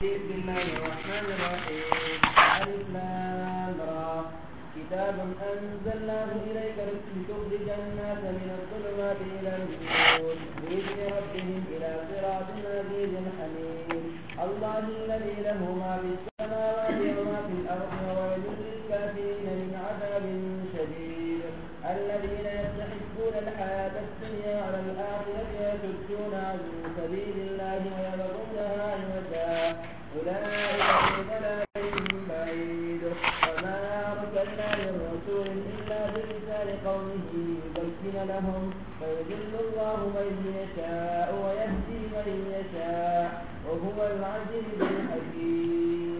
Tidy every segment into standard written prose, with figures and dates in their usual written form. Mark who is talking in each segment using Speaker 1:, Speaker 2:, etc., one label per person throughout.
Speaker 1: بسم الله الرحمن الرحيم. ألف لام را كتاب أنزلناه إليك لتخرج الناس من الظلمات إلى النور بإذن ربهم إلى صراط عزيز حميد. الله الذي له ما في السماوات وما في الأرض وويل للكافرين من عذاب شديد. الذين يستحبون الحياة الدنيا على الآخرة ويصدون عن سبيل الله ويبغونها عوجا أولئك في ضلال بعيد. وما أرسلنا من رسول إلا بلسان قومه ليبين لهم فيضل الله من يشاء ويهدي من يشاء وهو العزيز الحكيم.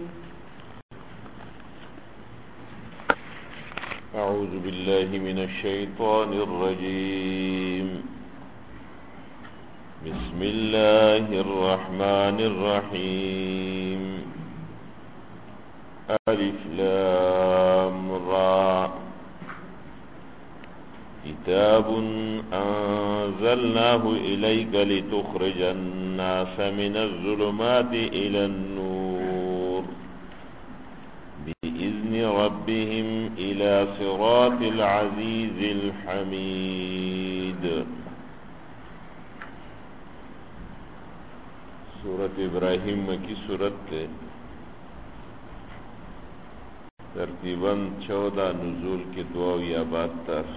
Speaker 2: أعوذ بالله من الشيطان الرجيم. بسم الله الرحمن الرحيم. ألف لام را كتاب أنزلناه إليك لتخرج الناس من الظلمات إلى النور بإذن ربهم إلى صراط العزيز الحميد. سورة ابراہیم مکی سورت ہے، ترتیباً 14 نزول کے 72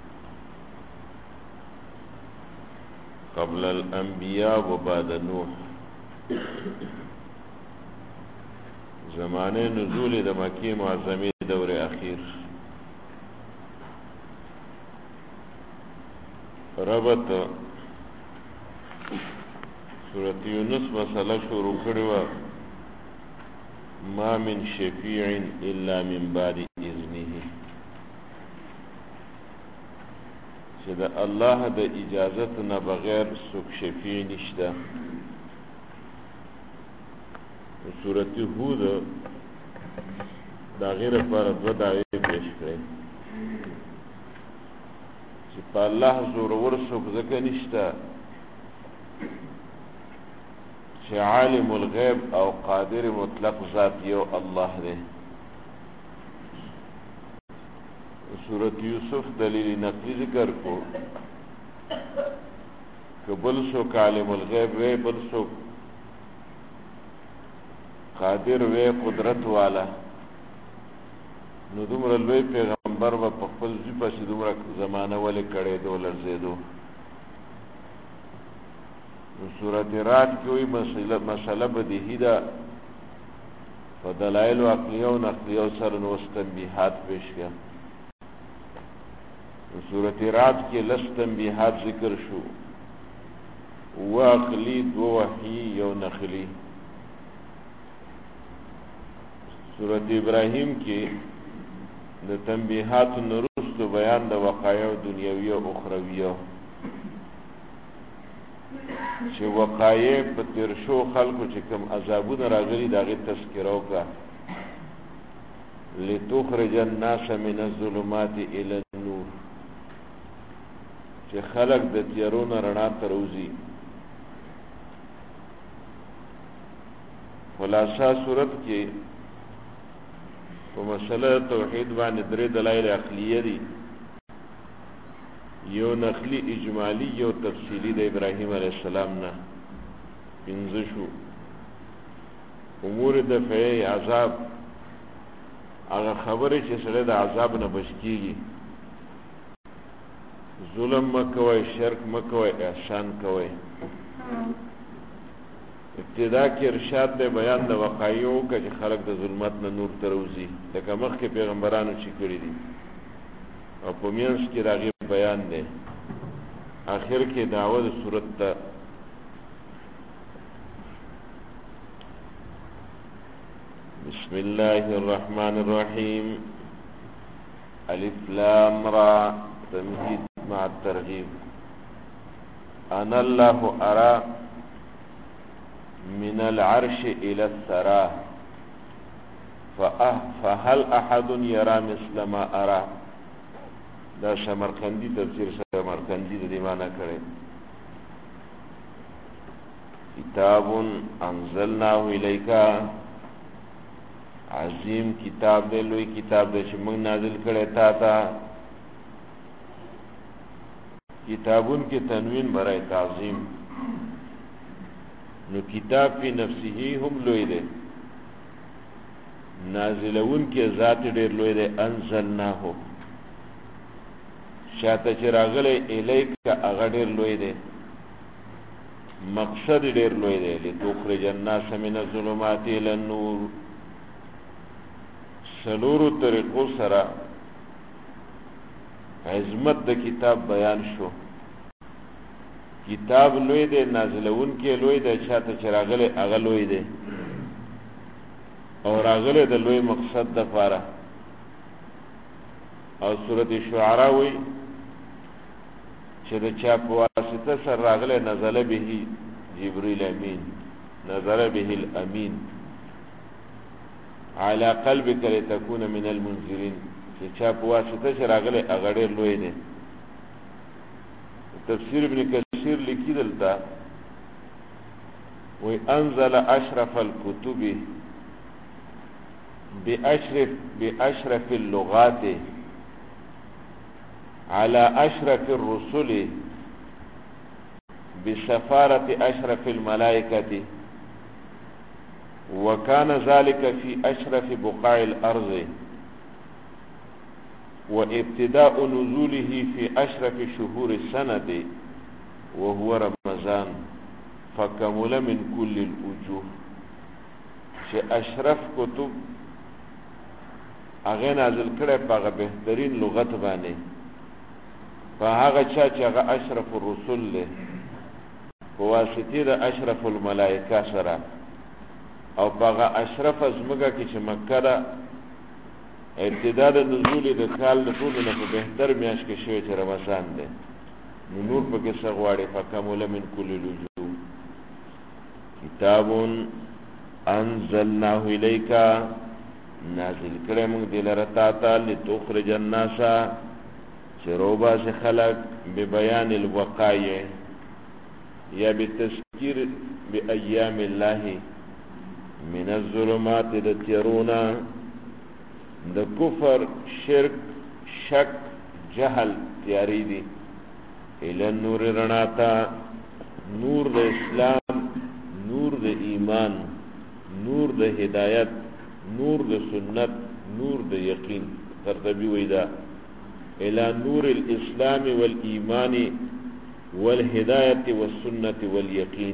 Speaker 2: قبل الانبیاء و بعد نوح. زمانے نزول د مکی معظمی دور اخیر. ربط سورة یونس مسئلہ شروع کړې وه، ما من شفیع الا من بعد اذنه، چې د الله د اجازت نه بغیر څوک شفیع نشته. سورة هود دا غیر پر دو دعوی پیش کړي چې په الله زورور څوک ځکه نشته چې عالم الغیب او قادر مطلق ذات یو الله دی. سورة یوسف دلیل نقلی ذکر کو که بل څوک عالم الغیب وی، بل څوک قادر وی، قدرت والا، نو دومره لوی پیغمبر به په خپل ځی پسې دومره زمانه ولې کړی دو لرزېدو. سورة رعد کې وایي مسله بدیهي ده، په دلایلو عقلیه او نقلیه سره نو تنبیحات پیش کړه. سورة رعد کې لس تنبیحات ذکر شو، و عقلی، دو وحی، یو نقلی. سورة ابراہیم کې د تنبیحات نرستو بیان د وقایع دنیویه او اخرویه، چې وقایع په تیر شو خلکو چې کوم عذابونه راغلي د هغې تذکره وکړه. لتخرج الناس من الظلمات الى النور، چې خلق د تیارو نه رڼا ته راوځي. خلاصه صورت کې په مسله توحید باندې درې دلایل عقلیه دي، یو نقلی اجمالی، یو تفصیلی د ابراهیم علیه السلام نه. 15 شو. امور دفعه عذاب، هغه خبره چې سره د عذاب نه بچ کیږي. ظلم مکوئ، شرک مکوئ، احسان کوئ. ابتدا کې ارشاد دی، بیان د وقایعو که چې خلق د ظلمت نه نور ته راوځي، لکه مخکې پیغمبرانو چې کړي دي، او په منځ کې د هغې بیان دی. آخر کې دعوه د صورت ته. بسم الله الرحمن الرحیم. الف لام را تمهید مع الترغیب. انا الله ارى من العرش الى الثرى فهل احد يرى مثل ما ارى. دا سمرقندی تفسیر سمرقندی د دې معنی کړي. کتاب انزلناه الیک، عظیم کتاب دی، لوی کتاب دی چې موږ نازل کړی تا ته. کتابون کې تنوین برای تعظیم، نو کتاب فی نفسه هم لوی دی، نازلون کې ذات ډیر لوی دی. انزلناه شاته چې راغلی الیک هغه ډیر لوی دی، مقصد ډیر لوی دی. لتخرج الناس من الظلمات الى النور، سلورو طریقو سره عظمت د کتاب بیان شو. کتاب لوی دی، نازلون کې لوی دی، شاته چې راغلی هغه لوی دی او راغلی د لوی مقصد د پاره. او سورۃ شعراء وی چې د چا په واسطه سره راغلی نزل به جبرئیل امین، نزل به الامین على قلبك لتكون من المنذرين، چې چا په واسطه سره راغلی هغه ډېر لوی دی. تفسیر ابن کثیر لیکي دلته وی انزل اشرف الكتب باشرف اللغات على اشرف الرسل بسفارة اشرف الملائكة، وكان ذلك في اشرف بقاع الارض، وابتداء نزوله في اشرف شهور السنة وهو رمضان، فكمل من كل الوجوه. چې اشرف کتب هغه نازل کړي په هغه بهترین لغت باندې، په هغه چا چې هغه اشرف الرسل له په واسطه د اشرف الملائکه سره، او په هغه اشرف ازمګه کې چې مکه ده ابتدا د نزول د کال د ټولو نه په بهتر میاشت کې شوی چې رمضان ده. نور په کې سغواړي فکمل من کل الوجوه. کتاب انزلناه الیک، نازل کړه موږ دلاره تا ته، لتخرج الناس چې روبا سے خلق ببیان الوقایع یا بتذکیر بایام الله من الظلمات، د تیرونا د کفر شرک شک جهل تیاری دی، الى النور رڼاتا، نور د اسلام، نور د ایمان، نور د هدایت، نور د سنت، نور د یقین. ترتبی ویدا الى نور الاسلام والایمان والهدایت والسنت والیقین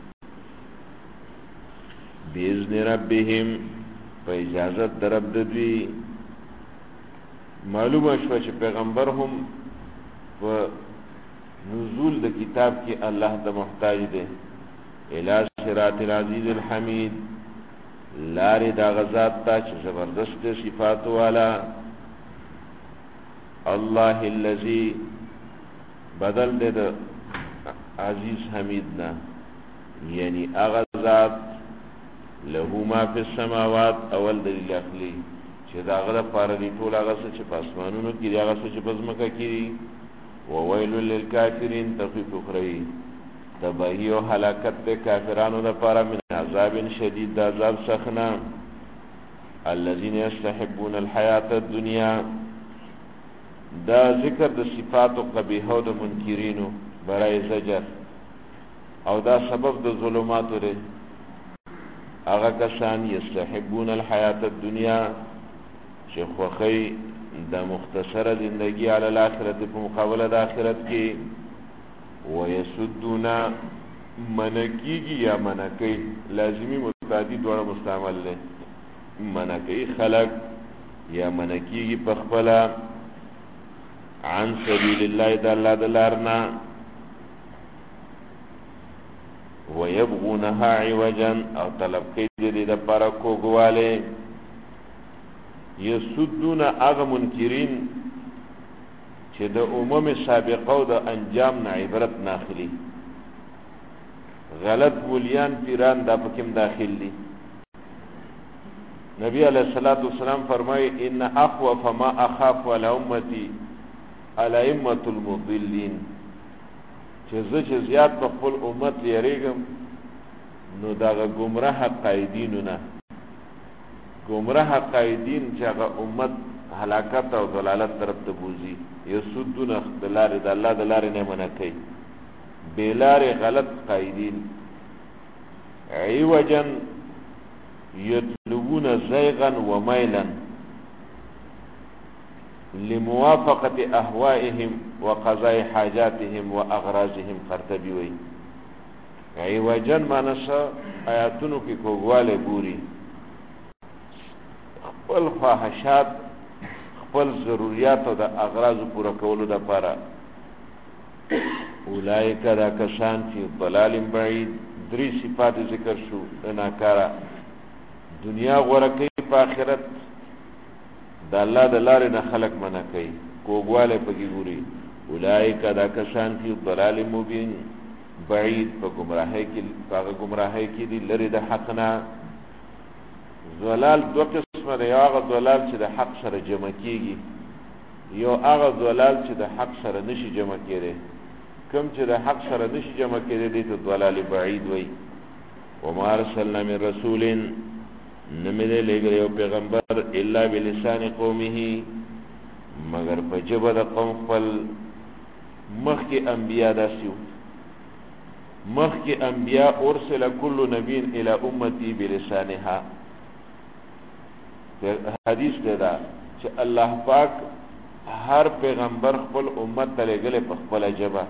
Speaker 2: باذن ربهم، په اجازت در رب دوی. معلومه شوه چې پیغمبر هم په نزول د کتاب کې الله ته محتاج دی. الى صراط العزیز الحمید، لارې دا غزات تا چې زبردست صفات والا. الله الذي بدل دې د عزیز حمید نه، یعنی هغه ذات له ما فی السماوات، اول دلیل اخلی چې دا غره پاره دی ټول هغه څه چې په اسمانونو کې دی، هغه څه چې په ځمکه کې دی. وویل للکافرین، تخفیف اخروی، تباہی و ہلاکت دے کافرانو دا پارا من عذاب شدید، دا عذاب سخنا. الذین یستحبون الحیات الدنیا، دا ذکر دا صفات و قبیحہ دا منکرینو برای زجر، او دا سبب دا ظلماتو دے. آغا کسان یستحبون الحیات الدنیا چه خوخی دا مختصر زندگی علی الاخرت پا مقابل دا آخرت کی. ویسدونا منکیگی یا منکی، لازمی متعدی دوڑا مستعمل لے، منکی خلق یا منکیگی پخبلا عن سبیل اللہ دا اللہ دلارنا. ویبغونها عوجا، او طلب قیدی دا پارا کوگوالے. یسدون اغا منکرین چې د سابقه او د انجام نه عبرت ناخلی، غلط مولیان پیران دا پکم داخل لی. نبی علیہ الصلوۃ والسلام فرمائے ان اخوف ما اخاف علی امتی الائمة المضلین، چې زه چې زیات په خپل امت یریږم نو دغه گمراه قائدینو نه گمراه قائدین چې هغه امت هلاکت او ضلالت طرف ته بوزي یسدون خلال د الله د لارې نه منع کوي بلار غلط قائدین عوجا يطلبون زيغا وميلا لموافقة أهوائهم وقضاء حاجاتهم وأغراضهم قرطبي وي عوجا ما نشا آیاتونو کی کوگواله ګوري خپل خواهشات خپل ضرورت او د اغراض پوره کولو لپاره اولئک دا کسان چې ضلال بعید درې صفات ذکر شو ناکاره دنیا غوړه کوي په آخرت د الله د لارې نه خلق منع کوي کوګواله پکې ګوري اولئک دا کسان چې ضلال مبین بعید په گمراهۍ کې دي لري د حق نه ضلال دو قسمه دی هغه ضلال چې د حق سره جمع کیږي یو هغه ضلال چې د حق سره نشي جمع کېږي کوم چې د حق سره نشي جمع کېږي دي ته ضلال بعید وای وما ارسلنا من رسول نمد لګره یو پیغمبر الا بلسان قومه مگر په جبه د قوم خپل مخکې انبیا داسیو مخکې انبیا ارسل كل نبي الى امتي بلسانها حدیث دا چې الله پاک هر پیغمبر خپل امت ته لګلې په خپل جبه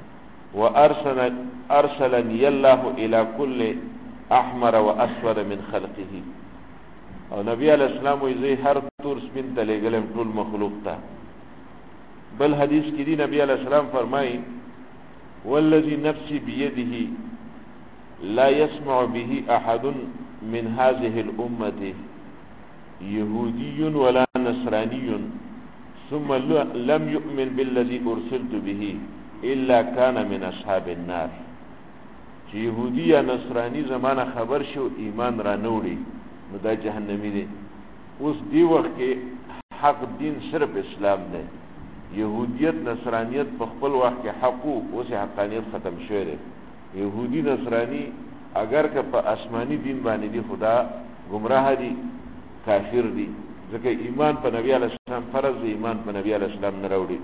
Speaker 2: وارسلني الله الى كل احمر واسود من خلقه او نبی علیہ السلام وی هر تور سپین ته لګلم ټول مخلوق ته بل حدیث کې دی نبی علیہ السلام فرمایي والذي نفسي بيده لا يسمع به احد من هذه الامه يهودي ولا نصراني ثم لم يؤمن بالذي ارسلت به الا كان من اصحاب النار چې يهودي یا نصراني زمانہ خبر شو ایمان را نوړي نو دا جهنمی دی اوس دی وخت کې حق دین صرف اسلام دی یهودیت نصرانیت په خپل وخت کې حق او سه حقانیت ختم شوی دی یهودی نصرانی اگر که په آسمانی دین باندې دی خدا گمراه دي کافر دي ځکه ایمان په نبی علیہ السلام فرض دی ایمان په نبی علیہ السلام نه راوړي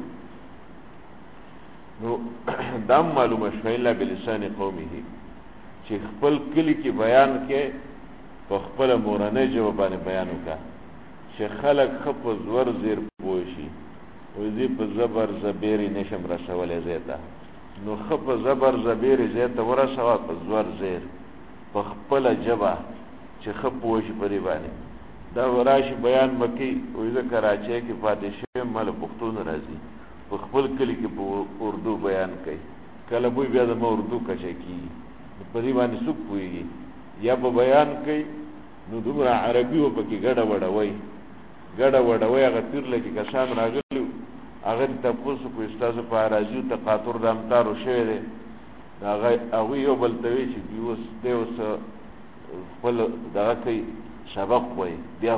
Speaker 2: نو دام معلومه شوی الا بلسان قومه چې خپل کلی کې بیان کې په خپل مورنه جوابانه بیان وکړه چې خلک خپ زور زیر پوشي وزي په زبر زبيري نشم رسولې زیتا نو خپ زبر زبيري زیتا ورسوا په زور زیر په خپل جبا چې خپ پوشي پرې باندې دا وراشي بیان مکی وې کراچۍ کې فاتحه مل پښتون راځي په خپل کلی کې په اردو بیان کوي کله به بیا د اردو کچې کی په دې باندې څوک پويږي یا په بیان کوي نو دومره عربي او پکې ګډه وډه هغه تیر لکه کسان راغلي هغه تاسو کو استاد په راځي تقاطر د امتارو شوی دی هغه یو بل توي چې دیوس خپل دغه کوي سبق وای بیا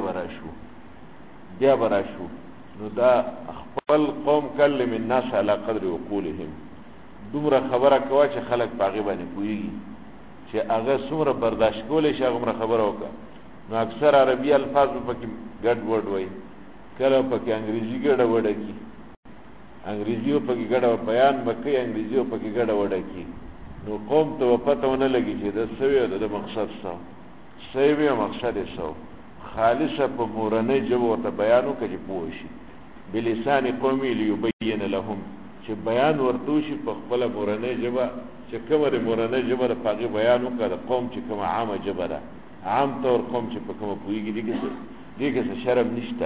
Speaker 2: براشو نو دا خپل قوم کلم الناس على قدر عقولهم دومره خبره کوي چې خلک باغی باندې کوي چې هغه څومره برداشت کولای شي هغه خبره وکړي نو اکثر عربي الفاظ په کې ګډ وډ وای کله په کې انګریزي ګډ وډ کی انګریزي په کې ګډ بیان مکه انګریزي په کې ګډ وډ کی نو قوم ته پته ونه لګي چې د سوي د مقصد څه سوي مقصد څه خالصه په مورنه جواب ته بیانو کې پوښي بلسان قومي ليبين لهم چې بیان ورته شي په خپل مورنه جواب چې کومه د مورنه جواب په هغه بیانو کړه قوم چې کومه عامه جواب ده عام طور قوم چې په کومه پويږي دغه څه شرم نشته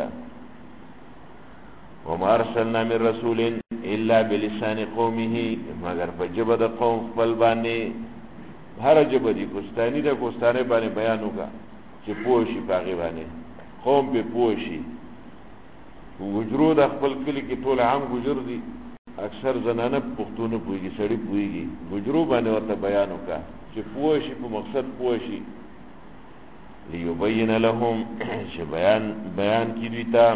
Speaker 2: وما ارسلنا من رسول الا بلسان قومه مگر په جبه د قوم خپل باندې هر جبه دي کوستانی د کوستانه باندې بیان وکړه چې پوښي باغی باندې قوم به پوښي وجرو د خپل کلی کې ټول عام گجر دي اکثر زنانه پښتون پويږي سړی پويږي گجرو باندې ورته بیان وکړه چې پوښي په مقصد پوښي ليبين لهم چې بیان کی دوی ته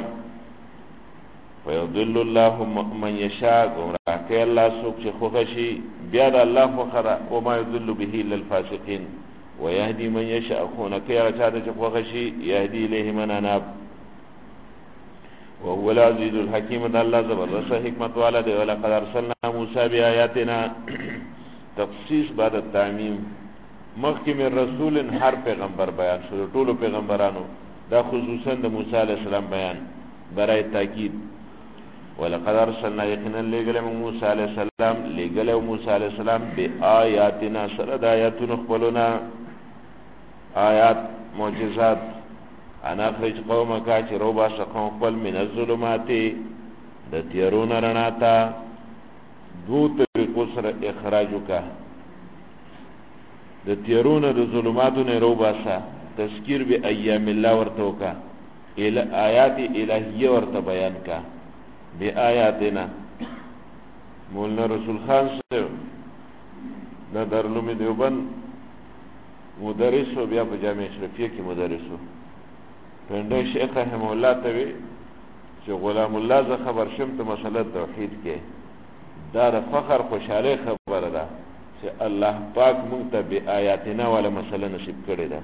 Speaker 2: ويضل الله من يشاء گمراه کوي الله څوک چې خوښ شي بیا د الله خو خره او ما يضل به للفاسقين ويهدي من يشاء خونك يا رچاته چخوخشي يهدي إليه من أناب وهو العزيز الحكيم د الله زبردست حکمت والا دی. ولقد ارسلنا موسى بآياتنا تخصیص بعد التعمیم مخکې من رسول هر پیغمبر بیان شو ټولو پیغمبرانو دا خصوصا د موسی علیہ السلام بیان برای تاکید. ولقد ارسلنا یقینا لګل موسی علیہ السلام لګل موسی علیہ السلام بآیاتنا سره د آیاتونو خپلنا آیات معجزات انا خرج قومک چې روبا شقوم خپل من الظلمات د تیرون رڼاتا دو طریقو سره اخراجو کا د تیرون د ظلماتو نه روبا سا تذکیر به ایام الله ورته کا ال آیات الہیه ورته بیان کا به آیاتنا. مولانا رسول خان صاحب د دارالعلوم دیوبند مدرس و بیا په جامع اشرفیه کې مدرس و. پنده شیخ رحمه الله ته وی چې غلام الله ز خبر شم ته مسله توحید کې دا د فخر خوشاله خبره ده چې الله پاک مونږ ته به آیاتنا ولا مسله نصیب کړی ده.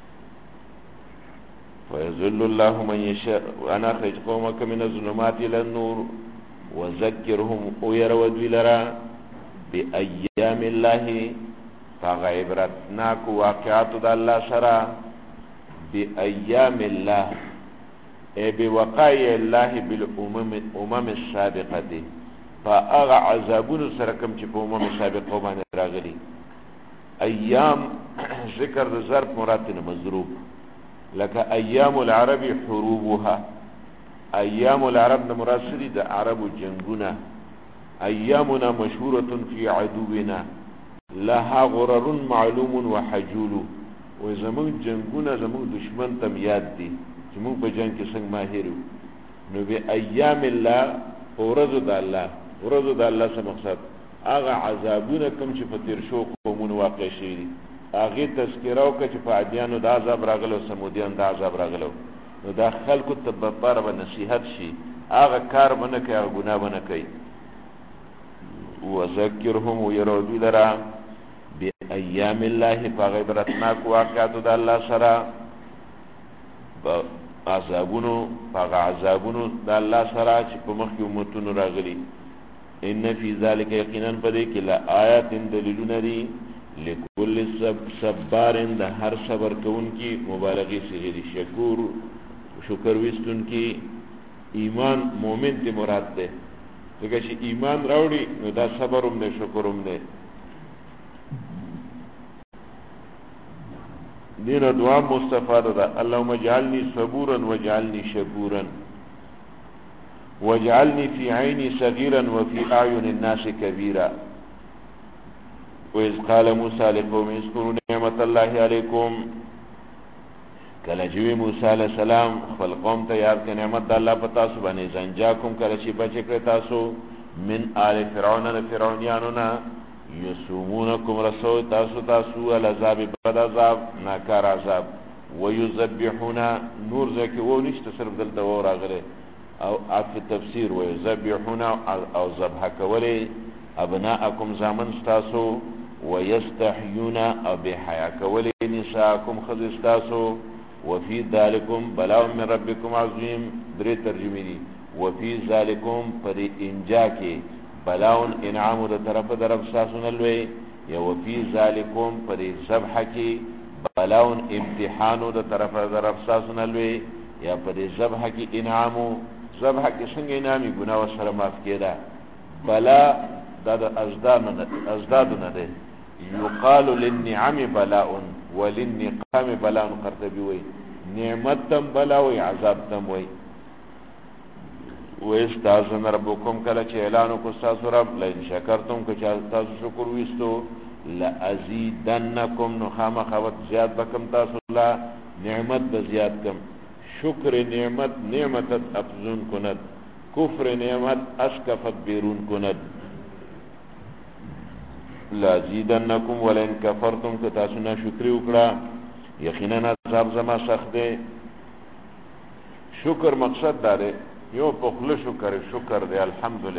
Speaker 2: ويذل الله من يشاء وانا اخرج قومك من الظلمات الى النور وذكرهم ويرود لرا بايام الله فغيبرتناك واقعات الله سرا بأيام الله اي بوقايا الله بالأمم السابقة فأغا عذابون سرکم چی پا امم سابقه بانی راغلی. ایام ذکر ظرف مراتن مضروب لکه ایام العرب حروبها ایام العرب نمراسلی دا عرب جنگونا ایامنا مشهورة في عدونا لها غرر معلوم وحجول و زمون جنگونه زمون دشمن تم یاد دي چې موږ په جنگ کې څنګه ماهرو. نو به ایام الله ورځو د الله ورځو د الله څخه مقصد هغه عذابونه کوم چې په تیر شو قومونه واقع شي هغه تذکره او چې په عادیانو د عذاب راغلو سمودیان د عذاب راغلو نو دا خلکو ته په بار به نصیحت شي هغه کار باندې کوي هغه ګناه باندې کوي. وذکرهم ويرودی لرا بأيام الله فغیبرتناک واقعات د الله سره عذابونو عذابونو د الله سره چې په مخ کې امتونو راغلي. ان فی ذلک یقینا پدې کې لا آیات دلیلونه دي لکل صبار د هر صبر کون کی مبالغه صيغه دي شکر وستون کی ایمان مومن ته مراد ده ځکه چې ایمان راوړي نو دا صبر هم نه شکر هم نه. دین دعا مستفاده ده اللهم اجعلني صبورا واجعلني شكورا واجعلني في عيني صغيرا وفي اعين الناس كبيرا. وإذ قال موسى لقوم اذكروا نعمة الله عليكم کله چې موسی علیہ السلام خپل قوم ته یاد کړ نعمت الله په تاسو باندې زنجاکم کله چې بچ کړ تاسو من آل فرعون فرعونانو یسومونکم رسول تاسو العذاب بد عذاب ناکار عذاب ويذبحون نور زکه و نشته صرف دلته و راغله او اف تفسیر ويذبحون او ذبح کوله ابناءکم زامن تاسو ويستحيون او بحیا کوله نساءکم خذ تاسو وفي ذلكم بلاء من ربكم عظيم درې ترجمه دي. وفي ذلكم پر انجا کې بلاء انعام د طرف درف ساسونه لوي یا وفي ذلكم پر ذبح کې بلاء امتحان د طرف درف ساسونه لوي یا پر ذبح کې انعام ذبح کې څنګه انعامي ګناه سره معاف کړه بلا د ازداد نه ده. يقال للنعم بلاء وللنقام بلاء قرطبي وي نعمت تم بلا وي عذاب تم وي. واستاذن ربكم کله چې اعلان کو تاسو رب لئن شکرتم که تاسو شکر وستو لازیدنکم نو خامخوت زیاد بکم تاسو لا نعمت بزیاد کم. شکر نعمت افزون کند کفر نعمت اسکفت بیرون کند. لازیدنکم ولئن کفرتم که تاسو نه شکر وکړه یقینا عذاب زما سخت دی. شکر مقصد داره یو په خپل شکر دی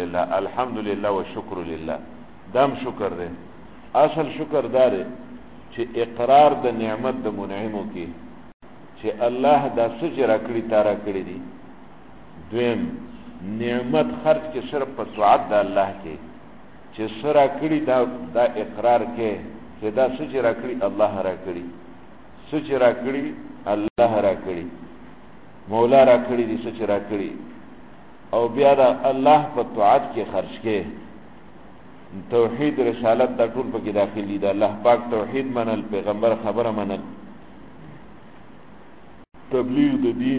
Speaker 2: الحمدلله و شکر لله دام شکر دی. اصل شکر داره چې اقرار د نعمت د منعمو کې چې الله دا سچ را کړی تارا کړی دي. دویم نعمت خرج کې صرف په طاعت د الله کې چې سره کړی دا اقرار کې چې دا سچ را کړی الله را کړی، سچ را کړی الله را کړی، مولا را کړی دي سچ را کړی، او بیا دا الله په طاعت کې خرج کې توحید رسالت دا ټول پکې داخل دي. دا الله پاک توحید منل، پیغمبر خبره منل، تبلیغ د دین.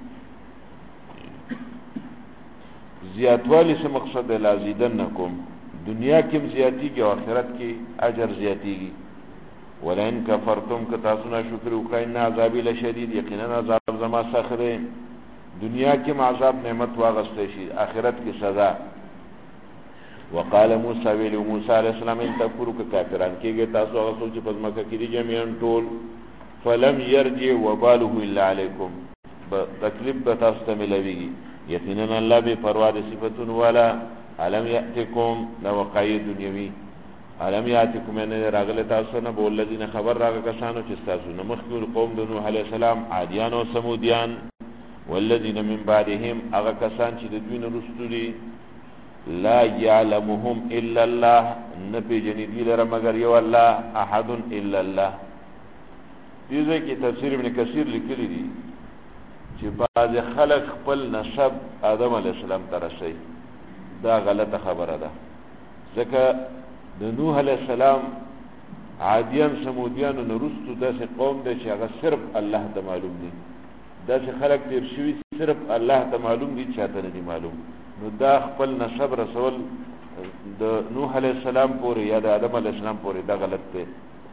Speaker 2: زیاتوالی سے مقصد ہے لازیدنکم، دنیا کې زیاتی کی آخرت کې اجر زیاتیږي. ولئن کفرتم که تاسو نه شکر وکړئ ان عذابی لشدید، یقینا عذاب زما سخت دی. دنیا کې عذاب نعمت واغسته شي، آخرت کې سزا. وقال موسی ویل موسی علیہ السلام ان تکفروا کافران کېږي تاسو هغه څوک چې په ځمکه کې دي جميعا ټول، فلم يرجع وباله الا عليكم، تکلیف به تاسو ته ملويږي. یقینا الله به پروا د صفاتون والا. علم یاتکم نو وقایع دنیوی، علم یاتکم ان راغله تاسو نه بول الذين خبر راغه کسانو چې تاسو نه مخکې قوم د نوح علیہ السلام، عادیان او سمودیان، والذین من بعدهم هغه کسان چې د دوی نه وروسته دي، لا يعلمهم الا الله، نبی جنی دی لره مگر یو الله، احد الا الله. دیزه کې تفسیر ابن کثیر لیکلی دی چې بعض خلق خپل نسب آدم علیہ السلام ته رسي، دا غلطه خبره ده. ځکه د نوح علیہ السلام عادیان سمودیان نو رستو داسې قوم دی چې هغه صرف الله ته معلوم دي، داسې خلق تیر شوي صرف الله ته معلوم دي، چاته نه دي معلوم. نو دا خپل نسب رسول د نوح علیہ السلام پورې یا د آدم علیہ السلام پورې دا غلط دی.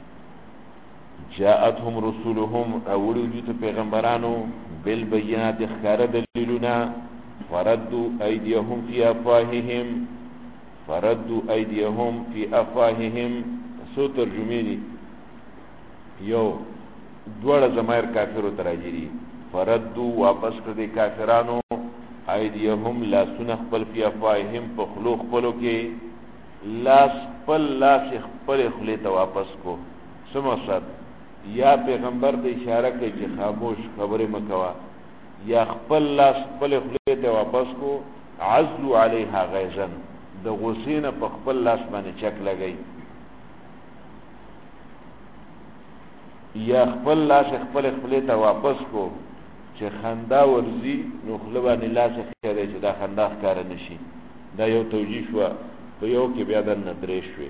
Speaker 2: جاءتهم رسولهم اوړو دي ته پیغمبرانو بالبينات اخکار دلیلنا، فردوا ایدیهم فی افواههم، فردوا ایدیهم فی افواههم. سو ترجمه دي یو دوړه زمایر کافرو تراجری، فردوا واپس کړي کافرانو ایدیهم لا سنخ خپل فی افواههم په خلو خپلو کې، لاس خپل لاس خپل خلی ته واپس کو. سمصد یا پیغمبر ته اشاره کوي چې خاموش خبره مکوا، یا خپل لاس خپل خلی ته واپس کو. عزلوا علیها غیظن، د غسین په خپل لاس باندې چک لګی، یا خپل لاس خپل خلی ته واپس کو چې خندا ورزي نو خلبانه لاس خیره چې دا خندا ښکار نشي. دا یو توجیه شو، په یو کې بیا د ندرې شوې.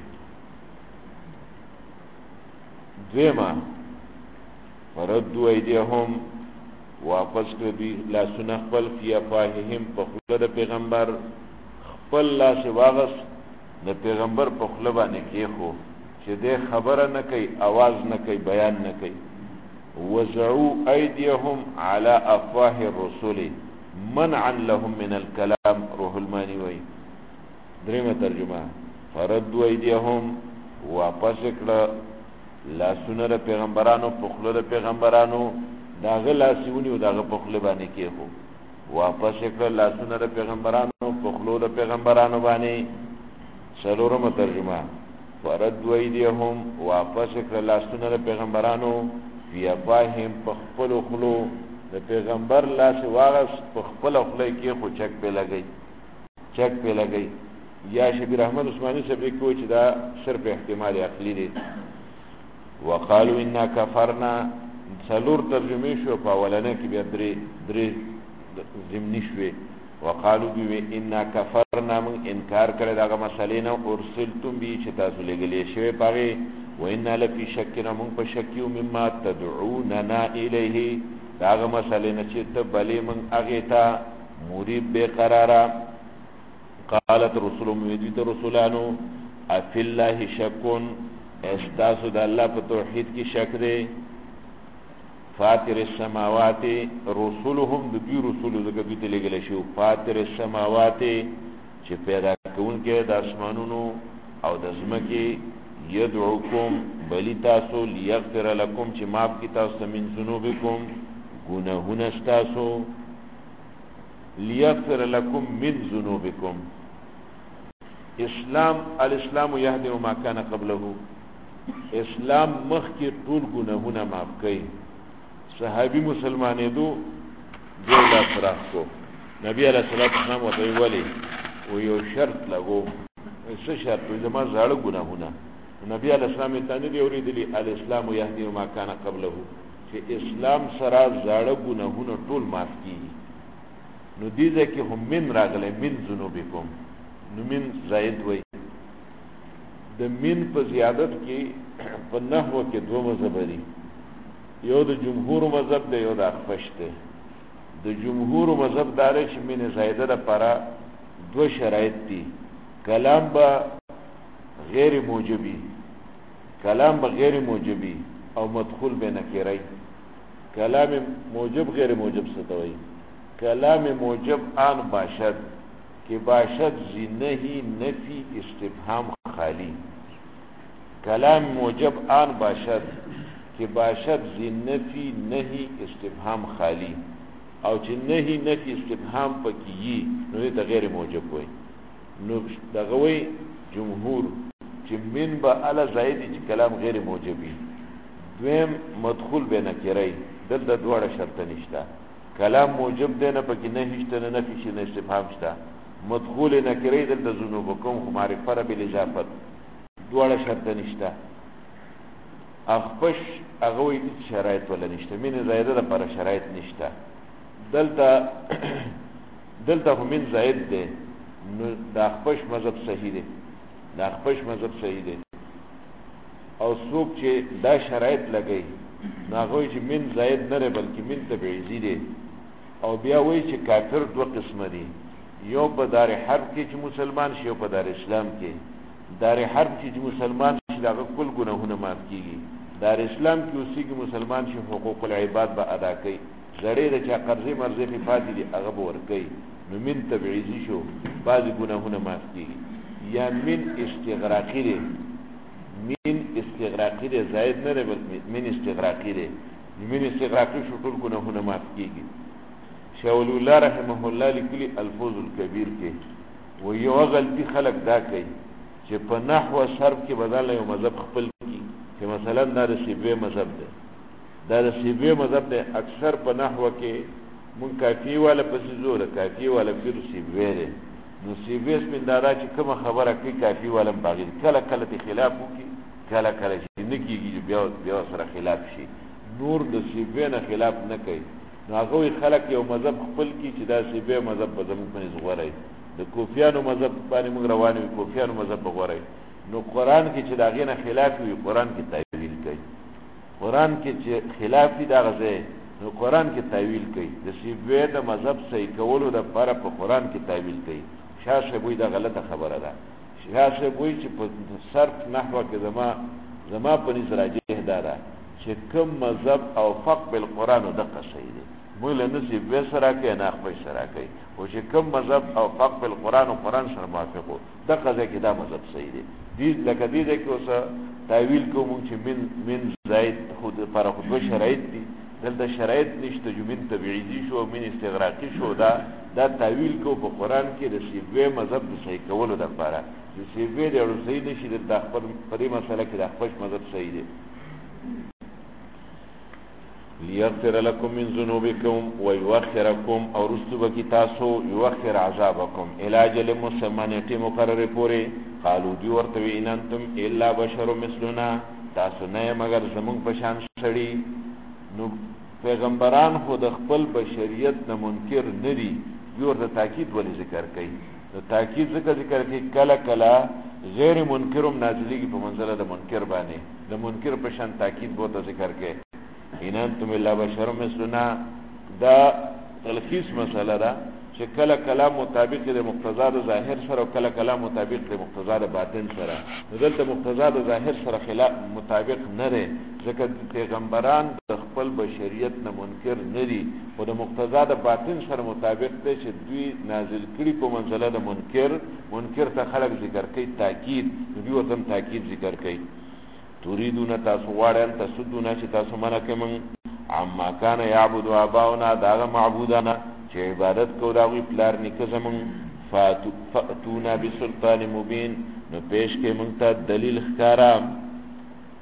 Speaker 2: دویما فردوا ایدیهم واپس کړي لاسونه خپل فی افواههم په خله د پیغمبر، خپل لاس واغس د پیغمبر په خله باندې کېخو چې دې خبره نه کوي، आवाज نه کوي، بیان نه کوي. وزعوا ایدیهم علی افواه الرسل منعا لهم من الكلام. روح المانی وی دریمه ترجمه فردوا ایدیهم واپس کړه لاسونه د پیغمبرانو په خله د پیغمبرانو، داغه لاسونی او داغه په خله باندې کېخو. واپس کړه لاسونه د پیغمبرانو په خله د پیغمبرانو باندې. څلورمه ترجمه فردوا ایدیهم واپس کړه لاسونه د پیغمبرانو فی افواههم په خپل خلو د پیغمبر لاس واغس په خپل خله کې خو چک په لګی، چک په لګی. یا شبیر احمد عثماني صاحب کوي چې دا صرف احتمال عقلی دی. وقالو انا کفرنا، څلور ترجمه شو، په اولنه کې بیا درې ضمنی شوې. وقالو بي انا کفرنا، من انکار کړی داغه مسلې نه ارسلتم به چې تاسو لګلې شوی پاره، و انا لفی شکنا، من په شکیو مما تدعوننا الیه، داغه مسلې نه چې ته بلې من هغه ته مریب به قراره. قالت رسولهم ویدیت رسولانو افی الله شکون، استاسو د الله په توحید کې شک دی. فاطر السماوات، رسولهم د دوی رسول زګه دوی ته لګل شو. فاطر السماوات چې پیدا کوونکی د اسمانونو او د ځمکې، یدعوکم بلی تاسو، لیغفر لکم چې معاف کی تاسو من ذنوبکم گناهونه تاسو، لیغفر لکم من ذنوبکم. اسلام الاسلام یهدم ما کان قبله، اسلام مخ کې ټول ګناهونه معاف کوي. صحابي مسلمانېدو دوی لا فراخ کو نبی علیہ الصلوۃ والسلام وته ویلي او یو شرط لګو. څه شرط؟ زما زړه ګناهونه. نبی علیہ السلام ته نه دی اوریدلی الاسلام یهدی ما کان قبله، چې اسلام سره زړه ګناهونه ټول معاف کیږي. نو دې ځکه هم من راغله من ذنوبکم، نو من زائد وای. د من په زیادت کې په نحو کې دوه مذهب دي، یو د جمهور مذهب دی، یو د اخفش دی. د جمهور مذهب دار چې من زائده لپاره دو شرایط دي. کلام به غیر موجبی، کلام به غیر موجبی او مدخول به نکری. کلام موجب غیر موجب ستوي. کلام موجب آن باشد که باشد زنهی نفی استفهام خالی. کلام موجب آن باشد که باشد زنفی نهی استفهام خالی، او چې نهی نفی استفهام پکې یي نو دې غیر موجب وي. نو دغه وی جمهور چې من به اعلی زائد چې کلام غیر موجبي. دویم مدخول به نکری، دلته دواړه شرط نشته. کلام موجب دی نه پکې نه هیڅ نه نفي شي نه استفهام شته. مدخول نکری دلته ذنوبکم خو معرفه بالاضافه، دواړه شرط نشته. اخفش هغه وی شرایط ولا نشته، من زائده لپاره شرایط نشته. دلته هم من زائد دی. نو د اخفش مذهب صحیح دی، د اخفش مذهب صحیح دی. او څوک چې دا شرایط لګی نو هغه چې من زائد نه بلکې من تبعیضی دی. او بیا وایي چې کافر دوه قسمه دي، یو په دار حرب کې چې مسلمان شي، یو په دار اسلام کې. دار حرب چې مسلمان شي هغه کل ګناهونه معاف کیږي. دار اسلام کې اوسېږي مسلمان شي حقوق العباد به ادا کوي. زړې د چا قرضې مرضې په پاتې دي هغه به ورکوي. نو من تبعیضی شو، بعضې ګناهونه معاف کیږي. یا من استغراقی دی، من استغراقی دی، زائد نه دی بلکې من استغراقی دی. من استغراقی شو ټول ګناهونه معاف کیږي. شاه ولی الله رحمه الله لیکلي الفوز الکبیر کې و یو غلطي خلق دا کوي چې په نحو صرف کې بدل یو مذهب خپل کی، چې مثلا دا د سیبوی مذهب دی، دا د سیبوی مذهب دی. اکثر په نحو کې مون کافی والا پسې زور کافی والا پیر سیبوی دی. نو سیبوی سپیندارا چې کومه خبره کوي کافی والا باغی کله کله ته خلاف وکي، کله کله چې نه کیږي بیا سره خلاف شي. نور د سیبوی نه خلاف نه کوي. نو هغه خلک یو مذهب خپل کی چې دا سیبوی مذهب به زموږ په نس غوړی. د کوفیانو مذهب باندې موږ روان یو، کوفیانو مذهب به غوړی. نو قرآن کې چې د هغې نه خلاف وي قرآن کې تعویل کوي. قرآن کې چې خلاف وي دغه ځای نو قرآن کې تعویل کوي. د سیبوی د مذهب صحیح کولو دپاره په قرآن کې تعویل کوي. شاه صاحب وایي دا غلطه خبره ده. شاه صاحب وایي چې په صرف نحوه کې زما په نظر راجح دا ده چې کوم مذهب او فقه بالقرآن دقه صحیح دی. موږ له نه سیبوی سره کوي نه اخفش سره کوي، خو چې کوم مذهب او فقه بالقرآن او قرآن سره موافق و دقه ځای کې دا مذهب صحیح دی. لکه دې ځای کې اوسه تعویل کوو موږ چې من زائد خود لپاره خو دوه شرایط دي. دلته شرایط نشته، جو من تبعیضي شو او من استغراقي شو. دا تعویل کو په قرآن کې د سیبوی مذهب د صحیح کولو دپاره. چې سیبوی دی اړو صحیح نشي د خپل په دې مسله کې د اخفش مذهب صحیح دی. لیغفر لکم من ذنوبکم ویؤخرکم او رستو بکی تاسو یؤخر عذابکم الی اجل مسمى نیټه مقرره پورې. قالو دی ورته وی ان انتم الا بشر مثلنا، تاسو نه مگر زمونږ په شان سړي. نو پیغمبران خو د خپل بشریت نه منکر نه دي. دوی ورته تاکید ولې ذکر کوي؟ نو تاکید ذکر کوي کله کله غیر منکرم نازلیږي په منزله د منکر باندې، د منکر په شان تاکید بوته ذکر کوي. ان انتم الا بشر مثلنا دا تلخیص مسئله ده چې کله کلام مطابق د مقتضا د ظاهر سره او کله کلام مطابق د مقتضا د باطن سره. دلته مقتضا د ظاهر سره خلاف مطابق نه دی، ځکه پیغمبران د خپل بشریت نه منکر نه دي، خو د مقتضا د باطن سره مطابق دی چې دوی نازل کړي په منزله د منکر ته خلق ذکر کوي تاکید. دوی ورته تاکید ذکر کوي. تريدون تاسو غواړئ تصدون چې تاسو منع کوئ عما کان یعبد آباؤنا داغه معبودانه چې عبادت کو داوی پلار نیکه زمون. فاتونا بسلطان مبین، نو پیش کې مونږ ته دلیل ښکارا.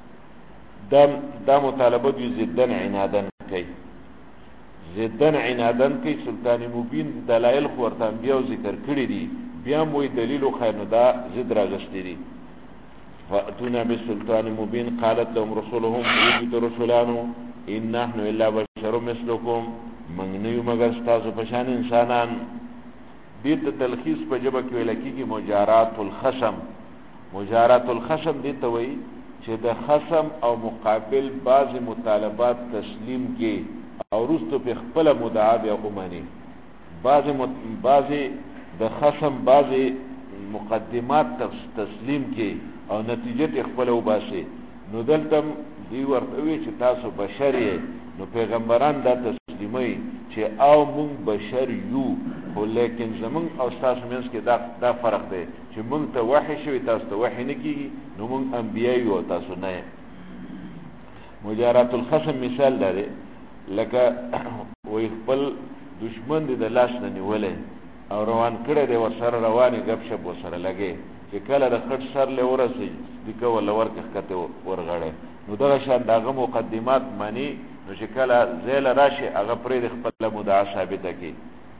Speaker 2: دا مطالبه دی ضدن عنادن کوي، ضدن عنادن کوي. سلطان مبین دلایل خو ورته انبیاء ذکر کړي دي، بیا موی دلیل خو نو دا ضد راغشتي دي. فاتونا بالسلطان مبین قالت لهم رسولهم ایتو رسولانو ان نحن الا بشر مثلكم، من نیو مگر تاسو په شان انسانان. دې ته تلخیص په جبه کې ویل کېږي مجارات الخصم. مجارات الخصم دې ته وایي چې د خصم او مقابل بعض مطالبات تسلیم کې او رستو په خپل مدعا بیا ومني، بعض د خصم بعض مقدمات تسلیم کې او نتیجه خپل وباسي. نو دلته دی ورته وی چې تاسو بشر یې، نو پیغمبران دا تسلیمي چې او مونږ بشر یو، خو لیکن زمون او تاسو مینس کې دا فرق دی چې مونږ ته وحی شوی تاسو ته وحی نه کیږي، نو مونږ انبیاء یو تاسو نه. مجارات الخصم مثال دی لکه وی خپل دشمن دی د لاس نه نیولې او روان کړی دی ورسره روانې غب شپ ورسره لګي، چې کله د خټ سر له ورسې دغه ولا ورکه کته ورغړې، نو دغه شان دغه مقدمات معنی نو چې کله زیل راشي هغه پرې د خپل مدعا ثابته کی.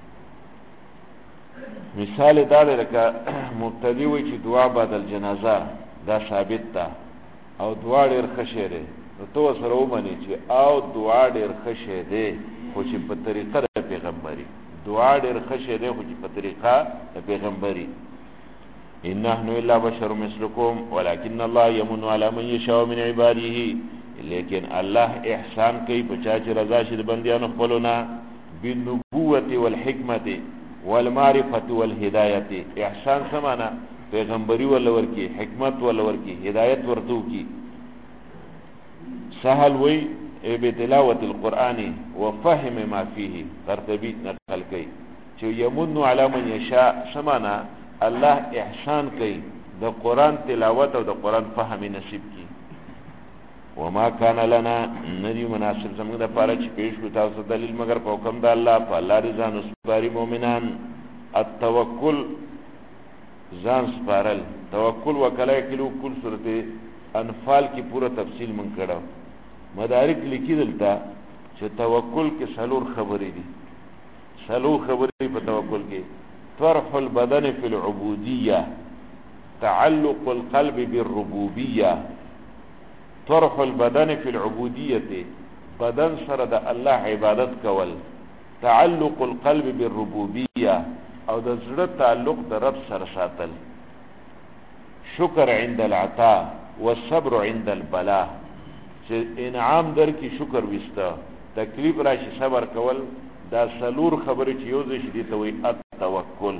Speaker 2: مثال دا لکه مبتدی وي چې دعا بعد الجنازه دا ثابت ده او دعا ډېر خشه ده، نو تو سره ومني چې او دعا ډېر خشه ده خو چې په طریقه د پیغمبري، دعا ډېر خشه ده خو چې په طریقه د پیغمبري. ان نحن الا بشر مثلكم ولكن الله يمن على من يشاء من عباده، لیکن الله احسان کوي په چا چې رضا شي د بندیانو خپلونه، بالنبوة والحکمت والمعرفة والهدایت. احسان سمانا پیغمبري ولا ورکی، حکمت ولا ورکی، هدایت ورتو کی. سهل وی بتلاوة القرآن وفهم ما فيه، قرطبی نقل کوي چې يمن على من يشاء سمانا الله احسان کوي د قرآن تلاوت او د قرآن فهم نصیب کی. وما كان لنا ندی مناسب زموږ د پاره چې پیش کو تاسو دلیل مگر په حکم د الله، په الله رضا نسپاری مؤمنان. التوکل ځان سپارل، توکل وکلای کلو کل سورته انفال کی پورا تفصیل من کړه. مدارک لیکي دلته چې توکل کې څلور خبرې دي، څلور خبرې په توکل کې: طرح البدن في العبودية، تعلق القلب بالربوبية. طرح البدن في العبودية بدن سره د الله عبادت کول، تعلق القلب بالربوبية او د زړه تعلق د رب سره ساتل، شکر عند العطاء والصبر عند البلاء. چې انعام در کی شکر وستا، تکلیف راشي صبر کول، دا سلور خبرې چې یو ځای شي ته وي التوکل.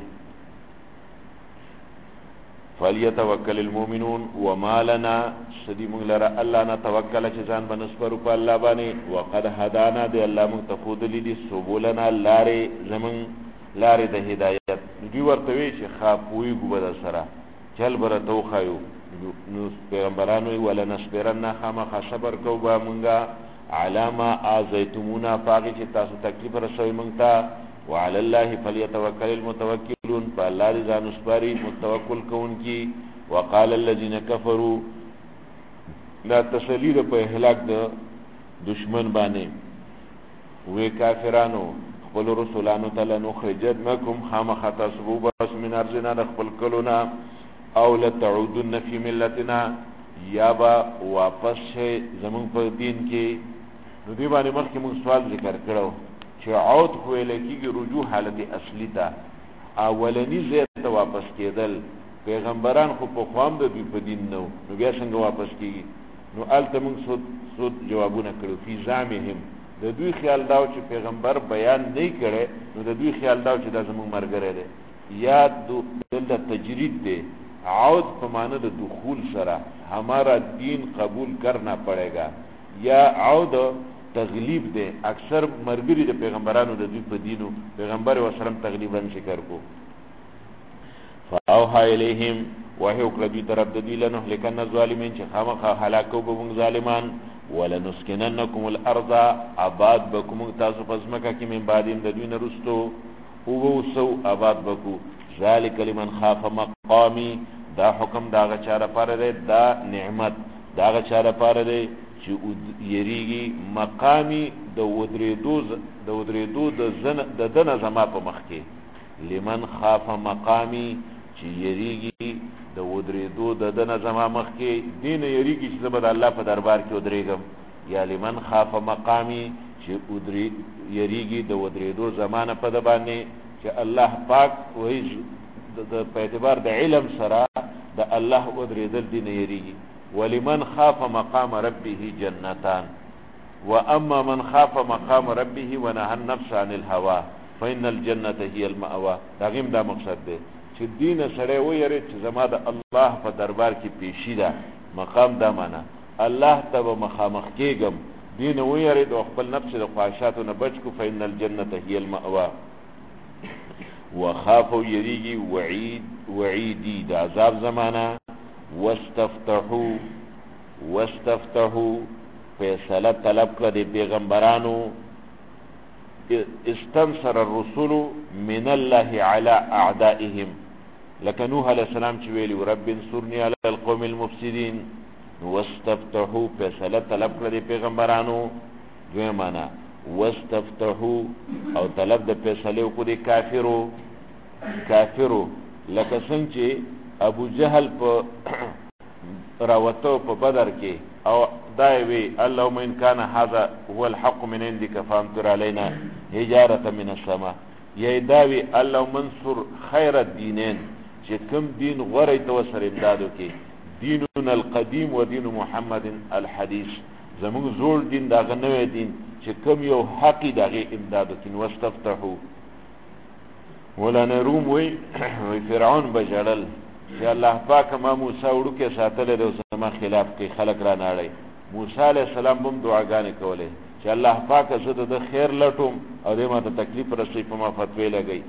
Speaker 2: فليتوکل المؤمنون وما لنا سدی موږ لره الله نه توکل چې ځان بنسپرو په الله باندې، وقد هدانا دی الله موږ ته ښودلي دي سبلنا لارې زمون لارې د هدایت. دوی ورته وی چې خاپویږو به در سره چل بره تو خایو، نو پیغمبرانو وی ولنصبرن خامخا صبر کو به مونږه علامه آزیتمونا پاگی چه تاسو تکلیف رسوی منگتا، وعلى الله فليتوکل المتوکلون، پا اللہ رضا نسپاری متوکل کون کی. وقال الذين كفروا، لا تسلید پا احلاک دا دشمن بانے، وی کافرانو خپل رسولانو تلا نخرجنکم خامخا تاسبو بس من ارزنا دخپل کلونا، او لتعودن فی ملتنا، یا با واپس شے زمان پر دین کی. نو دی باندې مخکې موږ سوال ذکر کړو چې عود خو لکېږي رجوع حالت اصلي ته، اولنی ځای ته واپس کېدل. پیغمبران خو په خوام د دوی په دین نو بیا څنګه واپس کېږي؟ نو هلته موږ سود جوابونه کړو. فی زعمهم، د دوی خیال داو چې پیغمبر بیان نه کړي، نو د دوی خیال داو چې دا زموږ مرګره دی. یا دلته تجرید دی، عود په معنی د دخول سره ہمارا دین قبول کرنا پڑے گا، یا عود تغلیب دے. اکثر مرګری د پیغمبرانو د دوی په دینو پیغمبر وسلم تغلیبا ذکر کو. فاوحى الیہم، وحی وکړه دوی طرف د دوی لنهلکن الظالمین، چې خامخا هلاکو به موږ ظالمان. ولنسکننکم الارض، آباد بکو موږ تاسو په ځمکه کې من بعدهم د دوی نه رستو، وبوسو آباد بکو. ذلک لمن خاف مقامی، دا حکم دا غا چاره پاره دی، دا نعمت دا غا چاره پاره دی چې یریږي مقامی د ودریدو د دنه زما په مخ کې لمن خاف مقامی چې یریږي د ودریدو د دنه زما مخ کې دین یریږي چې زبر الله په دربار کې ودریږم یا لمن خاف مقامی چې یریږي د ودریدو زمانه په د باندې چې الله پاک وایي په اعتبار د علم سره د الله ودریدل دین یریږي ولمن خاف مقام ربه جنتان واما من خاف مقام ربه ونهى النفس عن الهوى فإن الجنة هي المأوى داغیم دا مقصد دی چې دین سره ویری چې زما د الله په دربار کې پیشی ده مقام دا معنا الله ته مخامخ کېږم دین ویری د خپل نفس د خواهشاتو نه بچ کو فإن الجنة هي المأوى وخافوا یریږي وعیدی د عذاب زمانہ واستفتحوا فیصله طلب کړه د پیغمبرانو استنصر الرسل من الله على اعدائهم لکه نوح علیہ السلام چې ویلی رب انصرني على القوم المفسدين واستفتحوا فیصله طلب کړه د پیغمبرانو دوی معنا واستفتحوا او طلب د فیصله کو د کافرو لکه څنګه چې ابو جهل په راوتو په بدر کې او دایوي اللهم ان كان هذا هو الحق من عندك فامطر علينا حجاره من السماء یی داوي اللهم انصر خير الدينين چې کوم دین غوړی تو سره امدادو کې دیننا القديم ودين محمد الحديث زموږ زوړ دین دا غنوې دین چې کوم یو حقي دغه امدادو کې واستفتحوا ولنا روم وی فرعون بجلل چې الله پاک ما موسی وړو کې ساتل د زما خلاف کې خلق را ناړي موسی علیہ السلام هم دعاګانې کولې چې الله پاک زه د خیر لټوم او دې ما ته تکلیف رسې په ما فتوی لګي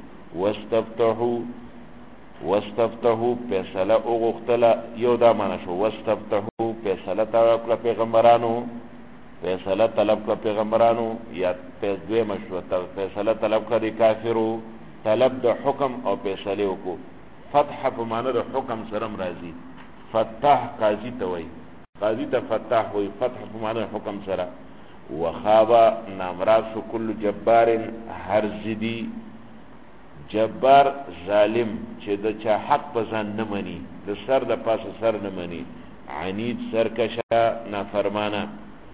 Speaker 2: واستفتحوا فیصله وغوښتله یو دا معنا شو واستفتحوا فیصله طلب پیغمبرانو فیصله طلب پیغمبرانو یا دوی مشروع فیصله طلب کړي کافرو طلب د حکم او فیصله وکړو فتح په معنا د حکم سره راځي فتح قاضي ته وایي قاضي ته فتح وایي فتح په معنا حکم سره وخاب نامراس کل جبار هرزدي جبار ظالم چې د چا حق په ځان نه مني د سر د پاسه سر نه مني عنید سرکشه نافرمانه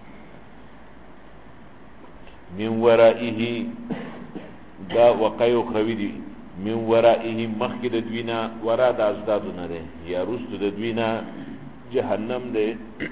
Speaker 2: من ورائه دا وقایو خوی دی من ورائه مخی د دوینا ورا دا ازدادو نده یا رست د دوینا جهنم ده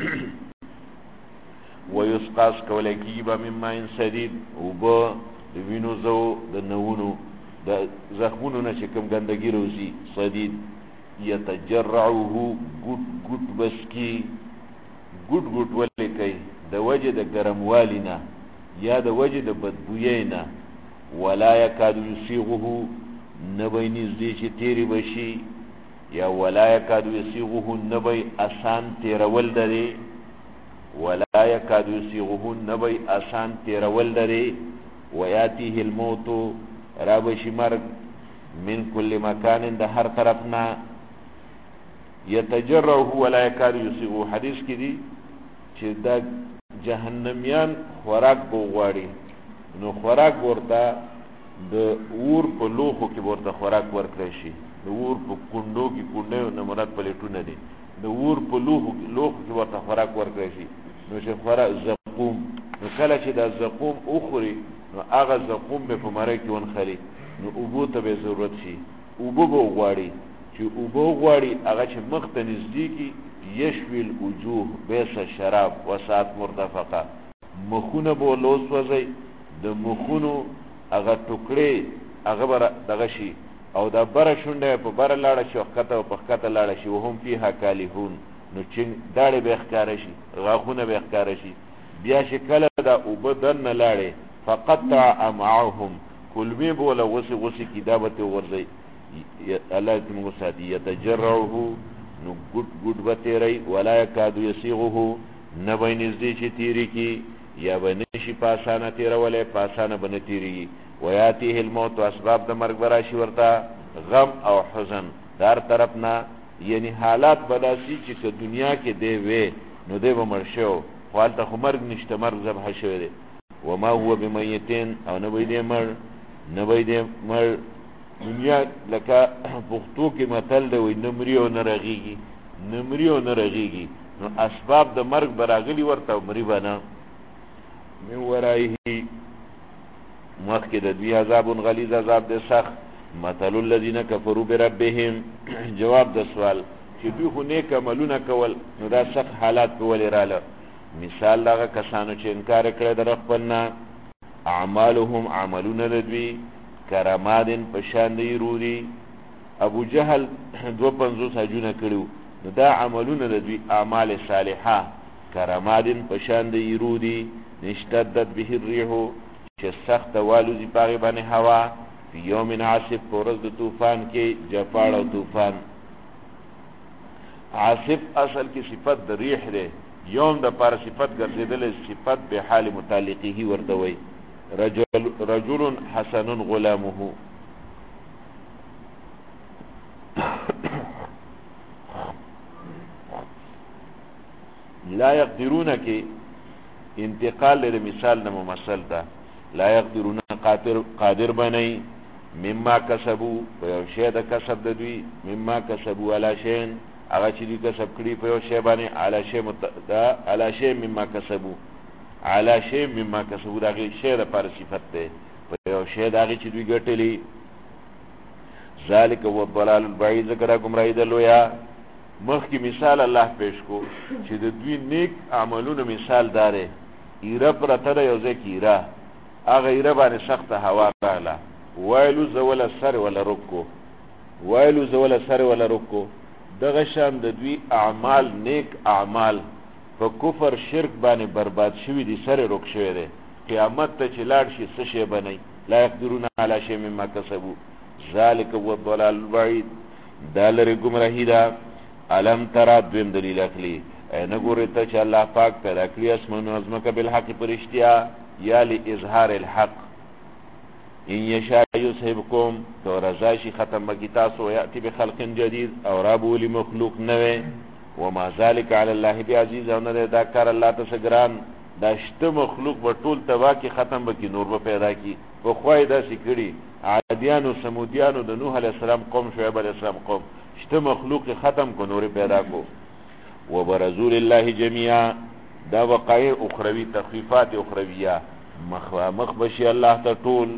Speaker 2: ویسقاس کولکی با من ماین سدید او با دوینو زو د نونو د زخمونو نه چې کوم ګندګي روزي صدید یتجرعه ګټ بسکی ګټ ولې کوي د وجه د ګرموالینا یا د وجه د بدبویینا ولا یکاد یسیغه نبی نزدې چې تیری بشي یا ولا یکاد یسیغه نبی آسان تیرول دري ولا یکاد یسیغه نبی آسان تیرول دري ویاتیه الموت رابشی مرگ من کل مکان د هر طرفنا یتجرعه ولا یکاد یسیغه حدیث کې دی چې دا جهنميان خوراک بوغواړي نو خوراک ورته د اور په لوخو کې ورته خوراک ورکړي شي د اور په کندو کې کندو نه مراد پلیټونه دي د اور په لوخو کې ورته خوراک ورکړي شي نو چې خوراک زقوم نو کله چې د زقوم اخري نو هغه زقوم به په مړی کې ونخلي نو اوبو ته به ضرورت شي اوبو بوغواړي چې اوبو غواړي هغه چې مخ ته نزدیکی یشوی الوجوه بیس شراب وساعت مرتفقه مخونه بو لوس وزي د مخونو هغه ټوکړي هغه بر دغه شي او دا بر شونډه په بر لاړه شي وخته په خته لاړه شي وهم فيها کالیهون نو چې داړي به ښکار شي غاخونه به ښکار شي بیا شکل دا وبدن لاړه فقطع امعهم کل می بوله وسی کتابته ورځي الله دې موږ ساتي یتجرعه نو ګډ بتیری ولا یکاد یسیغه نبی نزدې چې تیری کی یا بنشي پاسانه تیرولې پاسانه بن تیری ویاتیه الموت اسباب د مرګ براشي ورته غم او حزن دار طرفنا یعنی حالات بداسي چې دنیا کې دی وې نو دی به مرشو خپل ته مرګ نشته مرګ ذبح شوی دی وما هو بمیتین او نه وي دې مړ دنیا لکه پښتو کې متل دی وي نمري او نه رغيږي نو اسباب د مرګ براغلی ورته مری بنا من ورایه مخکې د دوی عذاب غلیظ عذاب د سخت مثل الذين كفروا بربهم جواب د سوال چې دوی خو نیک عملونه کول نو دا سخت حالات په ولې رااله مثال دغه کسانو چې انکار کړی د خپلنا اعمالهم عملونه دوی کرامادن پشان دی رودي ابو جهل 250 حجونه کړو نو دا عملونه د دوی اعمال صالحه کرامادن پشان دی رودي نشتدت به الريح چې سخت والوزی پاغي باندې هوا په یوم عاصف پرز د طوفان کې جپاړ او طوفان عاصف اصل کې صفت د ریح ده یوم د پر صفت ګرځیدل صفت به حال متعلقه ورته وي رجل حسن غلامه لا يقدرون کې انتقال له مثال نه ممثل ده لا يقدرون قادر بنئ مما کسبوا په شی د کسب د دوی مما کسبوا علی شین هغه چې دوی کسب کړي په یو شی باندې علی شی مما کسبوا علی شی مما کسبوا دغه شی د پر صفت ده په یو شی دغه چې دوی ګټلی ذالک هو الضلال البعید ذکر گمراهی د لویا مخکې مثال الله پیش کو چې د دوی نیک عملونو مثال داره ایره پرته د یو ځکه ایره هغه ایره باندې سخت هوا رااله وایلو زول سر ولا رکو دغه شان د دوی اعمال نیک اعمال په کفر شرک باندې برباد شوی دي سره رک شوی دی قیامت ته چې لاړ شي څه شی بنئ لا يقدرون على شيء مما كسبوا ذلك هو الضلال البعید دا لري گمراهی ده علم ترى دویم دلیل اخلی نه ګورې ته چې الله پاک پیدا کړی اسمانو ازمکه بالحق پرشتیا یا لاظهار الحق ان یشاء یذهبکم تو رضاشی ختم بکی تاسو یاتی بخلق جدید او رابولی مخلوق نوے وما ذلك على الله بعزیز او نه دا کار الله ته سګران دا شته مخلوق به ټول تبا کی ختم بکی نور به پیدا کی خو خوای دا سکړي عادیانو سمودیانو د نوح علی السلام قوم شعیب علی السلام قوم شته مخلوق ختم کو نور پیدا کو وبرزول الله جميعا دا وقایع اخروی تخفیفات اخرویه مخ بشي الله ته ټول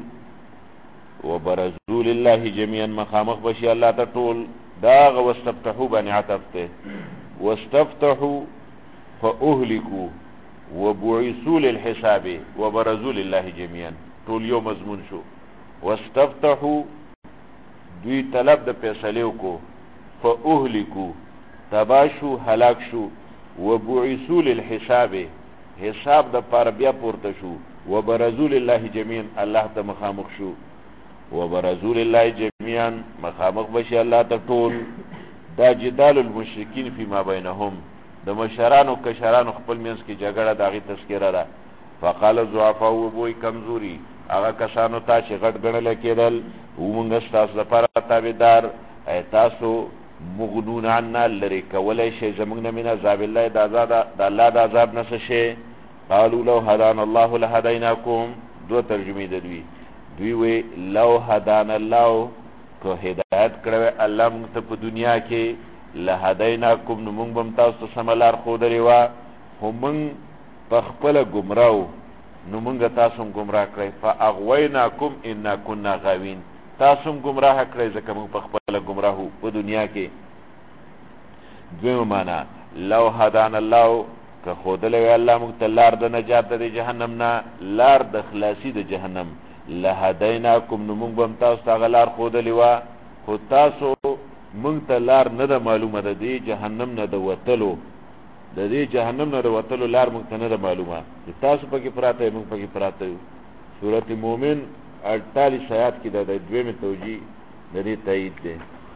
Speaker 2: وبرزول الله جميعا مخامخ بشي الله ته ټول دا واستفتحوا بني عتفته واستفتحوا فاهلكوا وبعثوا للحساب وبرزول الله جميعا ټول یو مضمون شو واستفتحوا دوی طلب د فیصلو کو فاهلكوا تباشو هلاک شو وبعثوا للحساب حساب د پر بیا پورته شو وبرزول الله جميعا الله ته مخامخ شو وبرزول الله جميعا مخامخ بشي الله ته ټول دا جدال المشرکین فيما بينهم د مشرانو کشرانو خپل منځ کې جګړه داغي تذکرہ ده فقال ضعفاء وبوي کمزوري هغه کسانو ته چې غټ غړل کېدل ومنګ تاسو لپاره تابعدار تاسو مغنون عنا لری کولای شي زمونږ نه من عذاب الله د الله د عذاب نه شي قالوا لو هدانا الله لهديناكم دو ترجمه د دوی وی لو هدانا الله کو هدایت کړو الله موږ ته په دنیا کې لهديناكم نو موږ بم تاسو سملار خو درې وا هم په خپل گمراو نو موږ تاسو گمراه کړی فاغويناكم ان كنا غاوين تاسو گمراه کړی ځکه موږ په خپل گمراهو په دنیا کې دوی معنا لو هدانا الله که خودلې الله موږ ته لار د نجات د جهنم نه لار د خلاصي د جهنم لهديناكم نو موږ بم تاسو ته غلار خودلې وا خو تاسو موږ ته لار نه د معلومه ده دی جهنم نه د وتلو د دې جهنم نه د وتلو لار موږ ته نه معلومه تاسو پکې پراته موږ پکې پراته سورۃ مومن 48 آیات کې د دویمه توجیه د دې تایید ده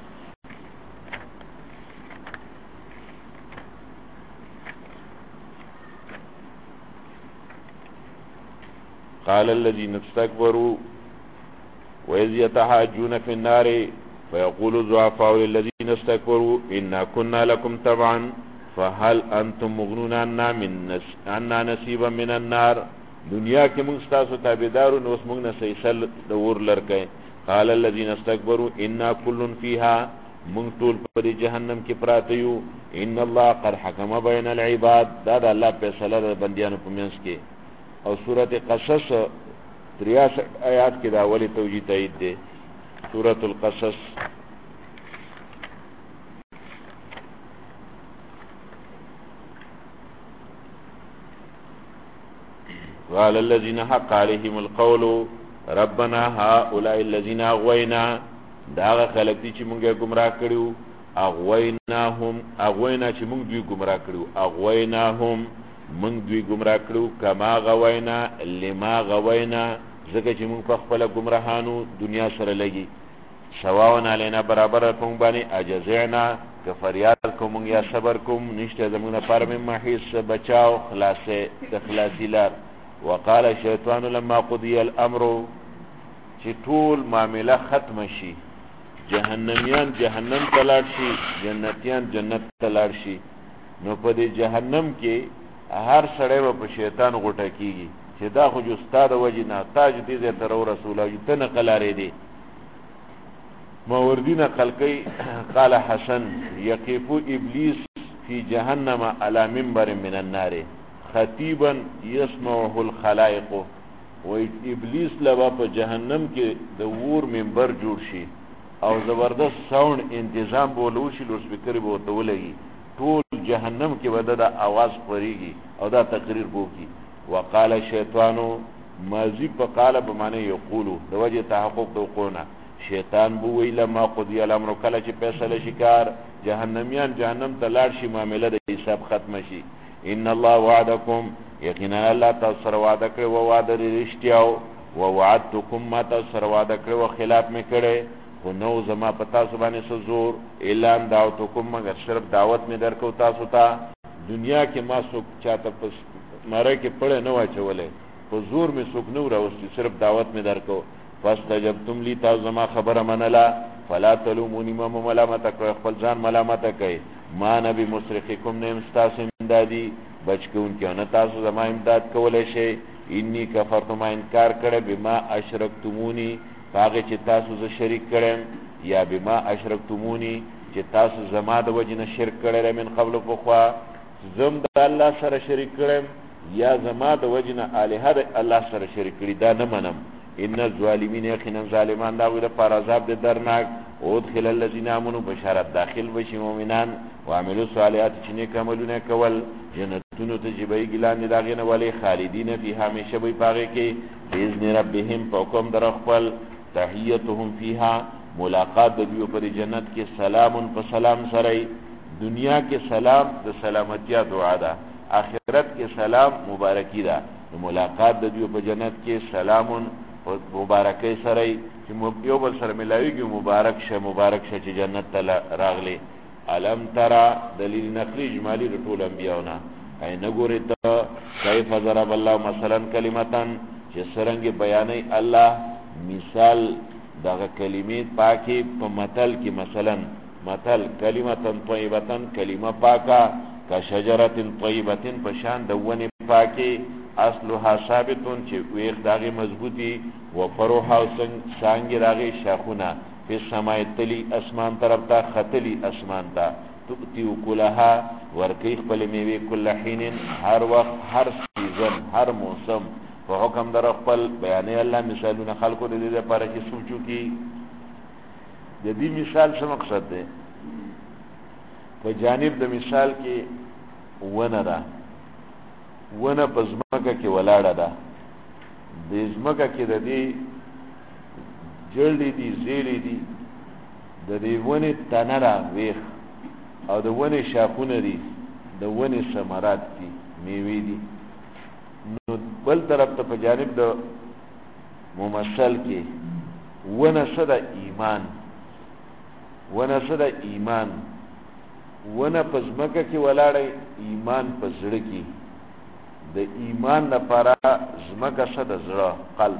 Speaker 2: قال الذين استكبروا وإذ يتحاجون في النار فيقول الضعفاء للذين استكبروا إنا كنا لكم تبعا فهل انتم مغنون عنا نصیبا من النار دنیا کې موږ تاسو تابعدارو نو اوس موږ نه سیسل د اور لرکې قال الذين استكبروا انا كل فيها موږ ټول په جهنم کې پراته یو ان الله قد حكم بين العباد دا د الله فیصله د بندیانو په منځ کې او سورۃ قصص 63 آیات کې دا اولی توجیه تایید ده سورۃ القصص قال الذين حق عليهم القول ربنا هؤلاء الذين اغوينا دا خلق دي چې مونږه گمراه کړیو اغوینا چې مونږ دوی گمراه کړیو اغویناهم مونږ دوی گمراه کړیو کما غوینا لما غوینا ځکه چې مونږ په خپل گمراهانو دنیا سره لګي سواون علینا برابر کوم باندې اجزعنا که فریاد کوم یا صبر کوم نشته زمونږ لپاره مې محیص بچاو خلاصې د خلاصي لار وقال الشیطان لما قضی الامر چې ټول معامله ختم شي جهنميان جهنم تلاړ شي جنتيان جنت تلاړ شي نو په دې جهنم کې هر سړی په شیطان غوټه کیږي چې دا خو جو استاد وجه نه تاج دې تر رسول الله ته نقل لري دي موردین خلقی قال حسن یقف ابلیس فی جهنم على منبر من النار خطیبا یسمعه الخلائق و ابلیس لبا په جهنم کې د ور منبر جوړ شي او زبردست ساوند انتظام بولو شي لو سپیکر به وتولږي ټول جهنم کې ودا د आवाज پریږي او دا تقریر وکي وقال الشیطان ماضی په قال به معنی یقولو د وجه تحقق توقونه شیطان بو ویل ما قضی الامر کله چې فیصله شکار جهنميان جهنم ته لاړ شي معاملې د حساب ختم شي ان الله وعدکم یقینا الله تاسو سره وعده کړی او وعده رښتیاو او وعدتکم ما تاسو سره وعده کړی او خلاف مې کړی خو نو زما پتا سبانه سزور اعلان دعوتکم مگر صرف دعوت مې درکو تاسو ته دنیا کې ما څوک چاته پس ماره کې پړې نه واچولې په زور مې څوک نو راوستي صرف دعوت مې درکو فاستجبتم لی تاسو زما خبره منله فلا تلومونی ما ملامت کوي خپل ځان ملامت کوي ما نبی مصرخکم نیم تاسو امدادي بچکون کې نه تاسو زما امداد کولای شي انی کفرتم انکار کړه بما اشرکتمونی هغه چې تاسو ز شریک کړم یا بما اشرکتمونی چې تاسو زما د وجنه شرک کړل من قبل فخوا زم د الله سره شریک کړم یا زما د وجنه الہ الله سره شریک کړی دا نه منم ان الظالمین یقینا ظالمان دا ویل پر عذاب د درناک ادخل الذين امنوا بشارت داخل بشي مؤمنان وعملوا الصالحات چې نیک عملونه کول جنتونو ته جبای ګلان داغنه ولی خالدین فیها همیشه وي پاره کې باذن ربهم حکم در خپل تحیتهم فیها ملاقات د دیو پر جنت کې سلام په سلام سره دنیا کې سلام د سلامتی دعا ده آخرت کې سلام مبارکی ده ملاقات د دیو په جنت کې سلام مبارکه سره چې یو بل سره ملایوي مبارک شه چې جنت ته راغلي علم ترى دلیل نقلی اجمالی رټول انبیاونا اینه ګورې ته کیف ضرب الله مثلا کلمتان چې څنګه بیانې الله مثال دغه کلمې پاکي په متل کې مثلا متل کلمتان طیبتان کلمه پاکه کا شجره طیبه په شان د ونې پاکي اصلها ثابتون چې ویخ داغه مضبوطی و فروحا څنګه راغی شاخونه په سمای تلی اسمان طرف ته خطلی اسمان ته تؤتی وکلها ورکی خپل میوه کل حین هر وخت هر سیزن هر موسم په حکم در خپل بیان الله مثالونه خلقو د دې لپاره چې سوچو کی د دې مثال څه مقصد ده په جانب د مثال کې ونه ده ونه په ځمکه کې ولاړه ده د ځمکه کې د دې جلدی دي زیری دي د دې ونه تنره ویخ او د ونه شاخونه دي د ونه ثمرات دي میوه دي نو بل طرف ته په جانب د ممثل کې ونه صدا ایمان ونه صدا ایمان ونه په ځمکه کې ولاړه ایمان په زړه کې د ایمان لپاره زمکه صد زړه قلب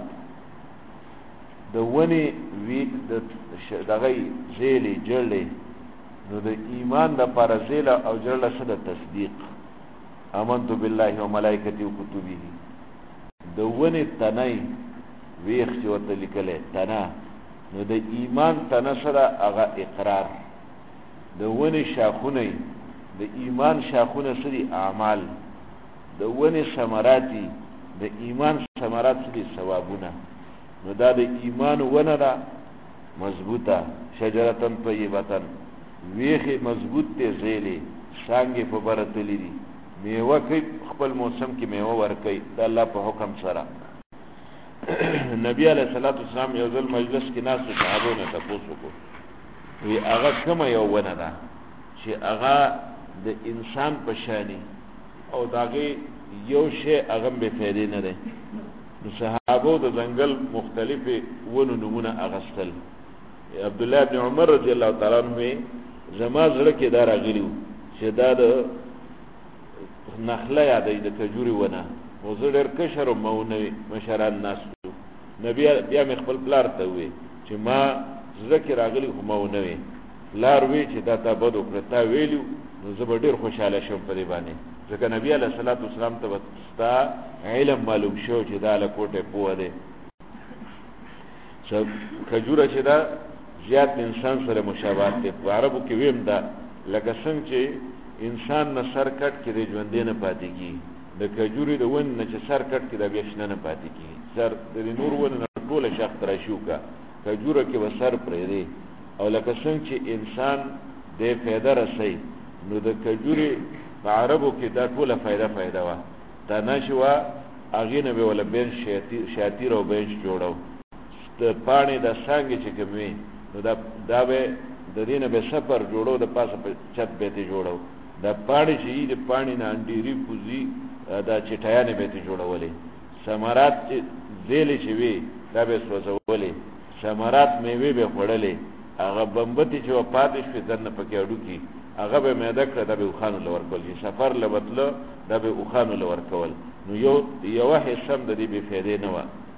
Speaker 2: د ونی وی د دغه زیلی جړلې نو د ایمان د پارزیل او جرل شد تصدیق آمنتو بالله و ملائکتی و کتبه د ونی تنای ویخ چې ورته لیکلی تنه نو د ایمان تنه سره هغه اقرار د ونی شاخونه د ایمان شاخونه سری اعمال د ونی ثمراتی د ایمان ثمرات سری ثوابونه نو دا د ایمان ونه ده مضبوطه شجرتن طیبتن ویخی مضبوط تی زیلی شانگی پا برتلی دی میوه کئی خپل موسم کی میوه ورکی دا اللہ پا حکم سرا نبی علیہ السلام یوزل مجلس کی ناس صحابو نے تپوسو کو وی اغا کم یو ونه دا چی اغا د انسان پشانی او داغی یو شی اغم بے فیده نده صحابو د زنگل مختلف ونو نمونه اغستل عبداللہ ابن عمر رضی اللہ تعالیٰ عنہ زما زړه کې دا راغلیو چې دا د نخله یادې د کجوري ونه او زه ډېر کشر مونه مشران ناستو نبی بیا مې خپل پلار ته وې چې ما زړه کې راغلی خو مونه وې لار وی چې دا تا بد وکړه تا ویلو نو زه به ډېر خوشاله شم په دې باندې ځکه نبی علیه الصلاۃ والسلام ته ستا علم معلوم شو چې دا له کوټه پوه دی چې کجوره چې دا زیات انسان سره مشابهت دی په عربو کې ویم دا لکه څنګه چې انسان نه سر کټ کې د ژوندې نه پاتې کیږي د کجوري د ون نه چې سر کټ کې د بیاشنه نه پاتې کیږي سر د نور ون نه ټوله شخ تر شو کا کجوره کې وسر پرې دی او لکه څنګه چې انسان د فایده رسي نو د کجوري په عربو کې دا ټوله فایده وا دا نشوا اغه نه به ولا بین شاتیر او بین جوړو د پانی د څنګه چې کوي نو دا به د دینه به سفر جوړو د پاسه په چت به ته جوړو د پانی چې د پانی نه انډيري پوزي دا چټیانه به ته جوړولې ثمرات زیلې چې وي دا به سوځولې ثمرات میوه به خړلې هغه بمبتي چې و پاتې شو دنه پکې اډو کې هغه به مېده کړه دا به خوانو لور کول چې سفر لبتلو دا به خوانو لور کول نو یو حصہ د دې به فائدې نه و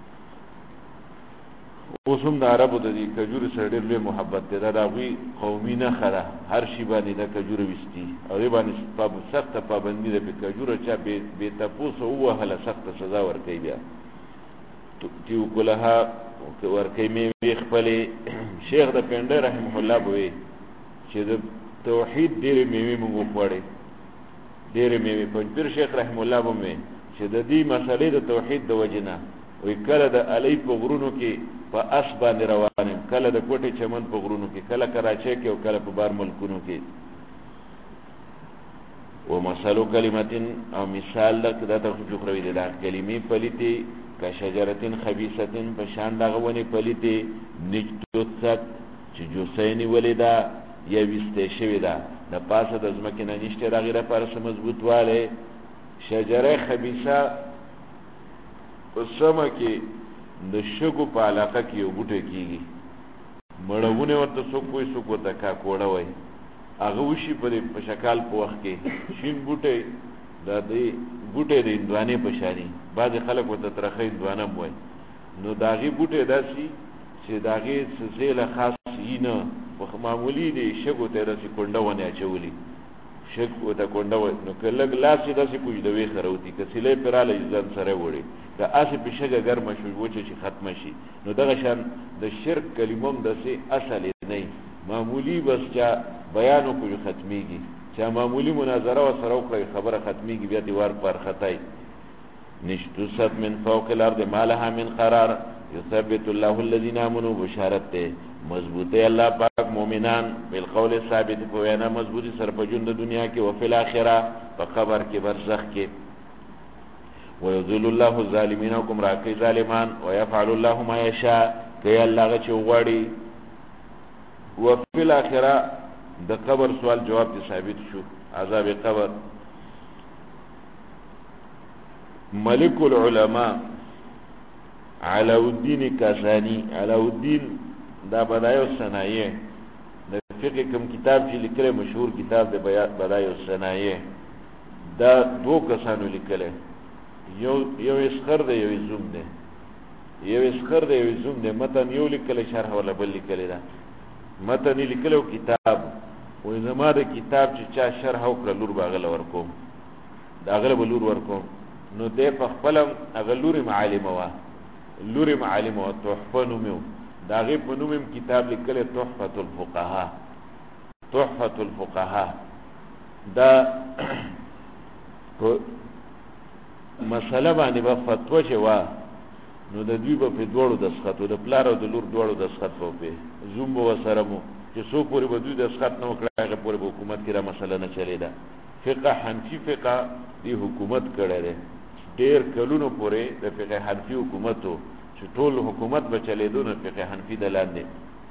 Speaker 2: اوسم د عربو د دې کجوري سره ډېر لوی محبت دی دا دوی قومي نه خره هر شی باندې د کجوري وستي او دې باندې په سخت پابندي د کجوري چا به تاسو وهله سخت سزا ورکړي بیا تیو کلها ورکړي مې خپل شیخ د پنده رحمه الله بوي چې د توحید ډېر میوه موږ وړي ډېر میوه پنځیر شیخ رحمه الله بوي چې د دې مسلې د توحید د وجنه وی کله د علی په غرونو کې په اسبان روانم کله د کوټه چمن په غرونو کې کله کراچۍ کې او کله په بار ملکونو کې و مثالو کلمتین او مثال لک دا ته جوړوي د کلمې پلیتی کا شجرتین خبيثتین په شان دغه ونی پلیتی نجتوت چې جوسینی ولیدا یا وسته شوی دا د پاسه د ځمکې نه نشته دا غیره پر سم مضبوط والے شجره خبيثه اسمه کې د شګو په علاقه کې یو بوټی کیږي مړونه ورته څوک وي څوک ورته کا کوړه وي هغه وشي په شکل په وخت کې شین بوټی د دې بوټی د اندوانې په شانی بعض خلک ورته ترخه اندوانه وي نو داغي بوټی داسي چې داغي سزيله خاص نه په معمولی دی شګو ته راسي کونډه ونه اچولي شګو ته کونډه و نو کله ګلاسي داسي کوی د وی خروتی کسلې پراله ځان سره وړي دا اسی په شګه ګرمه شو وچه چې ختم شي نو دغه شان د شرک کلموم دسي اصل نه معمولی بس چا بیانو کوی ختميږي چا معمولی مناظره و سره وکړي خبره ختميږي بیا دیوار پر خطای نشتو سب من فوق الارض ما لها من قرار يثبت الله الذين امنوا بشارت مضبوطه الله پاک مومنان بالقول ثابت کو وینا مضبوطی سر په ژوند دنیا کې او په اخره په قبر کې برزخ کې ويذل الله الظالمين وكم راقي ظالمان ويفعل الله ما يشاء كي الله غچ وغړي وفي الاخره د قبر سوال جواب دي ثابت شو عذاب قبر ملك العلماء علاءالدین کاشانی علاءالدین دا بدایو صنایع د فقه کوم کتاب چې لیکل مشهور کتاب د بدایو صنایع دا دو کسانو لیکل یو اسخر دی یو زوم دی یو اسخر دی یو زوم دی متن یو لیکل شرح ولا بل لیکل دا متن لیکلو کتاب وې زما د کتاب چې چا شرح وکړه لور به هغه له ورکوم د هغه به لور ورکوم. نو دی په خپله هغه لورې معالمه وه، لورې معالمه وه، تحفه نوم یې و. د هغې په نوم یې کتاب لیکلی تحفة الفقها. تحفة الفقها دا په مسله باندې به فتوه چې وه نو د دوی به په دواړو دسخط و، د پلار او د لور دواړو دسخط به پې زوم به ورسره مو چې څو پورې به دوی دسخط نه وکړه هغې پورې به حکومت کې دا مسله نه چلېده. فقه حنفي فقه دی حکومت کړی دی ډېر کلونو پورې د فقه حنفي حکومت و چې ټول حکومت به چلېدو نو فقه حنفي د لاندې.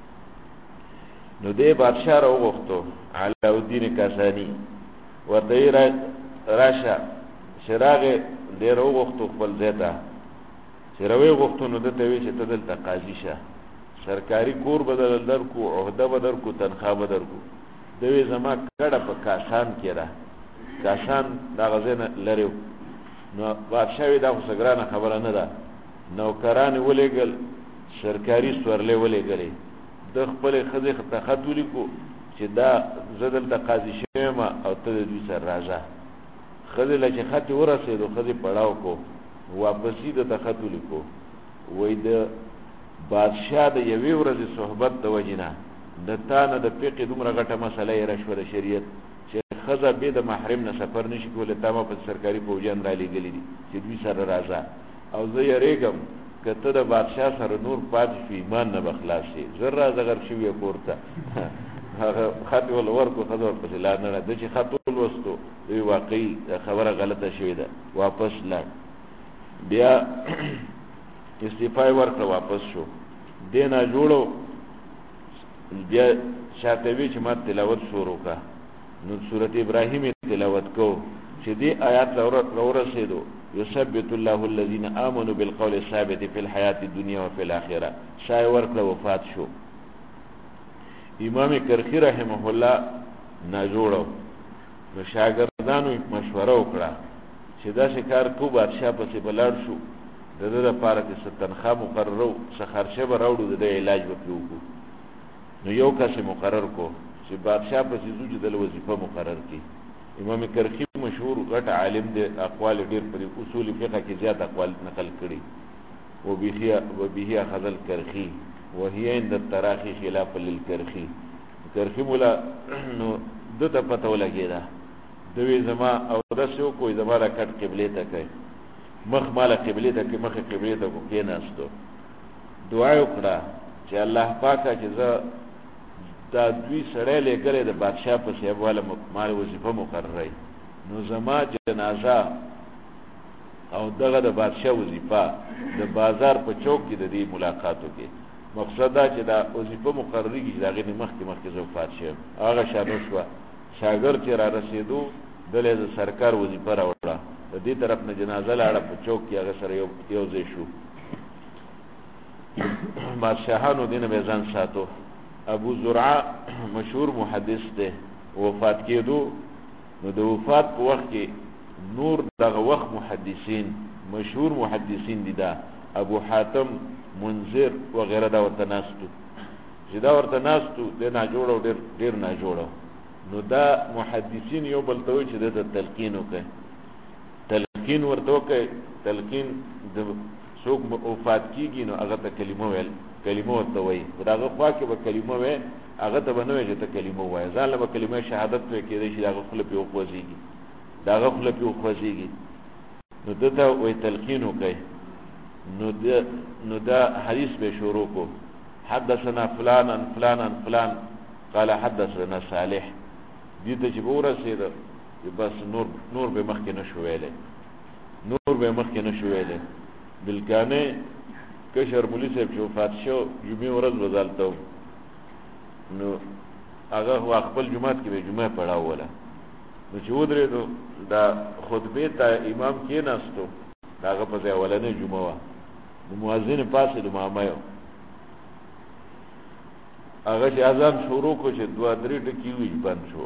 Speaker 2: نو دی بادشاه را وغوښتو علاءالدین کاساني ورته یې راشه چې راغې دی را وغوښتو خپل ځای ته چې را وغوښتو نو ده ته ویې چې ته دلته قاضي شه، سرکاري کور به درکو، عهده به درکو، تنخواه به درکو. ده ویې زما کډه په کاشان کې ده، کاشان د هغه ځای نه لرې و. نو بادشاه ویې دا خو څه ګرانه خبره نه ده. نوکران یې ولېږل، سرکاري سورلۍ ولېږلې، د خپلې ښځې ته خط ولیکو چې دا زه دلته قاضي شوی یم او ته د دوی سره راځه. ښځې له چې خط یې ورسېدو ښځې پړاو کو واپسي د ته خط ولیکو وایي د بادشاه د یوې ورځې صحبت د وجې نه د تا نه د فقې دومره غټه مسله یې راشوه د شریعت چې ښځه بې د محرم نه سفر نشي کولی، تا ما په سرکاري پوځیان رالیږلي دي چې دوی سره راځه او زه یېرېږم که ته د بادشاه سره نور پاتې شو ایمان نه به خلاص شي، زر راځه غر شوي یې کور ته. هغه خط یې ورله ورکړو، ښځه ورپسې لاړ نه ده چې خط ولوستو دوی واقعي خبره غلطه شوې ده، واپس لاړ. بیا استعفا یې ورکړه، واپس شو. دی ناجوړو بیا شاته وی چې ما تلاوت شروع کړه نو سورت ابراهیم تلاوت کو چې دې آیات راورسېدو یثبت الله الذين آمنوا بالقول الثابت في الحیات الدنیا وفي الاخره. شای ورکړه، وفات شو. امام کرخی رحمه الله ناجوړو نو شاګردانو مشوره وکړه چې دا کار کو بادشاه پسې بلاړ شو د ده دپاره چې څه تنخواه مقررو څه خرچه به راوړو د ده علاج به پرې وکړو. نو یو کس مقرر کو چې بادشاه پسې ځو چې دله وظیفه مقرر کړي. امام کرخی مشهور غټ عالم دی، اقوال ډېر په اصول فقه کې زیات اقوال نقل کړي. وبه اخذ الکرخی وهي عند التراخي خلاف للکرخی. کرخی مولا نو ده ته پته ولګېده، ده وی زما او داسې وکړو زما را کټ قبلې ته کوي، مخ ماله قبلې ته کوي، مخې قبلې ته کېناستو. دعا یې وکړه چې الله پاکه چې زه دا دوی سړی لېږلی د بادشاه په صاحب والا مال وظیفه مقرروي نو زما جنازه او دغه د بادشاه وظیفه د بازار په چوک کې د دې ملاقاتو کې مقصد دا چې دا وظیفه مقرریږي چې د هغې نه مخکې زه وفات شم. هغه شانو شوه. شاګرد چې را رسېدو دله د سرکار وظیفه راوړه، د دې طرف نه جنازه لاړه په چوک کې هغه سره یو ځای شو. بادشاهانو دې نه به ځان ساتو. ابو زرعه مشهور محدث دی، وفات کېدو نو د وفات په وخت کې نور دغه وخت محدثین مشهور محدثین دي، دا ابو حاتم منذر وغیره دا ورته ناستو چې دا ورته ناستو دی ناجوړه ډېر ناجوړه. نو دا محدثین یو بل ته وایي چې د تلقین وکړي، تلقین ورته وکړي. تلقین د څوک وفات کېږي نو هغه ته کلمه ویل، کلمه ورته وایي. د هغه خوا کې به کلمه وایي، هغه ته به نه وایي چې ته کلمه ووایه، ځان له به کلمه شهادت پرې کېدی شي د هغه خوله پرې وخوځېږي، د هغه خوله پرې وخوځېږي. نو ده ته وایي تلقین وکړي. نو دا حدیث به شروع کو، حدثنا فلان عن فلان عن فلان قال حدثنا صالح. دې ته چې به ورسېده بس نور به مخکې نه شو ویلی، نور به مخکې نه شو ویلی. بلکانې کشر مولي صاحب چې وفات شو جمعې ورځ به دلته و نو هغه خپل جومات کې به جمعه پړاوله. نو چې ودرېدو دا خطبې ته امام کېناستو، د هغه په ځای اولنۍ جمعه وه، د مؤذن پاسېدو مامایو هغه چې اذان شروع کړو چې 2-3 ټکي وي بند شو،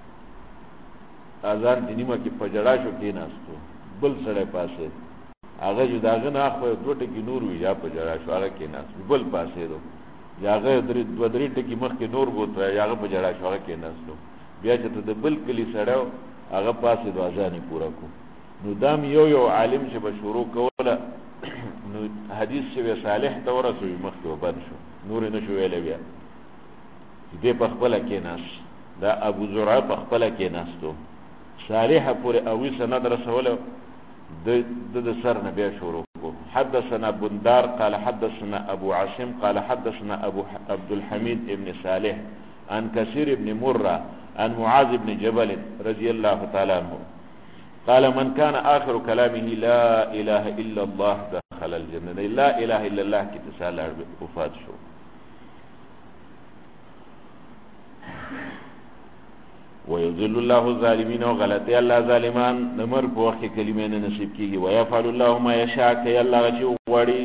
Speaker 2: اذان د نیمه کې په جړا شو کېناستو. بل سړی پاسېد، هغه چې د هغه نه اخوا 2 ټکي نور وي یا په جړا شو، هغه کېناست. بل پاسېدو، یاغه دوه درې ټکی مخکې نور بوت یاغه په جړا شوغه کې نستو بیا چې ته د بل کلی سړیو هغه پاسې د اذان پورا کو نو دام یو عالم چې به شروع کوله نو حدیث چې صالح ته ورسوي مخکې وبد شو نور نه شو ویل بیا دې په خپل کې ناس دا ابو زرع په خپل کې ناستو صالح پورې اوې سند رسوله د سر نه بیا شروع کو حدثنا بندار قال حدثنا ابو عاصم قال حدثنا ابو عبد الحميد ابن صالح عن كثير ابن مرة عن معاذ بن جبل رضي الله تعالى عنه قال من كان آخر كلامه لا إله إلا الله دخل الجنة لا إله إلا الله کی تسال وفات شو ويذل الله الظالمين وغلط الله ظالمان نمر په وخت کلمې نه نصیب کیږي ويفعل الله ما يشاء كي الله غشي وړي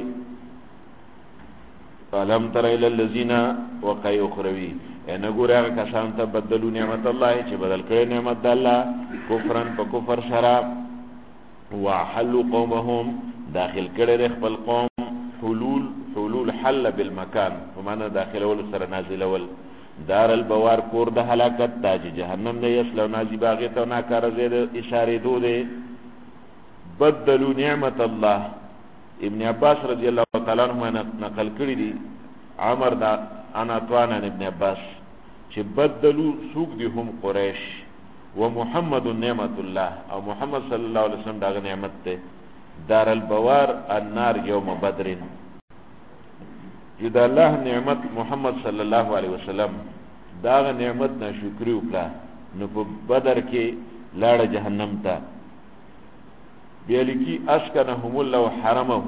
Speaker 2: فلم تر الى الذين وقعوا اخروي ان ګوره کسان ته بدلو نعمت الله چې بدل کړي نعمت الله کفرن په کفر سره وحلوا قومهم داخل کړي خپل قوم حلول حل بالمكان ومعنى داخل ول سره نازل ول دار البوار کور د هلاکت د جهنم نه یسلو نازي باغه ته ناکار زید اشاره دوده بدلوا نعمت الله ابن عباس رضی الله تعالی عنہ نقل کړی دي عمر دا انا طوانا ابن عباس چې بدلوا سوق دي هم قریش ومحمد نعمت الله او محمد صلی الله علیه وسلم دا نعمت ته دار البوار النار یوم بدر دا الله نعمت محمد صلی الله علیه وسلم دا نعمت ناشکری وکړه نو په بدر کې لاړ جهنم ته بیلکی اسکنهم الله حرمه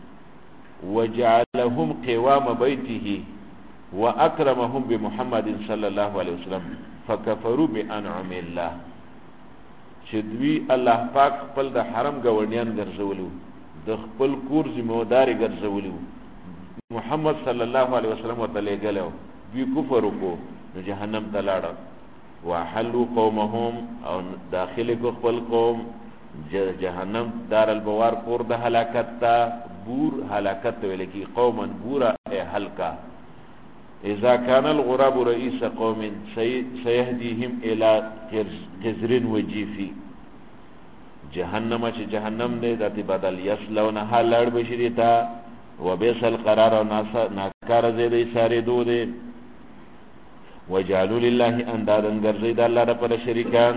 Speaker 2: وجعلهم قوام بيته واكرمهم بمحمد صلى الله عليه وسلم فكفروا بانعم الله شدوی الله پاک خپل د حرم گورنیان ګرځولو د خپل کور ذمہداري ګرځولو محمد صلی الله علیه وسلم وتعالی ګلو بي کفر کو نو جهنم ته لاړ وحلوا قومهم او داخل کو خپل قوم جهنم دار البوار کور د هلاکت تا بور هلاکت ویل کی قوما بورا هلکا اذا كان الغراب رئيس قوم سيهديهم الى قزر وجيفي جهنم چې جهنم دې دتی بدل يسلونها لړ بشریتا وبئس القرار ناکار زیدې ساري دوده وجعلوا لله اندادا غرزید الله رب شریکان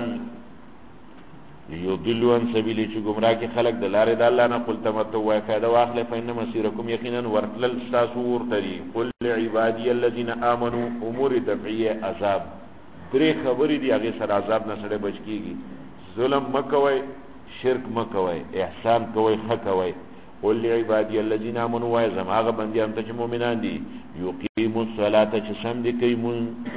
Speaker 2: یضلوا عن سبیل چې گمراه کی خلق د لارې د الله نه قل تمتع و فائدہ واخله فإن مسيركم يقينا ورتل ساسور تري قل لعبادي الذين امنوا امور دفعيه عذاب درې خبرې دي هغه سره عذاب نه سره بچ کیږي ظلم مکوي شرک مکوي احسان کوي حق کوي قل لعبادي الذين امنوا ويزماغ بنديان ته مؤمنان دي يقيموا الصلاه چې سم دي کوي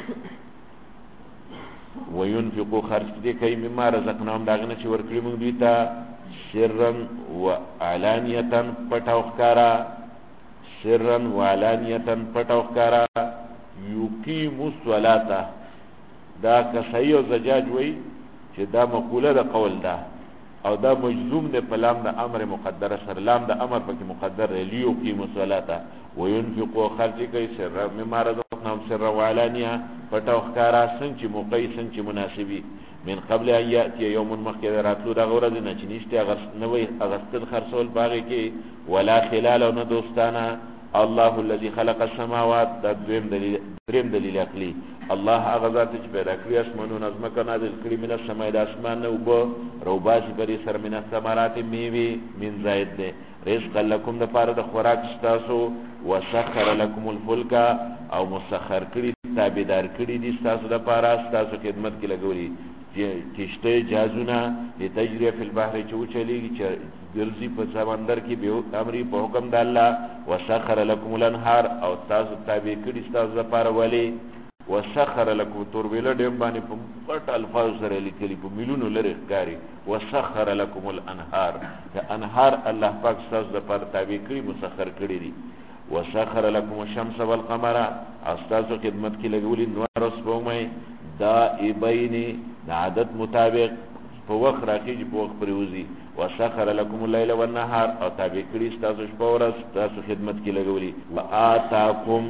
Speaker 2: وينفقوا خرج دي کوي مما رزقناهم داغنه چې ورکړي موږ دوی ته سرا وعلانيه پټاوخکارا سرا وعلانيه پټاوخکارا يقيموا الصلاه دا کسایو زجاج وای چې دا مقوله د قول ده او دا مجزوم ده په لام د امر مقدر سره لام د امر پکې مقدر لیو کی مصلاته وينفقوا خرج کوي سر مما رزقناهم سر وعلانيه پټو ښکارا څنګه موقع څنګه مناسبي من قبل ان ياتي يوم مخکې راتلو دا غوړه نه چې نشته اگر نوې اغستل خرڅول باغې کې ولا خلال او نه دوستانه الله الذي خلق السماوات دا دریم دلیل عقلی الله هغه ذات چې پیدا کړی اسمانونه ازمکه نازل کړی من السماء د اسمان نه وب روباسي پرې سر من الثمرات میوه من زائد ده رزق لكم د پاره د خوراک تاسو وسخر لكم الفلك او مسخر کړی تابعدار کړی دي تاسو د پاره تاسو خدمت کې لګولي کشته جازونه د تجریه فی البحر چوچلیږي چې ګرځي په سمندر کې به امر په حکم د الله وسخر لكم الانهار او تاسو تابع کړی تاسو د پاره ولی وسخر لكم تربيل دیم باندې په پټ الفاظ سره لیکلي په مليونو لري ښکاری وسخر لكم الانهار د انهار الله پاک تاسو د پاره تابع کړی مسخر کړی دي وسخر لكم الشمس والقمر استاسو خدمت کې لګولي نور اوس په دائبین عادت مطابق په وخت راکېږي په وخت پریوزي وسخر لكم الليل والنهار او تابع کړی تاسو شپه ورځ تاسو خدمت کې لګولي واتاکم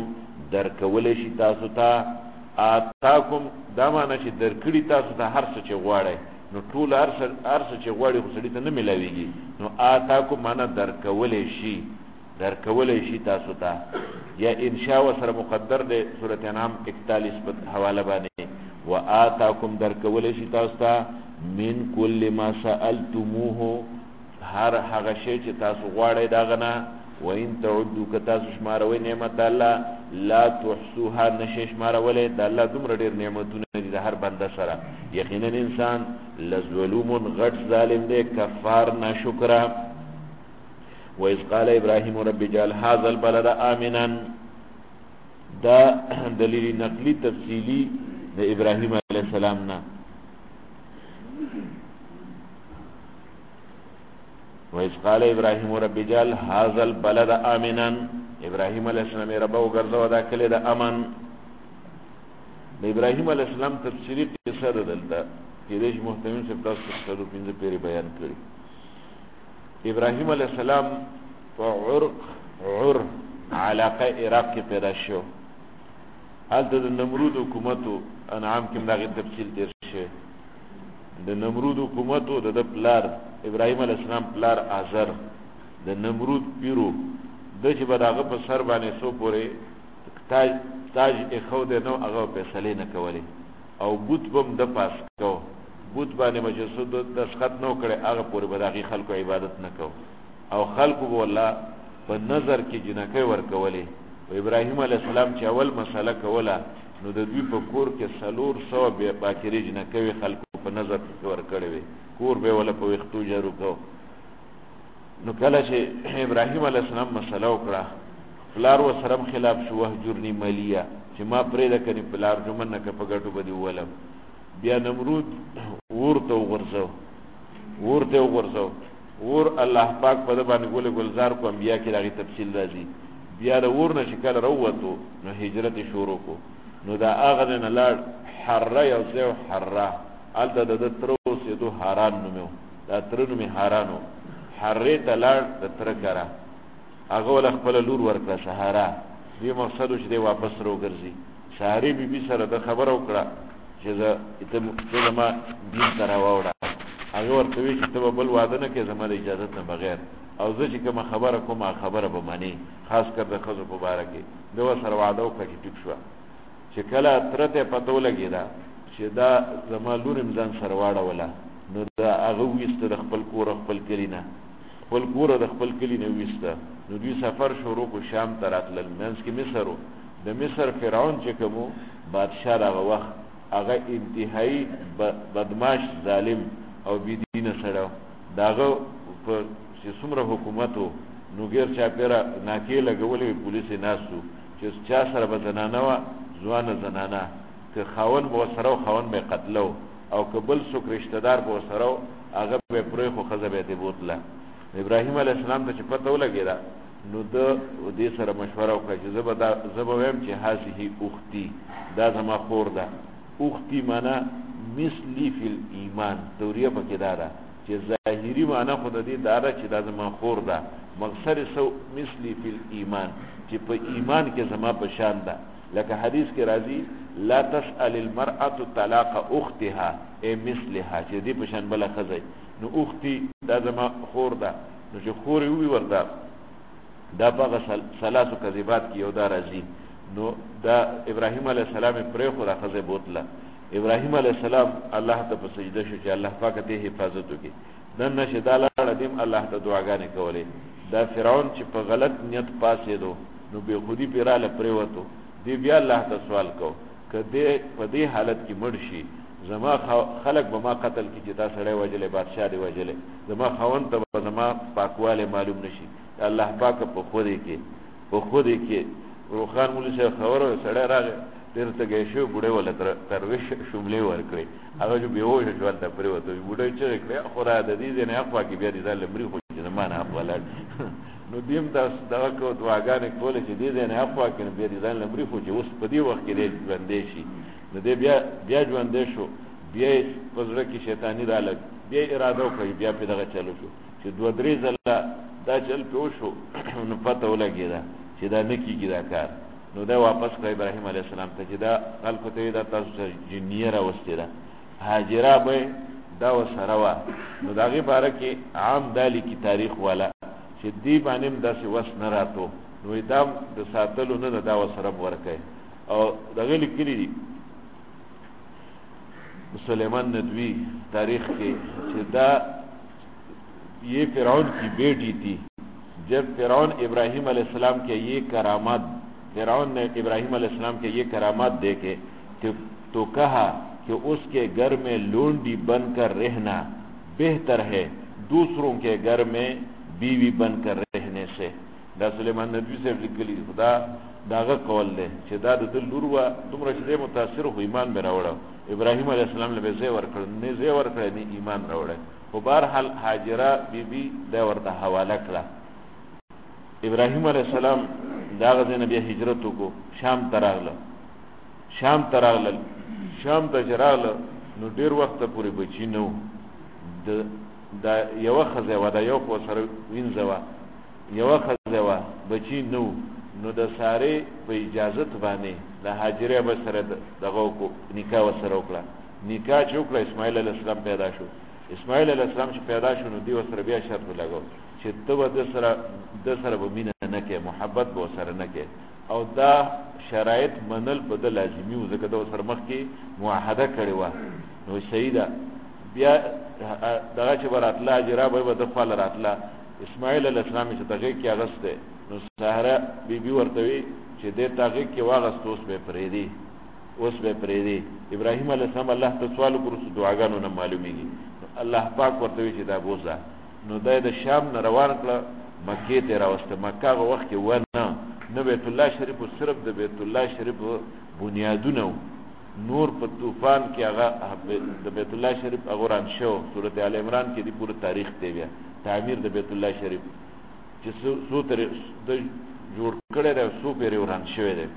Speaker 2: درکول شي تاسو ته. آتاکم دا معنی چې درکړي تاسو ته هر څه چې غواړئ، نو ټول هر څه چې غواړي خو سړي ته نه ملاویږي. نو آتاکم معنی درکول شي تاسو ته. یا انشاء و سره مقدر ده سورۃ انعام 41 په حواله باندې. وآتاکم درکول شي تاسو ته من کل ما سألتموه هر هغه شی چې تاسو غواړئ داغه نه. وان تعدوا که تاسو شماروئ نعمت الله لا تحصوها نشئ شمارولئ. د الله دومره ډېر نعمتونه دي د هر بنده سره. یقینا انسان لظلوم غټ ظالم دی، کفار ناشکره. وإذ قال ابراهيم رب اجعل هذا البلد آمنا، دا دلیل نقلی تفصیلی د ابراهیم علیہ السلام نا. وإذ قال ابراهيم رب اجعل هذا البلد آمنا، ابراهیم علیہ السلام رب وګرځاو دا کلی د امن. د ابراهیم علیہ السلام تفصیلی قصه ده دلته کې د محتمل څخه تاسو څه پنځه پیری بیان کړی. ابراهیم علیہ السلام په عر علاقه عراق کې پیدا شو. هلته د نمرود حکومت انعام کې دغه تفصیل تیر شي. د نمرود حکومت د پلار ابراهیم علیہ السلام پلار آزر د نمرود پیرو د چې بداغه په سر باندې سو پورې تاج اخو د نو هغه فیصله نه کوله او بوت بم د پاس کو بوت باندې مجسد د سخت نو کړي هغه پورې بداغي خلکو عبادت نه کو او خلکو والله په نظر کې جنکه ور کوله. و ابراهیم علیہ السلام چې اول مسله کوله نو د دوی په کور کې 400 به باکری جنکه خلکو په نظر کې ور کړي وي، کور به ولا په وختو جارو کو. نو کله چې ابراهیم علیہ السلام مسله وکړه پلار و سرم خلاف شو وهجرنی مالیه چې ما پرې د کني پلار جمن نه په ګټو بدی ولم. بیا نمرود ورته وغورځو ور الله پاک په باندې ګل گلزار کو انبیا کې دغه تفصیل راځي. بیا د ور نه شکل راووتو نو هجرت شروع کو. نو دا هغه نه لاړ حره یو ځای حره الته د تروس یو حران نومو دا ترنو می حرانو حره ته لاړ د تر کرا هغه ول خپل لور ورکړه سهارا. دې مقصد چې دی واپس راوګرځي. ساری بیبي سره د خبر وکړه چې زه ما دین تر واوړه. هغه ورته وی چې ته بل واده نه کې زما د اجازه نه بغیر او زه چې کوم خبره کوم خبره به مانی، خاص کر د خزو مبارک دوه سره وعده وکړه چې ټیک شو. چې کله ترته پته ولګی دا چې دا زما لور امزان سره واړه ولا نو دا هغه وېست د خپل کور خپل کلینا خپل کور د خپل کلینا وېست. نو دوی سفر شروع کو شام ته راتلل. منځ کې مصر د مصر فرعون چې کوم بادشاہ هغه وخت هغه انتهایی بدمعاش ظالم او بيدینه سره داغه په څومره حکومتو نو غیر چا پیرا ناکې لګولې پولیس ناسو چې چا سره به زنانه وا ځوان زنانه که خاون به سره خاون به قتلو او کبل څوک رشتہ دار به سره هغه به پرې خو خزه به دی بوتله. ابراهیم علیہ السلام ته چې پته ولګیدا نو د دې سره مشوره وکړه چې زب ویم چې هذه اختی دا زما خور ده. اختی معنا مثلی فی الایمان توریه پکې دارا چې ظاهری معنا خود دې دارا چې دا زما خور ده، مقصد سو مثلی فی الایمان چې په ایمان کې زما په شان ده. لکه حدیث کې راځي لا تسأل المرأة طلاق اختها ای مثلها چې دې په شان بل خزای. نو اختی دا زما خور ده. نو چې خور وي ورته دا په ثلاثه کذبات کې یو دا راځي. نو دا ابراهیم علیہ السلام پرې خو راخذ بوتله. ابراهیم علیہ السلام الله ته په سجده شو چې الله پاک ته حفاظت وکړي. نن نشه دا لاړ دیم الله ته دعاګانې کولې. دا فرعون چې په غلط نیت پاسې دو نو به خودي پیراله پرې وته دی بیا الله ته سوال کو کده په دې حالت کې مړ شي زما خلق به ما قتل کی چې دا سړی وجلې بادشاہ دی وجلې زما خوان ته زما پاکواله معلوم نشي. الله پاک په خوده کې روخان مولوی صاحب خبره سړی راغی ډېر ته گئی شو بوډۍ ولا ترویش شوملې ورکړي هغه جو بیهوش شو ته پرې وته بوډۍ چې کړه خورا د دې نه اخوا کې بیا دې لمري خو چې زمانه اخوالات نو دیم تاسو دا کو دعاګانې کولې چې دې نه اخوا کې بیا دې لمري خو چې اوس په دې وخت کې دې ژوندې شي. نو دې بیا ژوندې شو. بیا پزړه کې شیطانی رااله بیا اراده وکړي بیا په دغه چلو شو چې دوه درې ځله دا چل په شو نو پته ولګیدا چې دا نکیږي دا کار. نو دا واپس کړ ابراهیم علیه السلام ته چې دا خلکو ته دا تاسو جنیه راوستې ده هاجره به دا وسره وه نو د هغې باره کې عام دا لیکي تاریخ والا چې دې باندې هم داسې وس نه راتو نو دا د ساتلو نه ده دا وسره م ورکوي او دغه لیکلي دي سلیمان ندوی تاریخ کے دا یہ فرعون کی بیٹی تھی جب فرعون ابراہیم علیہ السلام کے یہ کرامات فرعون نے ابراہیم علیہ السلام کے یہ کرامات دیکھے تو کہا کہ اس کے گھر میں لونڈی بن کر رہنا بہتر ہے دوسروں کے گھر میں بیوی بن کر رہنے سے دا سلیمان ندوی سے لکلی خدا داغه قول ده چې دا د لور وا دومره چې متاثر خو ایمان به راوړ ابراهیم علیه السلام له زی ورکړ نه زی ورکړ نه ایمان راوړ خو بهر حال هاجره بیبي دا ورته حواله کړه ابراهیم علیه السلام دا غزه نبی هجرت وکړو شام تراغله شام ته چراغله نو ډیر وخت پورې بچی نو دا یو خزه و دا یو خو سره وینځوا یو خزه و بچی نو نو د ساره په اجازت باندې د هاجره به سره دغه کو نکاح وسره وکړه نکاح چې وکړه اسماعیل علیه السلام پیدا شو اسماعیل علیه السلام چې پیدا شو نو دی وسره بیا شرط لګاو چې ته د سره به مینه نه کې محبت به سره نه کې او دا شرایط منل په د لازمي و ځکه د سره مخ کې معاهده کړې و نو سیده بیا دغه چې براتله اجرا به د خپل راتله اسماعیل علیه السلام چې دغه کې اغسته نو سهره بیبي ورتوي چې دې تاغه کې واغست اوس به پرېدي ابراهیم علیه السلام الله ته سوال وکړو دعاګانو نه معلومیږي الله پاک ورتوي چې دا بوزه نو د شام نه روان کړه مکې ته راوسته مکه هغه وخت کې ونه نو بیت الله شریف صرف د بیت الله شریف بنیادونه نور په طوفان کې هغه د بیت الله شریف هغه ران شو سورته ال عمران کې دی پوره تاریخ دی بیا تعمیر د بیت الله شریف چې سو تر د جوړ کړه د سو پیری وران شوی دی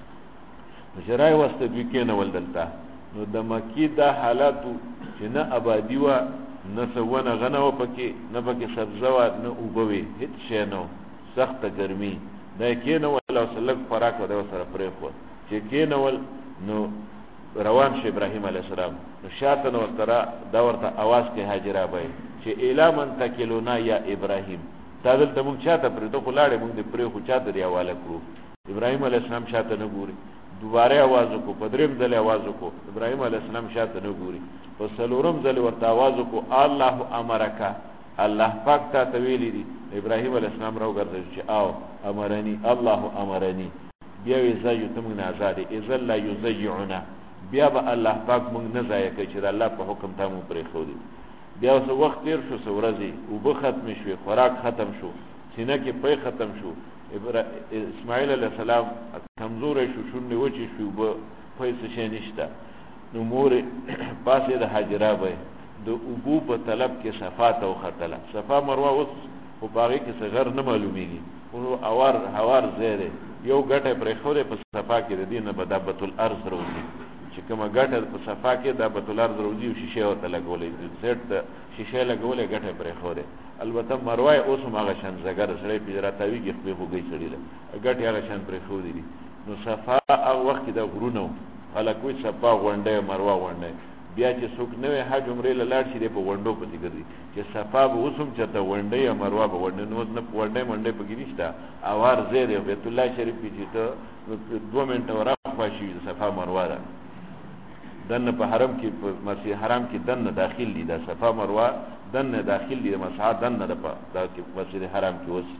Speaker 2: مشرای واسطه دوی کې نه ولدلتا نو د مکی دا حالاتو چې نه آبادی و نه سونه غنه و پکې نه پکې سبزه و نه اوبوي هیڅ شی نه سخت ګرمي دا کې نه ولا سلک فراق و د سره پرې خو چې کې نه ول نو روان شي ابراهیم علیه السلام نو شاته نو ترا دا ورته आवाज کې هاجره به چې اله من تکلونا یا ابراهیم تاسو ته مونږ چاته پرې ته خلاړې مونږ دې پرې خو چاته دی حواله کړو ابراهیم علیه السلام شاته نه ګوري دوباره आवाज وکړو پدریم ځل आवाज وکړو ابراهیم علیه السلام شاته نه ګوري په څلورم ځل ورته आवाज وکړو الله امرک الله پاک ته ویلي دي ابراهیم علیه السلام راوګرځي چې او امرني الله امرني بیا وی زایو ته مونږ نه آزاد اذن لا یزیعنا بیا به الله پاک مونږ نه ځای کوي چې الله په حکم ته مونږ پرې خو دي بیا اوس وخت تیر شو سورځي او به ختم شو خوراک ختم شو سینه کې پي ختم شو اسماعیل علیه السلام کمزور شو شونه وچی شو به پیسې شي نشته نو مور پاسه د هاجره به د ابو په طلب کې صفا ته وختله صفا مروه اوس په باغې کې صغر نه معلومیږي نو هوار زیره یو ګټه پرې خو په صفا کې د دینه بدابت الارض وروځي چې کومه ګټه په صفا کې د بتولار ضروري او شیشه او لګولې زړه د شیشه لګولې ګټه پرې خوره البته مروه اوس ماغه شان زګر سره پیجراتوي کې خو به سړي له ګټه هغه شان پرې خو دي نو صفا هغه وخت د غرونو خلکوي صفا غونډه مروه غونډه بیا چې څوک نوې حج عمره لاړ شي د په غونډو په ذکر چې صفا به اوسم چته غونډه یا مروه به غونډه نو نه غونډه منډه په کې نشته اوار زیره بیت الله شریف کې ته 2 منټه ورافه شي صفا مروه ده دنه په حرم کې په مسجد حرام کې دنه داخل دي د صفا مروه دنه داخل دي د مسعد دنه د کې مسجد حرام کې اوس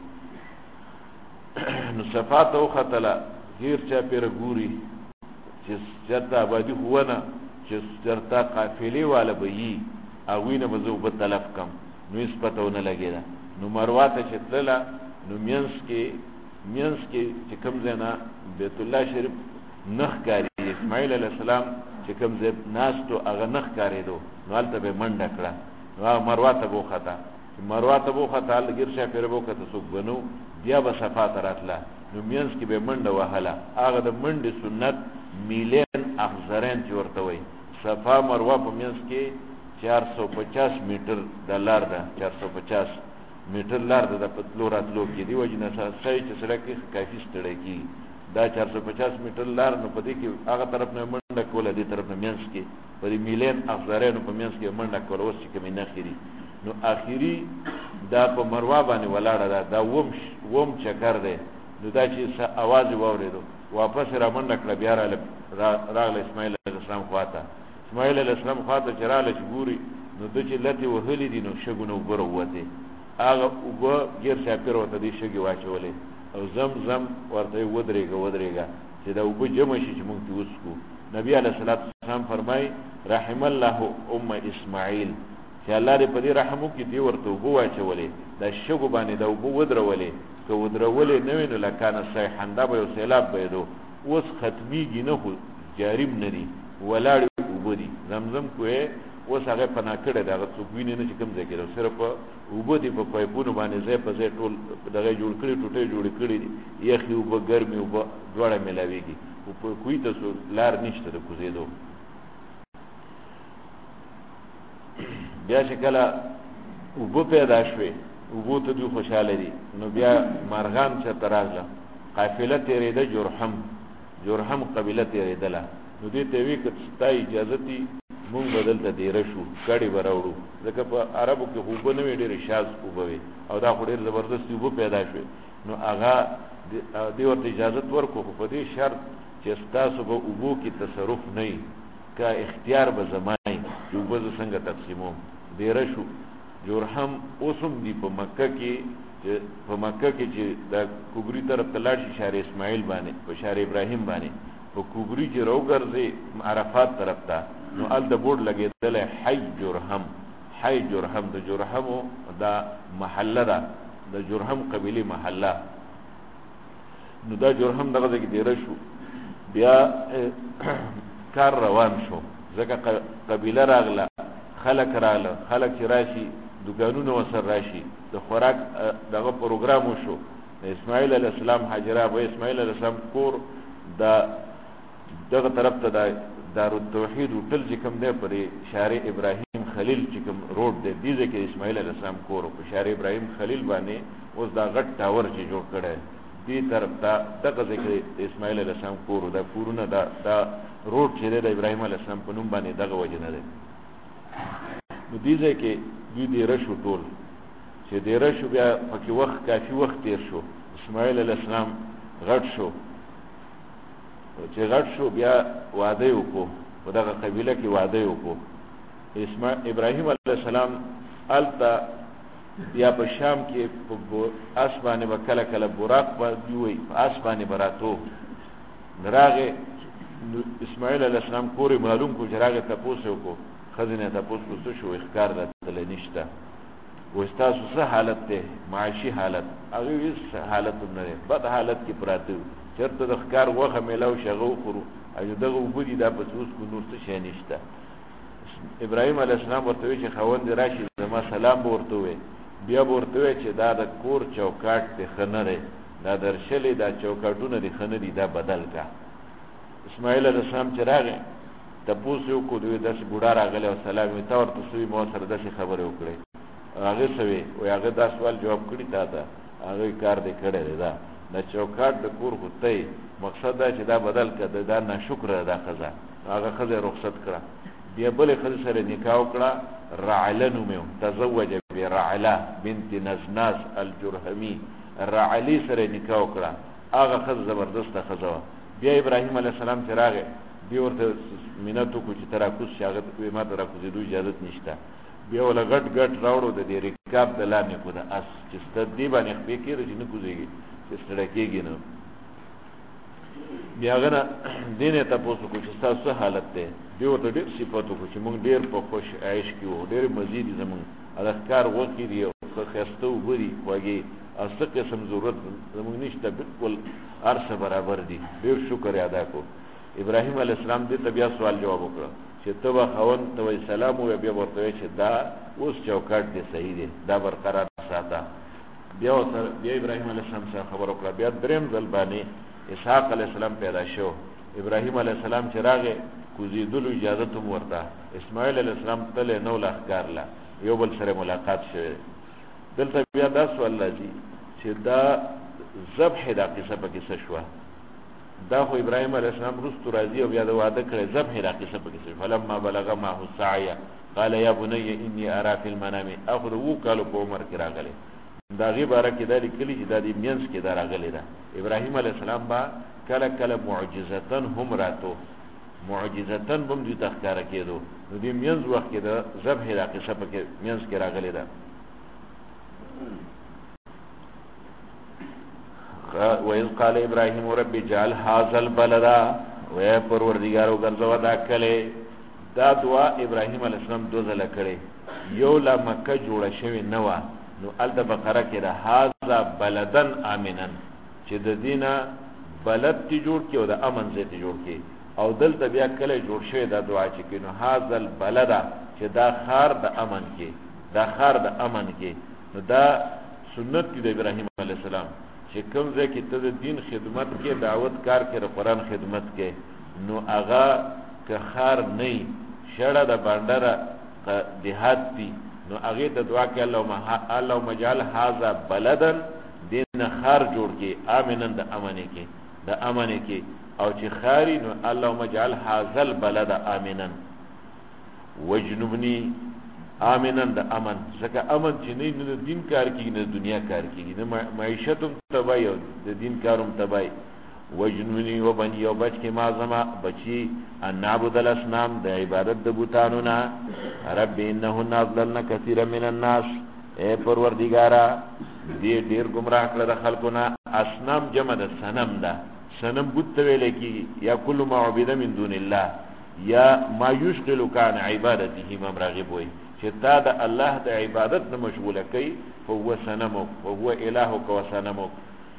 Speaker 2: نو صفا ته خطلا غیر چا پیر ګوري چې چرته آبادی هونه چې چرته قافلې والا به یي اغوینه بزو په طلب کم نو اسپتونه لګیدا نو مروه ته چتللا نو مینس کې چې کوم ځنا بیت الله شریف نخ کاری اسماعیل علیه السلام چې کوم ځای ناستو هغه نخ کاریدو نو هلته به منډه کړه نو مروه ته بوخته لګیر شه پیر بوکته څوک بنو بیا به صفا ته راتله نو مینس کې به منډه وهله هغه د منډې سنت میلین اخزرین چې ورته وایي صفا مروه په مینس کې 450 میټر د لار ده 450 میټر لار ده د پتلو راتلو کې دی وجنه صحیح چې سره کې کافي ستړی کی دا 450 میټر لار نو په دې کې هغه طرف نه منډه کوله دې طرف نه مینس کې په دې میلین افزارانو په مینس کې منډه کوله اوس چې کومې نخري نو اخیری دا په مروا باندې ولاړه دا ووم چکر دی نو دا چې आवाज واورېدو واپس را منډه کړه بیا راغله اسماعیل علیه السلام خواته اسماعیل علیه السلام خواته چې راغله چې ګوري نو د چې لتې وهلې دي نو شګونه اوبه راووتې هغه اوبه ګیر چاپېر ورته دې شګې واچولې او زم ورته ودرېږه چې دا اوبه جمع شي چې موږ دې وڅښو نبی علیه السلام فرمایي رحم الله اسماعیل چې الله دې په دې رحم وکړي دې ورته اوبه واچولې دا شګو باندې دا اوبه ودرولې که ودرولې نه وي نو لکانه صیحن دا به یو سیلاب بهېدو اوس ختمیږي نه خو جاریم نه دي ولاړې اوبه دي زمزم کوې اوس هغه پناه کړی دی هغه څوک ویني نه چې کوم ځای کې ده صرف اوبه دي په پایپونو باندې ځای په ځای ټول دغه جوړ کړي ټوټې جوړې کړي دي یخې اوبه ګرمې اوبه دواړه میلاوېږي خو په کوی ته لار نشته د کوزېدو بیا چې کله اوبه پیدا شوې اوبو ته دوی خوشحاله دي نو بیا مارغان چېرته راغله قافله تېرېده جرهم قبیله تېرېدله نو دې ته وی که ستا اجازه دي مونږ به دلته دیره شو ګاډې به راوړو ځکه په عربو کې خو اوبه نه وې ډېرې شاز اوبه وې او دا خو ډېر زبردستې اوبه پیدا شوې نو هغه دې ورته اجازت ورکړو خو په دې شرط چې ستاسو به اوبو کې تصرف نه وي که اختیار به زما وي چې اوبه زه څنګه تقسیموم دیره شو جرهم اوس هم دي په مکه کې چې د کوبري طرف ته لاړ شي شهر اسماعیل باندې په شهر ابراهیم باندې په کوبري چې راوګرځې عرفات طرف ته نو هلته بورډ لګېدلی حی جرهم د جرهمو دا محله ده د جرهم قبیلې محله نو دا جرهم دغه ځای کې دیره شو بیا کار روان شو ځکه قبیله راغله خلک چې راشي دکانونه ورسره راشي د خوراک دغه پروګرام وشو اسماعیل علیه السلام هاجره به اسماعیل علیه السلام کور دغه طرف ته دارالتوحید هوټل چې کوم دی پر شهر ابراهیم خلیل چې کوم روډ دی دې ځای کې اسماعیل علیه السلام کور په شهر ابراهیم خلیل باندې اوس دا غټ ټاور چې جوړ کړی دې طرف ته دغه ځای کې اسماعیل علیه السلام کور دا کورونه دا روډ چې دی د ابراهیم علیه السلام په نوم باندې دغه وجه نه دی نو دې ځای کې دوی دیره شو ټول چې دیره شو بیا پکې کافي وخت تیر شو اسماعیل علیه السلام غټ شو بیا واده یې وکړو په دغه قبیله کې واده یې وکړو ابراهیم علیه السلام هلته بیا په شام کې په آس باندې به کله براق باندې وي په آس باندې به راتو راغې اسماعیل علیه السلام کور یې معلوم کړو چې راغې تپوس یې وکړو ښځې نه تپوس کړو څه شو ښکار راتلی نشته و ستاسو څه حالت دی معاشي حالت هغې هېڅ حالت هم نه دی بد حالت کې پراته وو چېرته د ښکار غوښه میلاو شي هغه وخورو او دغه اوبه دي دا پسې اوس کو نور څه شی نشته ابراهیم علیه السلام ورته وایي چې خاوند دې راشي زما سلام به ورته ووایي بیا به ورته وایي چې دا د کور چوکاټ دې ښه نه دی دا درشلې دا چوکاټونه دې ښه نه دي دا بدل کا اسماعیل علیه السلام چې راغی تپوس یې وکړو دوی داسې بوډا راغلی او سلام یې تا ورته څه وي ما سره داسې خبرې وکړې هغې څه وی وایي هغه دا سوال جواب کړي تا ته هغې کار دې کړی دی دا چوکاټ د کور خو ته مقصد دا چې دا بدل کړه دا ناشکره ده دا ښځه هغه ښځه یې رخصت کړه بیا بلې ښځې سره نکاح وکړه رعله نوم یې تزوج برعله بنت نزناس الجرهمي رعلي سره نکاح وکړه هغه ښځه زبردسته ښځه وه بیا ابراهیم علیه السلام چې راغی بیا ورته منت وکړو چې ته راکوز شي هغه وایي ما ته راکوزېدو اجازت نشته بیا وله غټ راوړو د دې رکاب د لاندې خو د اس چې سته دې باندې خپې کېږي چې نه کوزېږي چې ستړی کېږي نه بیا هغه نه دې نه تپوس وکړو چې ستاسو څه حالت دی دې ورته ډېر صفت وکړو چې موږ ډېر په خوش عیش کې وو ډېرې مزې دي زموږ د ښکار غوښې دي او ښه ښایسته اوبه دي خوږې او څه قسم ضرورت زموږ نشته بالکل هر څه برابر دي ډېر شکر یې ادا کړو ابراهیم علیه السلام دې ته بیا سوال جواب وکړه چې ته به خاوند ته وایي سلام ووایه بیا ورته وایي چې دا اوس چوکاټ دې صحیح دی دا برقرار ساته بیا ابراهیم علیه السلام سره خبره وکړه بیا درېیم ځل باندې اسحاق علیه السلام پیدا شو ابراهیم علیه السلام چې راغی کوزېدلو اجازت هم ورته اسماعیل علیه السلام تللی نو لا ښکار له یو بل سره ملاقات شوی دلته بیا دا سوال راځي چې دا ذبح دا قصه پکې څه شوه دا خو ابراهيم عليه السلام رستو راضي او بیا د وعده کړی ذبح راقصه پکې فلما بلغ معه السعي قال يا بني اني ارى في المنام اخذ وکالو په عمر کې راغلی دا غي بارک د لیکلي چې د دې مینس کې دا راغلی دا ابراهيم عليه السلام با کله کله معجزتن هم راتو معجزتن بم دي تخکار کېدو نو دې مینس وخت کې د ذبح راقصه پکې مینس کې راغلی دا وَإِذْ قَالَ إِبْرَاهِيمُ رَبِّ اجْعَلْ هَذَا الْبَلَدَ وَيَا پروردگارو ګرځوا دا کله دا دعا ابراهيم عليه السلام دوزله کړي یو لا مکه جوړه شوی نه و نو ال د بقره کې دا هاذا بلدن امنن چې د دینه بلد تی جوړ کې او د امن ځای تی جوړ کې او دلته بیا کله جوړ شوی دا دعا چې کینو هاذا البلد چې دا خار د امن کې دا خار د امن کې نو دا سنت دی د ابراهيم عليه السلام چې کوم ځای کې ته د دین خدمت کې دعوت کار کې د قرآن خدمت کې نو هغه که خار نه شړه د باندره دیهات دي نو هغه ته دعا کې اللهم اجعل هذا بلدا دین خار جوړ کې امنن د امنه کې د امنه کې او چې خاري نو اللهم اجعل هذا البلد امنن وجنبني امنن د امن ځکه امن چې نه د دین کار کېږي نه دنیا کار کېږي نه معیشت هم تباہی او د دین کاروم تباہی وجنونی و بنی او بچ کې ما زما بچي ان نعبد الاصنام د عبادت د بوتانو نه رب انهن اضللن كثيرا من الناس اے پروردگارا دې ډیر گمراه کړل د خلکونه اصنام جمع د صنم ده صنم بوت ویل کی یا کل ما عبد من دون الله یا ما یشغلک عن عبادته ما راغب وي چې تا د الله د عبادت نه مشغوله کوي فهو صنمک وهو الهک وصنمک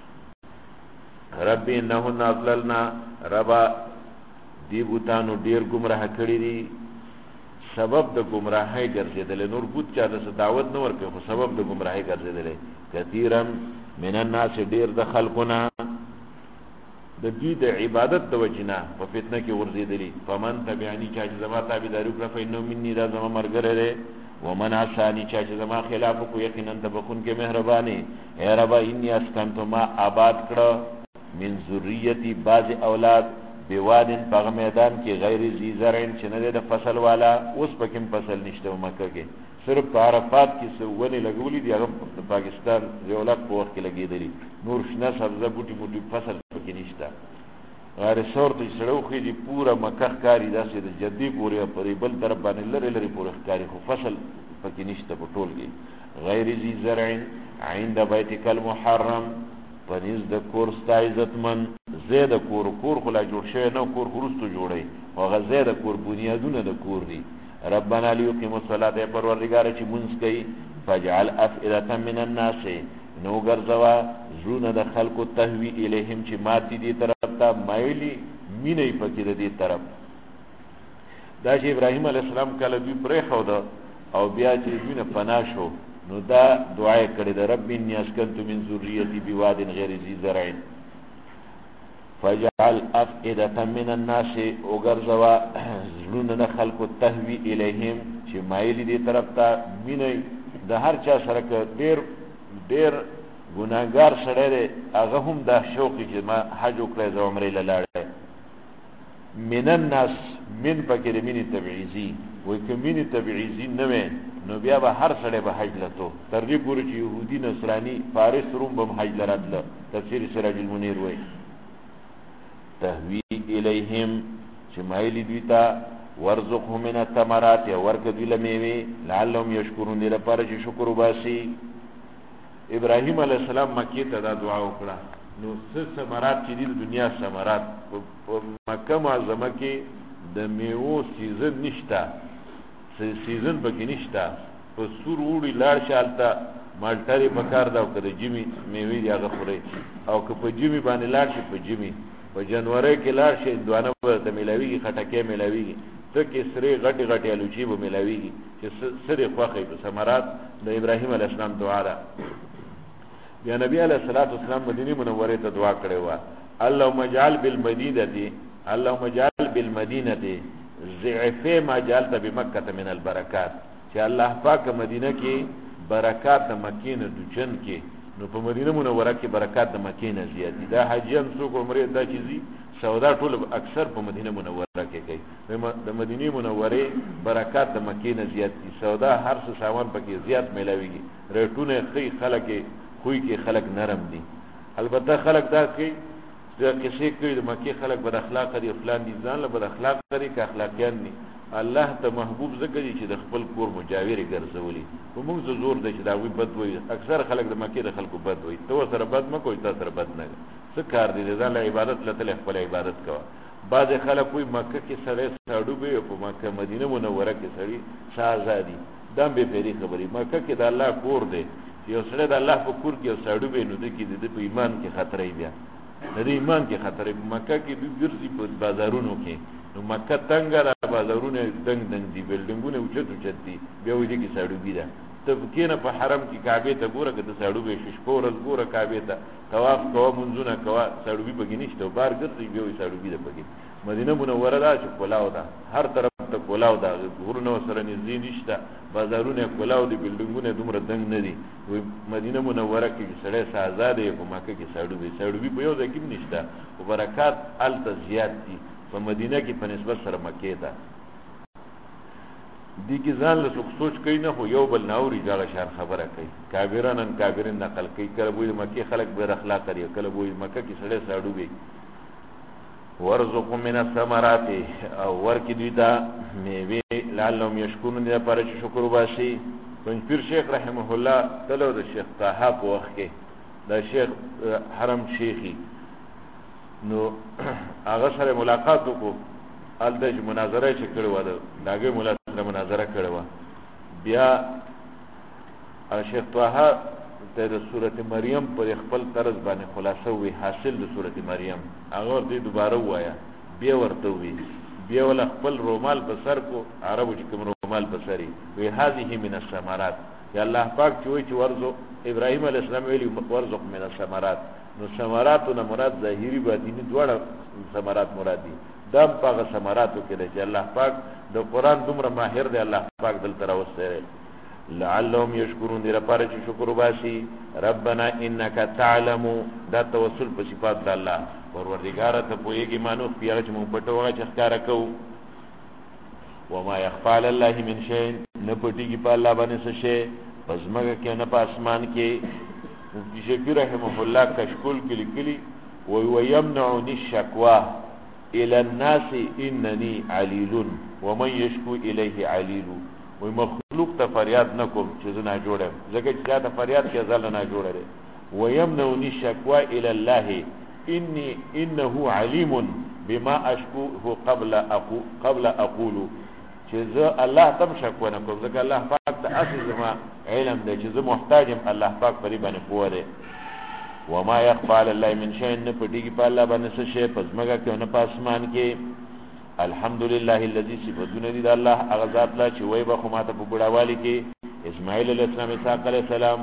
Speaker 2: رب انهن اضللنا ربا دی بوتانو ډیر گمراه کړی دي سبب د گمراهۍ ګرځیدل نور بوت چا د دعوت نه ورکوي خو سبب د گمراهۍ ګرځیدل کثیرا من الناس ډیر د خلقنا د دې د عبادت د وجنا په فتنه کې ورزيدلی فمن تبعني چا چې زما تابعداري وکړه فإنه مني دا زما مرګره ده ومن عصاني چا چې زما خلاف کو یقینا د بخون کې مهرباني اے رب اني اسكنت ما آباد کړه من ذریتی بعض اولاد بوادن په میدان کې غیر ذی زرعن چې نه د فصل والا اوس پکې فصل نشته مکه کې صرف په عرفات کې سونه لګولې دي هغه په پاکستان ریولک په وخت کې لګېدلې نور شنه سبزه بوټي بوټي فصل پکې نشته غیر صورت سره خو دې پورا مکه کاری داسې د جدي پورې پرې بل طرف باندې لری پورې کاری خو فصل پکې نشته په ټول کې غیر ذی زرعن عند بیتک المحرم پنځ د کور ستا عزتمن زید کور خلا جوړ شوی نو کور خرستو جوړي او غزه د کور بنیادونه د کور دي ربنا ليقيموا الصلاه پروردگار چې مونږ کوي فجعل افئده من الناس نو ګرځوا زونه د خلکو تهوی الیهم چې ماتي دي طرف ته مایلی مینې پکې دي طرف دا چې ابراهيم عليه السلام کله دوی پرې خو دا او بیا چې دوی پناه شو نو دا دعا کړې ده رب اني اسكنت من ذريتي بواد غير ذي زرع فجعل افئده من الناس وغرزوا زلون خلق تهوي اليهم چې مایل دي طرف ته مینې د هر چا سره ډېر ګناګار سره ده هغه هم دا شوق چې ما حج وکړې زو عمرې لاله من الناس من پکې مینې تبعیزی وای کمینې تبعیزی نه نو بیا به هر سړی به حج لته تر دې پورې چې يهودي نصراني فارس روم به حج لراتله تفسیر سراج المنیر وای تهوی الیهم چې مایلی دوی ته ورزقهم من الثمرات ورک دوی لمیوي لعلهم یشکرون دې لپاره چې شکر وباسي ابراهيم عليه السلام مکه ته دا دعا وکړه نو څه ثمرات چې د دنیا ثمرات په مکه معظمه کې د میوه سیزن نشته سیزن پکې نشته په سور وړي لاړ شالته مالټري پکار دا او کده جمی میوه دی هغه خوري او که په جمی باندې لاړ شي په جمی په جنوري کې لاړ شي دوانه ورته ملاويږي خټکه ملاويږي ته کې سری غټي غټي الوچي به ملاويږي چې سری خوخه په ثمرات د ابراهيم عليه السلام دعا ده بیا نبی علیہ الصلوۃ والسلام مدینه منوره ته دعا کړې و اللهم اجعل بالمدینه ضعف ما جعلت بمکه من البرکات چې الله پاک مدینه کې برکات د مکې نه دچن کې نو په مدینه منوره کې برکات د مکې نه زیات دي. دا حاجیان څوک عمره دا چیزي سودا ټول اکثر په مدینه منوره کې کوي. د مدینه منوره برکات د مکې نه زیات دي. سودا هر څه سامان پکې زیات ملاويږي. ریټونه خې خلک خوې کې خلک نرم دي. البته خلک دا کوي چې کیسې کوي د مکې خلک بد اخلاق دي، فلان دي، ځان له بد اخلاق لري که اخلاقیان دي. الله ته محبوب ذکر چې د خپل کور مجاوري ګرځولي. په موږ زور دی چې دا وي بد وي. اکثر خلک د مکې د خلکو بد وي. تو سره بد مکو، تا سره بد نه. څه کار دی ځان له عبادت لته خپل عبادت کوه. بعض خلک وي مکه کې سره ساړو به په مکه مدینه منوره کې سړي شاهزادي دم به پیری خبري. مکه کې د الله کور دی. یو سره د الله په کور کې یو ساړو به نو د کې د ایمان کې خطر بیا. د ایمان کې خطر. مکه کې د ګرځي په بازارونو کې نو مکه څنګه را بازارونه دنګ دنګ دي، بلډینګونه اوچت دي، بیا وایي کې ساړو بیا. ته کینه په حرم کې کعبه ته ګوره که ته ساړو به شپورز ګوره کعبه ته طواف کوه منځونه کوه ساړو به بګی نشته بار ګرځي بیا وایي ساړو به بګی. مدینه منوره دا چې کولاو ده، هر طرف ته کولاو ده، غرونه سره نږدې نشته، بازارونه کولاو دي، بلډینګونه دومره دنګ نه دي. وایي مدینه منوره کې سړی آزاد دی، په مکه کې ساړو به په یو ځای کې نشته. او برکات هلته زیات دي په مدینه کې په نسبت سره مکې ته. دی کې ځان له سوچ کوي نه خو یو بل ناوري جاله شان خبره کوي. کابرین نقل کوي. کله وایي مکې خلک بې اخلاق لري، کله وایي مکه کې سړی ساړو به. ورزقهم من الثمرات او ورکی دوی ته میوې لعلهم یشکرون دې لپاره چې شکر وباسي. پنځپیر شیخ رحمه الله تلو د شیخ طه په وخت کې د شیخ حرم شیخي نو هغه سره ملاقات وکړو. الته مناظره چې کړې و داګه مولا سره مناظره کړې و. بیا شیخ طه ته د سورته مریم پر خپل طرز باندې خلاصه وی حاصل د سورته مریم هغه ورته دوباره وایا. بیا ورته وی بیا ول خپل رومال په سر کو عربو چې کوم رومال په سری وی هذه من الثمرات. یا الله پاک چې ورزو ابراهيم عليه السلام ویلی ورزق من الثمرات. نو ثمراتونه مراد ظاهري باطني دواړه ثمرات مراد دي. دم پاغه ثمراتو کې چې الله پاک د قران دومره ماهر دی. الله پاک دل تر اوسه لعلهم یشکرون دې لپاره چې شکر وباسي. ربنا انك تعلم دا توسل په صفات د الله پروردگار ته پويږي مانو پیغه چې مونږ پټو هغه چې ښکارا کوو. وما يخفى على الله من شيء نه پټيږي په الله باندې څه شي پس مګه کې نه په اسمان کې. مفتی شفیع رحمه الله کشکول کې لیکلي ويمنعني الشكوى الى الناس انني عليل ومن يشكو اليه عليل. وی مخلوق ته فریاد نکوم چې زنا جوړم ځکه چې دا فریاد کې ځل نه جوړره. ويمنعني الشكوى الى الله انه عليم بما اشكوه قبل اقول چې زه الله تم شکوه نه کوم ځکه الله پاک ته اصل زما علم دی چې زه محتاجم الله پاک پرې باندې پوه دی. وما يخفى على الله من شيء نه پټيږي په الله باندې څه شي پس مګه کې نه په اسمان کې. الحمدلله الذي صفاتنا دي الله هغه ذات لا چې وای به خو ماته په بډاوالي کې اسماعیل علیه السلام اسحاق علیه السلام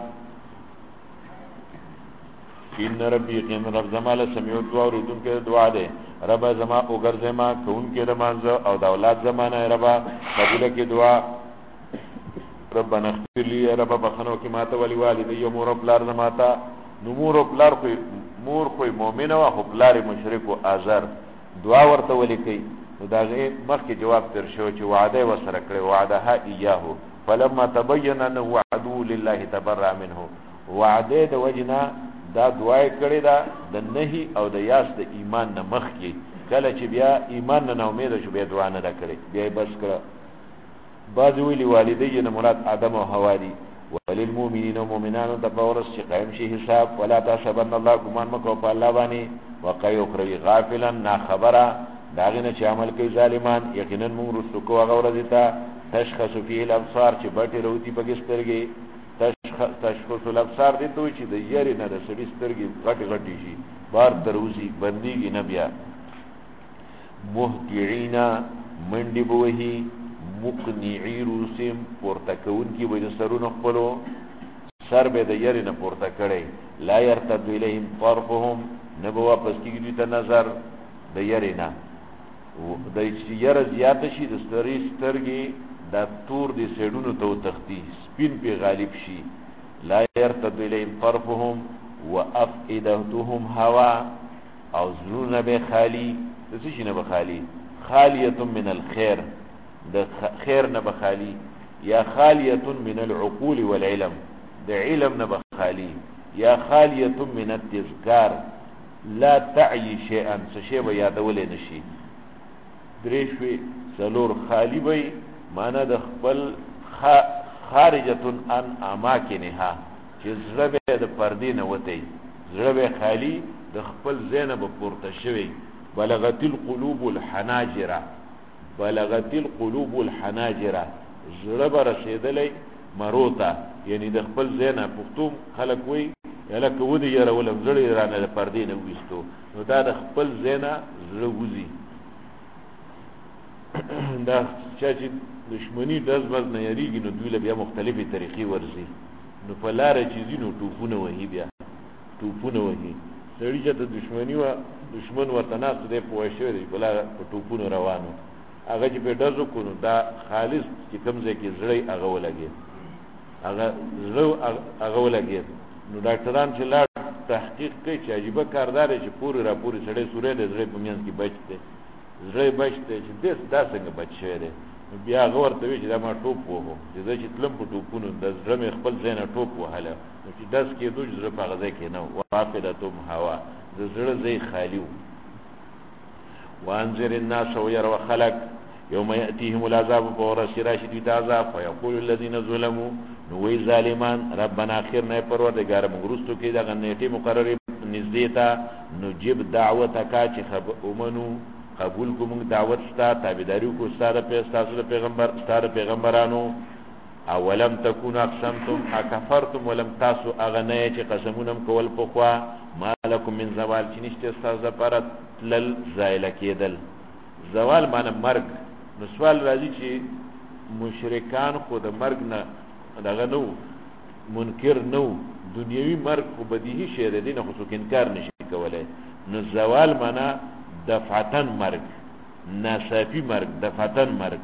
Speaker 2: ان ربي ان رب زماله سميع الدعاء اوریدونکو دعا ده. رب زما او ګرځما کونکو د مانزه او د اولاد زمانه ربا قبول کې دعا. ربنا اغفر لي رب بخنو کې ماته ولي والدي مور بلار زماتا نو مور بلار خو مور خو مؤمنه او خو بلار مشرک او ازر دعا ورته ولي کوي. نو دا مخکې جواب تر شو چې وعده وسره کړی وعدها اياه فلما تبين انه عدو لله تبرأ منه. وعده د وجنا دا دعای کړی دا د نهي او د یاس د ایمان نه مخکې کله چې بیا ایمان نه امید شو بیا دعا نه کړی بیا بس کړ. بعض ویلي والدین مراد ادم او حوا دي. وللمؤمنین ومؤمنات تفورس چې قائم شي حساب. ولا تحسبن الله ګمان مکو په الله باندې وقایو خری غافلا نا خبره داغنه چې عمل کوي ظالمان. یقینا موږ رسو کو هغه ورځ ته تشخص فيه الابصار چې بټي وروتي پګسترګي. تشخص الابصار دي ته چې د یاري نه د سړي سترګي غټي شي بار دروزي بنديږي نه بیا. مهطعين منډي بوهي مقنعي روسم پورته کون کی وجه سرونه خپلو سر به د یاري نه پورته کړي. لا يرتد اليهم طرفهم نبو واپس کیږي ته نظر د یاري نه د یاره زیات شي د سترګي د تور دي سړونو ته تختی سپین په غالب شي لا يرتد الیهم طرفهم وافئدتهم هوا، او زلون به خالی دسی نه بخالی، خالیه من الخير، د خیر نه بخالی، یا خالیه من العقول والعلم، د علم نه بخالی، یا خالیه من التذکار، لا تعی شیئا، سشی به یادول نشي. دریشوی سلور خالی بی مانا د خپل خارجتون ان اماکنها، چې زړه به د پردې نه وتی، زړه به خالی د خپل ذهن به پورته شوی. بلغت القلوب الحناجر، بلغت القلوب الحناجر، زړه به رسیدلی مروته، یعنی د خپل ذهن پختوم خلق وی یلکه ودی یره ولم زړه رانه د پردې نه وېستو، نو دا د خپل ذهن زړه وزي. دا چې دشمنی دز بز نه یریږي، نو دوی له بیا مختلفې طریقې ورزي، نو په لاره چې ځي نو ټوپونه وهي، بیا ټوپونه وهي. سړي چې د دشمني وه، دشمن ورته ناست دی پوه شوی دی، په لاره په ټوپونو روانو، هغه چې پرې ډز وکړو نو دا خالص چې کوم ځای کې زړه هغه ولګېد، هغه زړه هغه ولګېد. نو ډاکټران چې لاړ تحقیق کوي چې عجیبه کاردار چې پورې را پورې سړی سوری دی، زړه په منځ کې بچ دی، زړه بچ دی چې دا څنګه بچ شوی دی. بیا هغه ورته وی چې دا ما ټوپ وهو، چې زه چې تلم په ټوپونو د زړه مې خپل ځای نه ټوپ وهله، نو چې ډز کېدو چې زړه په هغه ځای کې نه و. وافدتهم هوا، د زړه ځای خالي و. وانذر الناس ويروا خلق يوم يأتيهم العذاب، فورسي راشي دوی ته عذاب، فيقول الذين ظلموا، نو وی ظالمان ربنا اخرنا پروردگار موږ رستو کې دغه نیټه مقرره نږدې ته، نجيب دعوتک، چې ومنو قبول کوم دعوت ستا، تابعداري کو ستا د پیغمبر، ستا د پیغمبرانو. اولم تكون اقسمتم اكفرتم، ولم تاسو اغنه چې قسمونه کول په خوا، مالکم من زوال، چې نشته تاسو لپاره تلل زایل کېدل. زوال معنی مرګ. نو سوال راځي چې مشرکان خو د مرګ نه دغه نو منکر نو، دنیوي مرګ خو بدیهي شی دی، نه خو څوک انکار نشي کولای. نو زوال معنی دفعتن مرگ، ناصافی مرگ، دفعتن مرگ.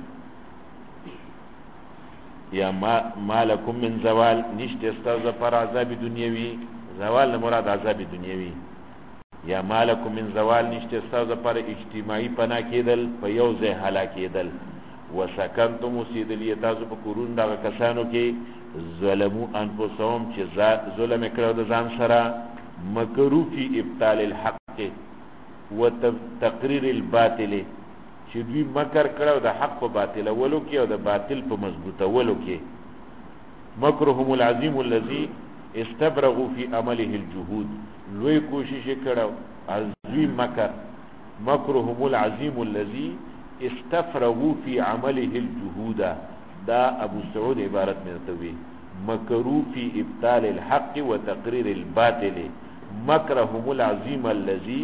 Speaker 2: یا مالکم من زوال، نشته استاذ پر عذاب دنیوی، زوال نه مراد عذاب دنیوی. یا مالکم من زوال، نشته استاذ پر اجتماعی پنا کېدل، په یو ځای هلاک کېدل. وسکنتم وسیدلی، تاسو په کورون دغه کسانو کې ظلمو انفسهم، چې ظلم کړو د ځان سره، مکرو فی ابطال الحق و تقریر الباطل، چې دوی مکر کړو د حق په باطل ولو کې او د باطل په مضبوطه ولو کې. مکرهم العظیم الذي استبرغوا في عمله الجهود، لوی کوشش کړو عظیم مکر. مکرهم العظیم الذي استفرغوا في عمله الجهود، دا ابو سعود عبارت میں توی مکروا في ابطال الحق و تقریر الباطل. مکرهم العظیم الذي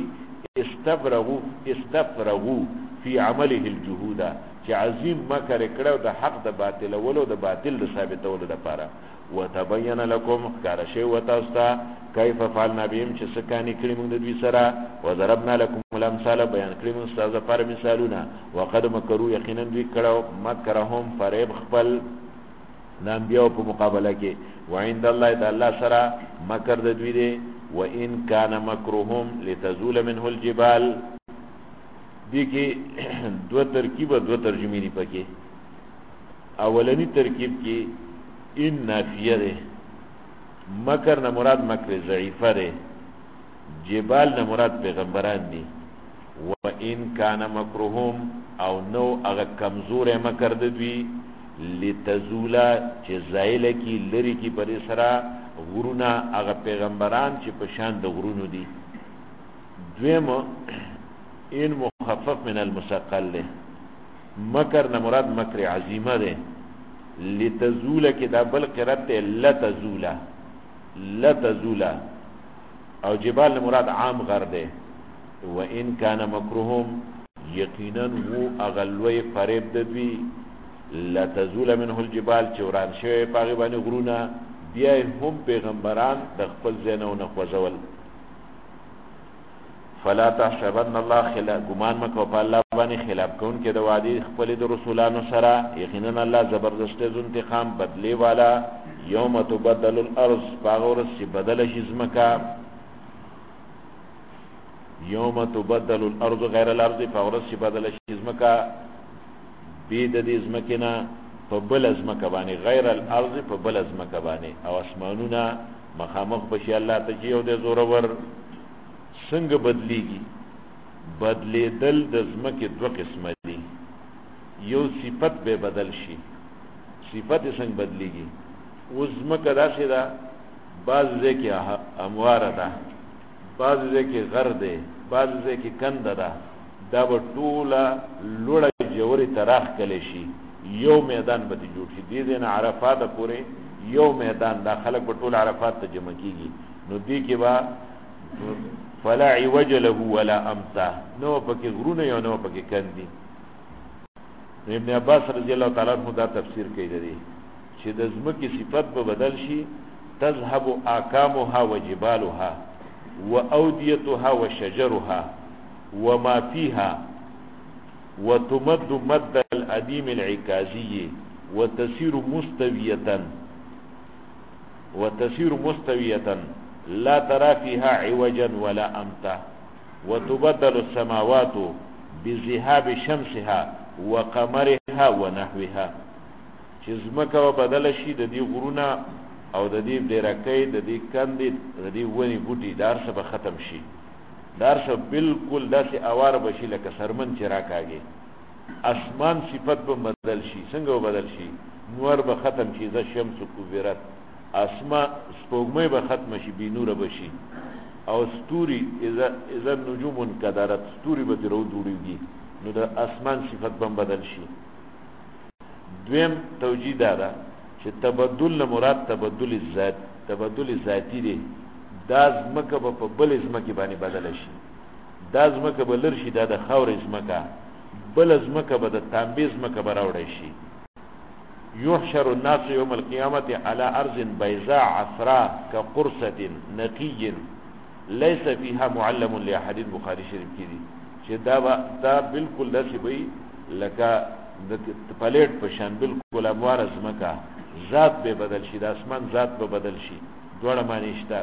Speaker 2: استفرغوا فی عمله الجهود، چې عظیم مکر کړو د حق د باطل ولو د باطل د ثابتولو لپاره. وتبین لكم، کار شی وتاستا، کیف فعلنا بهم، چې سکانی کړی موږ د دوی سره. وضربنا لكم الامثال، بیان کړی موږ تاسو لپاره مثالونه. وقد مکروا، یقینا دوی کړو مکرهم فریب خپل د انبیاء په مقابله کې. وعند الله، د الله سره مکر د دوی دی. وان كان مكرهم لتزول منه الجبال، دې کې دو ترکیب دو ترجمې دي پکې. اولنی ترکیب کې ان نافیه ده، مکر نه مراد مکر ضعیفه ده، جبال نه مراد پیغمبران دي. وان كان مكرهم، او نو هغه کمزور مکر د دوی، لتزولا، چې زایل کی لری کی پر سرا غرونا، هغه پیغمبران چې په شان د غرونو دي. دویم ان مخفف من المثقل له، مکر نه مراد مکر عظیمه ده. لتزول کې دا بل قرات لتزولا، لتزولا، او جبال نه مراد عام غر ده. وان كان مکرهم، یقینا هو اغلوی فریب د دوی، لتزول منه الجبال، چې وران شوی پاغي باندې غرونه، بیا هم پیغمبران د خپل ځینو نه خوځول. فلا تحسبن الله خلاف، ګمان مکو په الله باندې خلاف کون کې د وعده خپل د رسولانو سره، یقینا الله زبردست ذو انتقام بدلی والا یوم تبدل الارض پاغورس چې بدل شي زمکا یوم تبدل الارض غیر الارض پاغورس چې بدل شي زمکا بيد دې زمکنا په بل زمکا باندې غیر الارض په بل زمکا باندې او اسمانونه مخامخ بشي الله ته چې یو د زورور څنګه بدليږي بدلیدل د زمکه دوه قسمه دي یو صفت به بدل شي صفت څنګه بدليږي او زمکه داسې ده بعض ځکه اموار ده بعض ځکه غر ده بعض ځکه کند ده دا به ټوله لوړه جوړی تراخ کلی شي یو میدان به جوړ شي دې نه عرفات پورې یو میدان دا خلک په ټول عرفات ته جمع کیږي نو دې کې با فلا عوج له ولا امتا نو پکې غرونه یو نو پکې کندي ابن عباس رضی الله تعالی عنہ دا تفسیر کوي دی چې د زمکه صفت به بدل شي تذهب اقامها وجبالها واوديتها وشجرها وما فيها وتمد مد الاديم العكازي وتسير مستوية لا ترى فيها عوجا ولا امتا وتبدل السماوات بذهاب شمسها وقمرها ونحوها چې زمکه بدل شي د دې غرونه او د دې ډیرکې د دې کندې د دې ونی بوټي دار څخه ختم شي دار څخه بالکل داسې اوار بشي لکه سرمن چې راکاږي اسمان صفت به بدل شي څنګه بدل شي نور به ختم شي ز شمس کوبرت اسما سپوږمۍ به ختم شي بی نور بشي او ستوري اذا نجوم انکدرت ستوري به درو دوړيږي نو د اسمان صفت به بدل شي دویم توجیه ده چې تبدل مراد تبدل ذاتی دی دا زمکه په بل زمکه باندې بدل شي دا زمکه بلر شي دا د خاور زمکه بل زمکه به د تانبې زمکه براوړی شي يحشر الناس يوم القيامة على أرض بيضاء عفراء كقرصة نقي ليس فيها معلم لأحد بخاري شریف کی دی چې دا بالکل داسې وي لکه د پلیټ په شان بالکل اموار زمکه ذات به بدل شي د اسمان ذات به بدل شي دوړه معنی شته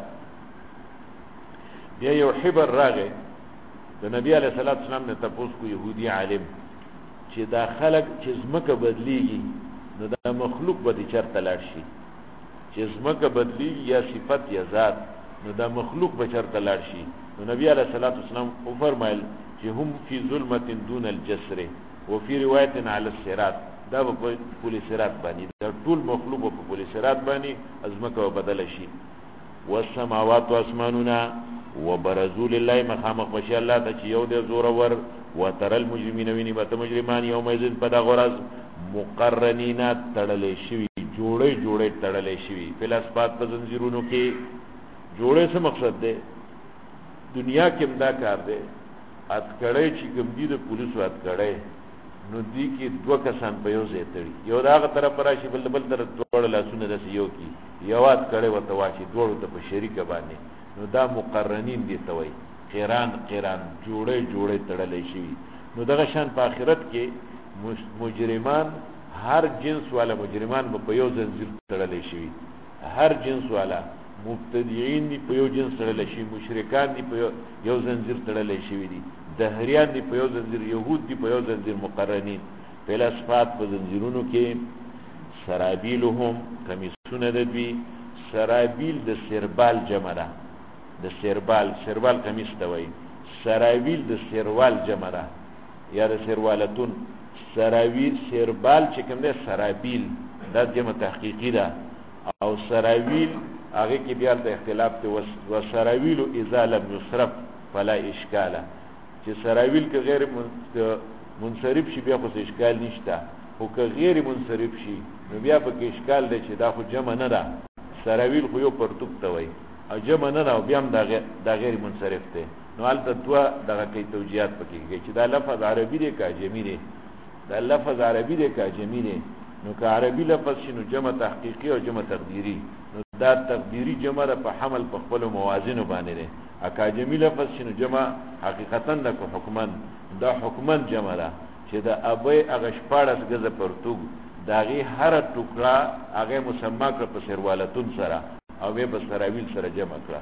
Speaker 2: بیا یو حبر راغی د نبی علیه الصلاۃ والسلام نه تاسو کو يهودي عالم چې دا خلق چې زمکه بدلیږي نو دا مخلوق به چرته لاړ شي چې زمکه بدلیږي یا صفت یا ذات نو دا مخلوق به چرته لاړ شي نو نبی علیه الصلاۃ والسلام او فرمایل چې هم فی ظلمت دون الجسر وفي روایت علی الصراط دا په پولیس صراط باندې دا ټول مخلوق په پولیس صراط باندې ازمکه بدل شي والسماوات واسماننا وبرزول الله مخامخ بشي الله ته چې یو د زور ور وتر المجرمین ویني به مجرمان یوم یذ پدا غرض مقرنین تړلې شوی جوړې تړلې شوی فلسفات په زنجیرونو کې جوړې څه مقصد ده دنیا کې امدا کار ده اتکړې چې کوم دي د پولیسو اتکړې نو دی کې دوه کسان په یو ځای تړي یو داغه طرف راشي بل طرف دوړ لاسونه د سيو کې یو اتکړې وته واشي دوړ ته په شریکه باندې نو دا مقرنین دي ته وای قران جوړې تړلې شي نو دغه شان په آخرت کې مجرمان هر جنس والا مجرمان په یو زنجیر تړلې شي هر جنس والا مبتدعين دي په یو جنس تړلې شي مشرکان دي په یو زنجیر تړلې شي دي دهریان دي په یو زنجیر يهود دي په یو زنجیر مقرنین فلسفات په زنجیرونو کې سرابیلهم کمیسونه د دوی سرابیل د سربال جمع ده د سربال کمیس ته وایي سراویل د سروال جمع ده یا د سروالتون سربال چې کوم ده سرابیل دا جمع تحقیقی ده او سراویل هغه کې بیا د اختلاف ته وسراویل اذا لم يصرف فلا اشکال چې سراویل کې غیر منصرف شي بیا خو اشکال نشته او که غیر منصرف شي نو بیا په کې اشکال دی چې دا خو جمع نه ده سراویل خو یو پرتوک ته وایي او جمع نه ده او بیا هم دا غیر منصرف دی نو هلته دوه دغه کوي توجیهات پکې کوي چې دا لفظ عربي دی که اجمي دی دا لفظ عربي دی که اجمي دی نو که عربي لفظ شي نو جمع تحقیقي او جمع تقدیري نو دا تقدیري جمع ده په حمل په خپل موازینو باندې دی اکه اجمي لفظ شي نو جمع حقیقتا ده که حکمن دا حکمن جمع ده چې دا ابي هغه 14 غزه پرتوګ داغي هر ټوکړه هغه مسما کړ په سروالتون سره او به بسراویل سره جمع کړه.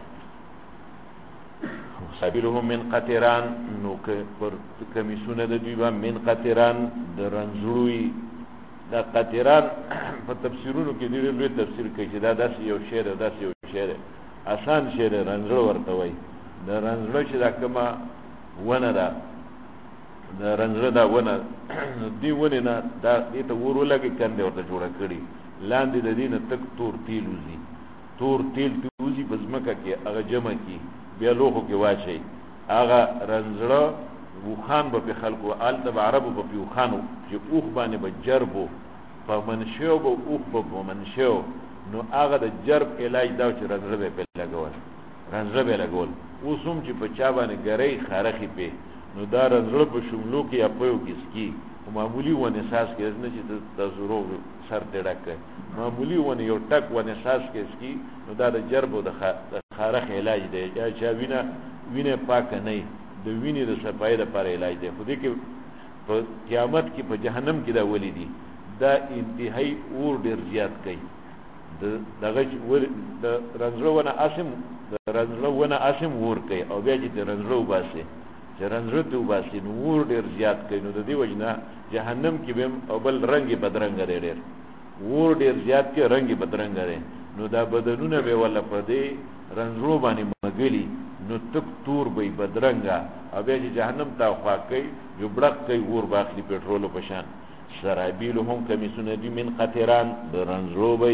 Speaker 2: سبیلهم من قطران نو پر کمیسونه د دوی با من قطران د رنزړوي دا قطران په تفسیرونو کې ډېر لوی تفسیر کوي چې دا داسې یو شی ده داسې یو شی ده آسان شی ده رنزړ ورته وایي د رنزړ چې دا کومه ونه ده د رنزړ دا ونه دی ونه نه دا دې ته ور ولګي کنده ورته جوړه کړي لاندې د دې نه تک تور تیل وزي تور تیل توزي په ځمکه کې هغه جمع کی بیا لوخو کې واچي هغه رنزړه وخان به خلکو آل تبع عربو به وخانو چې اوخ باندې به جربو په منشو به اوخ به منشو نو هغه د جرب علاج دا چې رنزړه به لګول رنزړه به لګول اوسم چې په چا باندې ګرې خارخي په نو دا رنزړه په شملو کې یا په یو کې سکی معمولی ونه ساس کې نه چې د زورو سر ته ډکه معمولی ونه یو ټک ونه ساس کې سکی نو دا د جرب او د خارخ علاج دی یا چې وینه پاک نه د وینې د صفای لپاره علاج دی خو دې کې په قیامت کې په جهنم کې دا ولې دي دا انتهایی اور ډیر زیات کوي دغه د رنزړونه اسم ور کوي او بیا چې رنزړو باسي چې رنزړو ته وباسي نو ور ډیر زیات کوي نو د دې وجنه جهنم کې به او بل رنگ بدرنګ لري ډیر ور ډیر زیات کې رنگ بدرنګ لري نو دا بدنونه به ولا په دې رنزړو باندې مګلی نو تک تور به بدرنګا او بیا چې جهنم ته خوا کوي یو بړق کوي ور باخلي پټرول په شان سرابیلهم کمیسونه دی من قطران د رنزړو به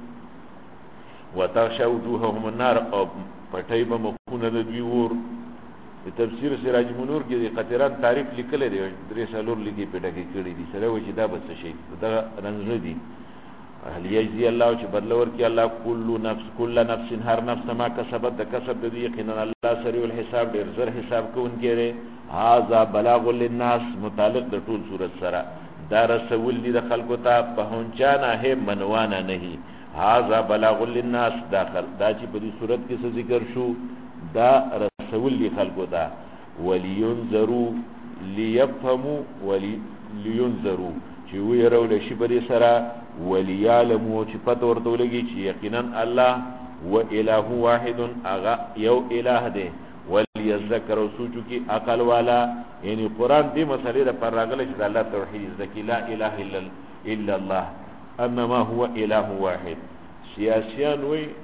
Speaker 2: وتغشى وجوههم النار او پټای به مخونه د دوی ور په تفسیر سراج منور کې د قطران تعریف لیکل دی درې سالور لګي پټه کې کړی دي سره و چې دا بس شي دا رنزړ دي هل یجزی الله چې بدل ورکړي الله کل نفس هر نفس ما کسبت د کسب د یقینا الله سریع الحساب ډیر زر حساب کوونکی دی هاذا بلاغ للناس متعلق د ټول صورت سره دا رسول دي د خلکو ته پهونچانا ہے منوانا نہیں هاذا بلاغ للناس داخل دا چې په دې صورت کې څه ذکر شو دا رسول دي خلکو ته ولینذروا ليفهموا ولینذروا چې ويرو له شی بری سره وليعلموا چې پته ورته ولګي چې یقینا الله و اله واحد اغا یو اله دی وليذكر سوچو کی عقل والا یعنی قران دې مسلې پر راغله چې الله توحید ذکی لا اله الا الله انما هو اله واحد سیاسيان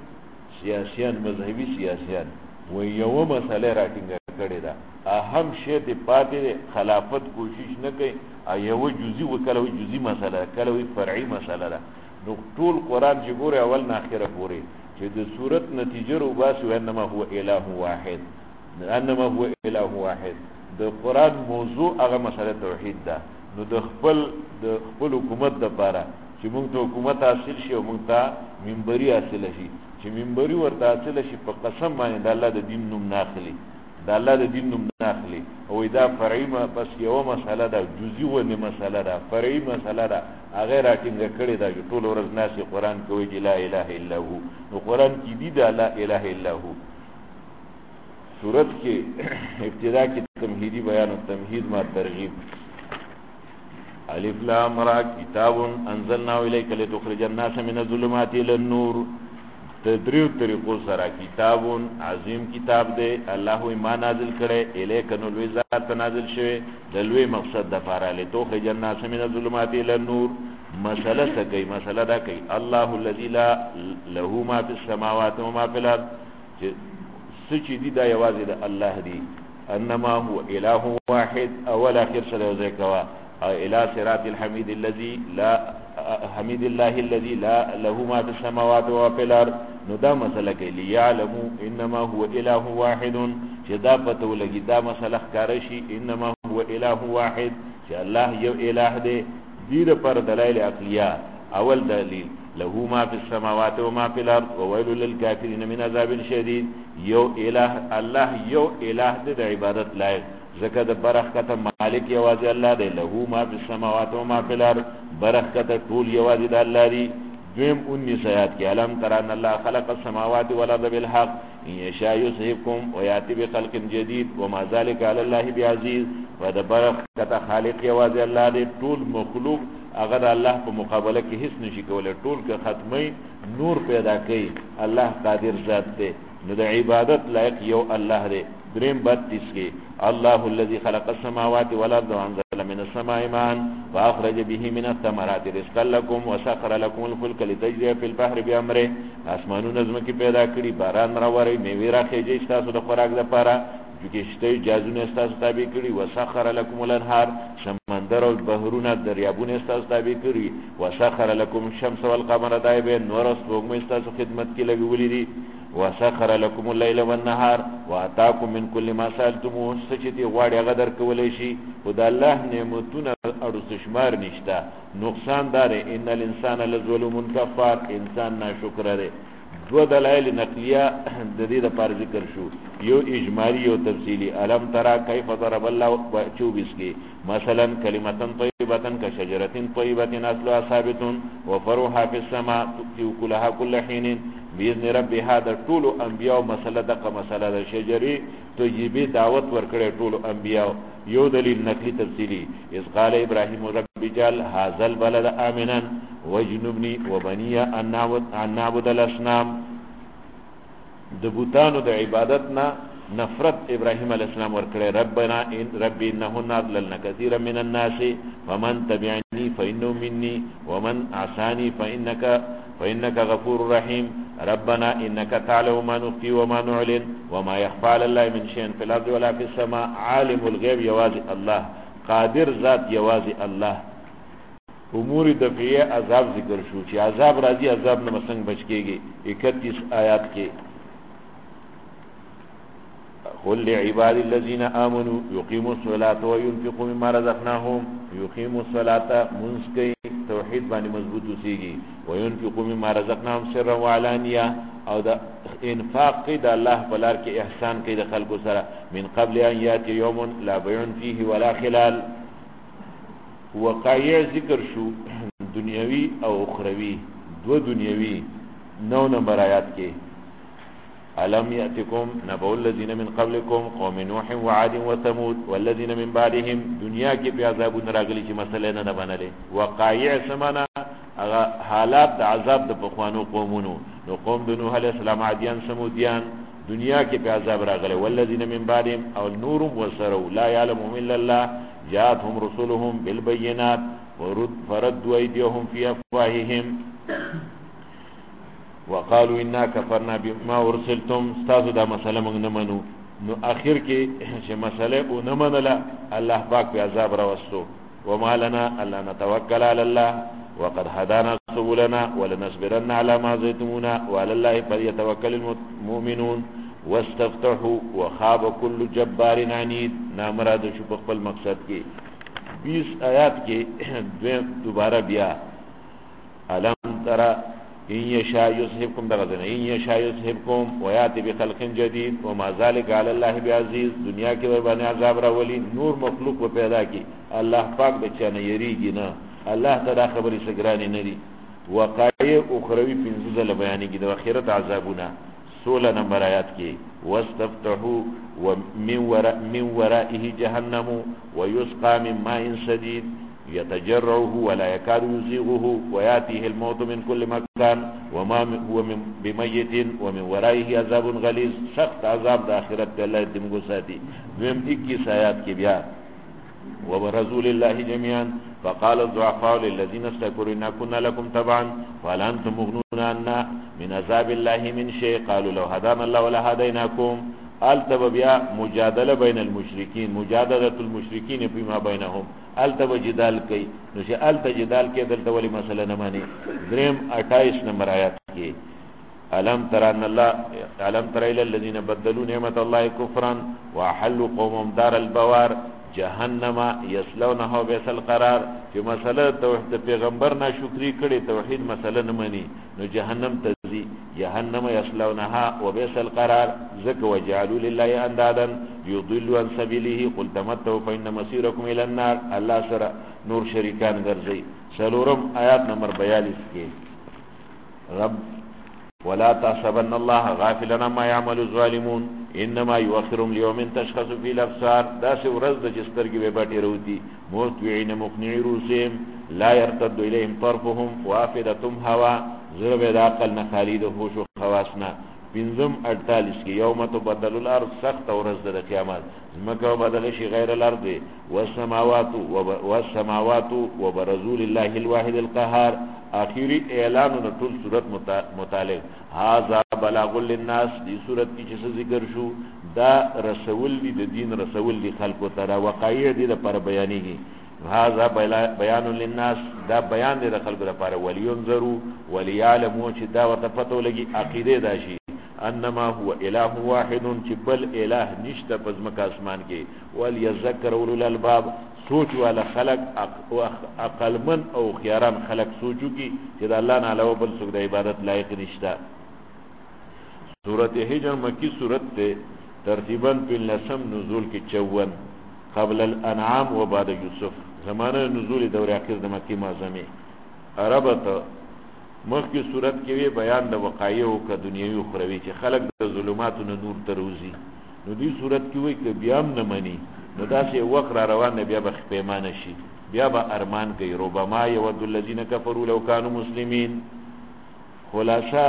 Speaker 2: مذهبي سیاسيان و یو مسله راټینګه کړی دا اهم شی دی پاتې خلافت کوشش نه کوي ایو جزئی وکړو جزئی مسله کله وی فرعي مسله ده نو ټول قران چې ګوره اول نه اخره پورې چې د صورت نتیجه رو باسي انما هو اله واحد انما هو اله واحد د قران موضوع هغه مسله توحید ده نو د خپل حکومت د لپاره چې موږ ته حکومت حاصل شي او موږ ته منبري حاصل شي چې منبري ورته حاصل شي په قسم باندې د الله د دین نوم ناخلي د الله د دین نوم ناخلي او دا فرعي بس یو مسله ده جزئی ونه مسله ده فرعي مسله ده هغه راټینګه کړی دا ټول ورځ ناس قرآن کوي چې لا اله الا هو نو قرآن کې دی دا لا اله الا هو سورت کې ابتدا کې تمهیدی بیان او تمهید ما ترغیب الف لام را کتاب انزلنا الیک لتخرج الناس من الظلمات الى النور تدریو طریقو سره کتاب عظیم کتاب دی الله ایمان نازل کړي الیک نو لوی ذات نازل شوی د لوی مقصد د لپاره لتخرج الناس من الظلمات الى النور مساله کوي مساله دا کوي الله الذي لا له ما في السماوات وما في الارض سچ دي دا یوازې د الله دی انما هو اله واحد اول اخر سره ذکر الى صراط الحميد الذي لا حميد الله الذي لا له ما في السماوات وما في الارض نو دا مسله کې ليعلموا انما هو اله واحد چې دا پته ولګي دا مسله ښکار شي انما هو اله واحد چې الله یو اله دی دې پر دلایل عقلیه اول دلیل له ما في السماوات وما في الارض وويل للكافرين من عذاب شديد یو اله الله یو اله د عبادت لایق زکه د برکت مالک یوازې الله دی له ما في السماوات وما في الارض برکت ټول یوازې د الله دی دویم 19 آیات کې علم تر ان الله خلق السماوات والارض بالحق ان يشاء يذهبكم وياتي بخلق جديد وما ذلك على الله بعزيز و د برکت خالق یوازې الله دی ټول مخلوق هغه د الله په مقابله کې هیڅ نشي کولای ټول که ختمي نور پیدا کوي الله قادر ذات دی نو د عبادت لایق یو الله دی دریم 32 کې الله الذي خلق السماوات والارض وانزل من السماء ماء واخرج به من الثمرات رزقا لكم وسخر لكم الفلك لتجري في البحر بامره اسمانونو زمکه پیدا کړی باران راوري میوه راخېږي تاسو د خوراک لپاره جوړشته جازونه تاسو تابع کړی وسخر لكم الانهار سمندر او بحرونه دریابونه تاسو تابع کړی وسخر لكم الشمس والقمر دایبه نور او سپوږمۍ تاسو خدمت کې لګولې دي وسخر لكم الليل والنهار واتاكم من كل ما سالتموه سچتي غواړي غدر کولای شي خدای الله نعمتونه اړو شمار نشتا نقصان دار ان الانسان لظلوم کفار انسان ناشکر دی دو دلائل نقلیه د دې لپاره ذکر شو یو اجمالی او تفصیلی الم ترى كيف ضرب الله 24 کې مثلا کلمه طیبه كشجره طیبه اصلها ثابت وفروها في السماء تؤتي كلها كل حين باذن ربها د ټول انبیاء مسله دغه مسله د شجری طیبه دعوت ورکړي ټول انبیاء یو دلیل نقلی تفصیلی اذ قال ابراهيم رب اجعل هذا البلد امنا واجنبني وبني ان نعبد الاصنام د بوتانو د عبادتنا نفرت ابراهيم عليه السلام ورکړي ربنا ان ربي انهن اضللن كثيرا من الناس فمن تبعني فانه مني ومن عصاني فإنك غفور رحيم ربنا إنك تعلم ما نخفي وما نعلن وما يخفى على الله من شيء في الأرض ولا في السماء عالم الغيب يوازي الله قادر ذات يوازي الله امور دفعیه عذاب ذکر شو چې عذاب راځي عذاب نه مسنګ بچ کېږي 31 آیات کې قل لعباد الذين آمنوا يقيموا الصلاة وينفقوا مما رزقناهم يقيموا الصلاة منسكي توحید باندې مضبوط وسیږي وينفقوا مما رزقناهم سرا وعلانية او دا انفاق کې د الله بلار کې احسان کې د خلکو سره من قبل ان ياتي يوم لا بيع فيه ولا خلال وقایع ذکر شو دنیوي او اخروی دو دنیوي 9 نمبر آیات کې ألم يأتكم نبأ الذين من قبلكم قوم نوح وعاد وثمود والذين من بعدهم دنیا کې په عذاب راغلي چې مسله نه بنلې وقایع سمانا حالات د عذاب د بخوانو قومونو نو قوم د نوح عليه السلام عادیان سمودیان دنیا کې په عذاب راغلي والذين من بعدهم او نور وسروا لا يعلمهم الا الله جاءتهم رسلهم بالبينات فردوا أيديهم في أفواههم وقالوا إنا كفرنا بما أرسلتم استاذ دا مسألة من نمنو نو آخر کې چې مسألة نمنلا الله پاک په عذاب راوستو وما لنا ألا نتوكل على الله وقد هدانا سبلنا ولنصبرن على ما زيتمونا وعلى الله فليتوكل المؤمنون واستفتحوا وخاب كل جبار عنيد نامراد شو په خپل مقصد کې 20 آیات کې دوباره بیا علم ترى إن يشاء يذهبكم دغدن إن يشاء يذهبكم ويأتي بخلق جديد وما ذلك على الله بعزيز دنیا کې ور باندې عذاب راولي نور مخلوق په پیدا کی الله پاک د چانه یریږي نه الله تعالی خبرې سګرانی نه دي وقایع اخروی پنځه ځله بیانېږي د آخرت عذابونه 16 نمبر آیات کې واستفتحوا ومن ورائه جهنم ويسقى من ماء شديد يتجرعه ولا يكاد يزيغه وياتيه الموت من كل مكان وما هو بميت ومن ورائه عذاب غليظ سخت عذاب د آخرت الله دمغو ساتي ويم 21 آیات کې بیا وبرزول الله جميعا فقال الضعفاء للذين استكبروا إنا كنا لكم تبعا فهل أنتم مغنون عنا من عذاب الله من شيء قالوا لو هدانا الله لهديناكم التب بیا مجادله بین المشرکین مجادله المشرکین فيما بينهم التب جدال کوي نو چې التب جدال کې دلته ولی مسله نه مانی دریم 28 نمبر آیات کې الم تر ان الله الم تر الى الذين بدلوا نعمت الله كفرا واحلوا قومهم دار البوار جهنم يصلونها بئس القرار چې مسله توحید پیغمبر نه شکرې کړي توحید مسله نه مانی نو جهنم تزي جهنم يصلونها وبئس القرار ذك وجعلوا لله اندادا يضلوا عن سبيله قل تمتعوا فإن مصيركم الى النار الله سره نور شریکان ګرځي سلورم آیات نمبر 42 کې رب ولا تحسبن الله غافلا عما يعمل الظالمون انما يؤخرهم ليوم تشخص فيه الابصار. دا سه ورځ د جسترګي به باټي وروتي موتوعين مقنعي رؤوسهم لا يرتد اليهم طرفهم وافدتهم هوا. زړه به د عقل نه خالی د هوش او حواسنا. پنځم 48 کې یوم تبدل الارض سخت ورځ د قیامت زمکه بدل شي غیر الارض والسماوات وبرزوا لله الواحد القهار. اخیری اعلان د ټول صورت متعلق هاذا بلاغ للناس. دی صورت کې چې ذکر شو دا رسول دی د دین رسول دی خلقو ته وقایع دی د پر بیانېږي. هاذا بیان للناس دا بیان دی د خلقو لپاره ولینذروا وليعلموا چې دا ورته پته لګي عقیده دا شي انما هو اله واحد چې بل اله نشته په ځمکه اسمان کې وليذكر اولو الالباب. سوچ والا خلق عقل من او خياران خلق سوچو کی چې د الله نه علاوه بل څوک د عبادت لایق نشته. سورۃ حجر مکی سورۃ ته ترتیبا په لسم نزول کې 54 قبل الانعام و بعد یوسف. زمانه نزول دور اخر د مکی معظمه عربت مخکې صورت کې وی بیان د وقایع او ک دنیوي او اخروی چې خلق د ظلماتو نه نور تروزی. نو دې صورت کې وی ک بیا هم نه مني نو داسې وقت را روان نه بیا به پیمانه شي بیا به ارمان کوي ربما یود الذین کفروا لو كانوا مسلمین. خلاصہ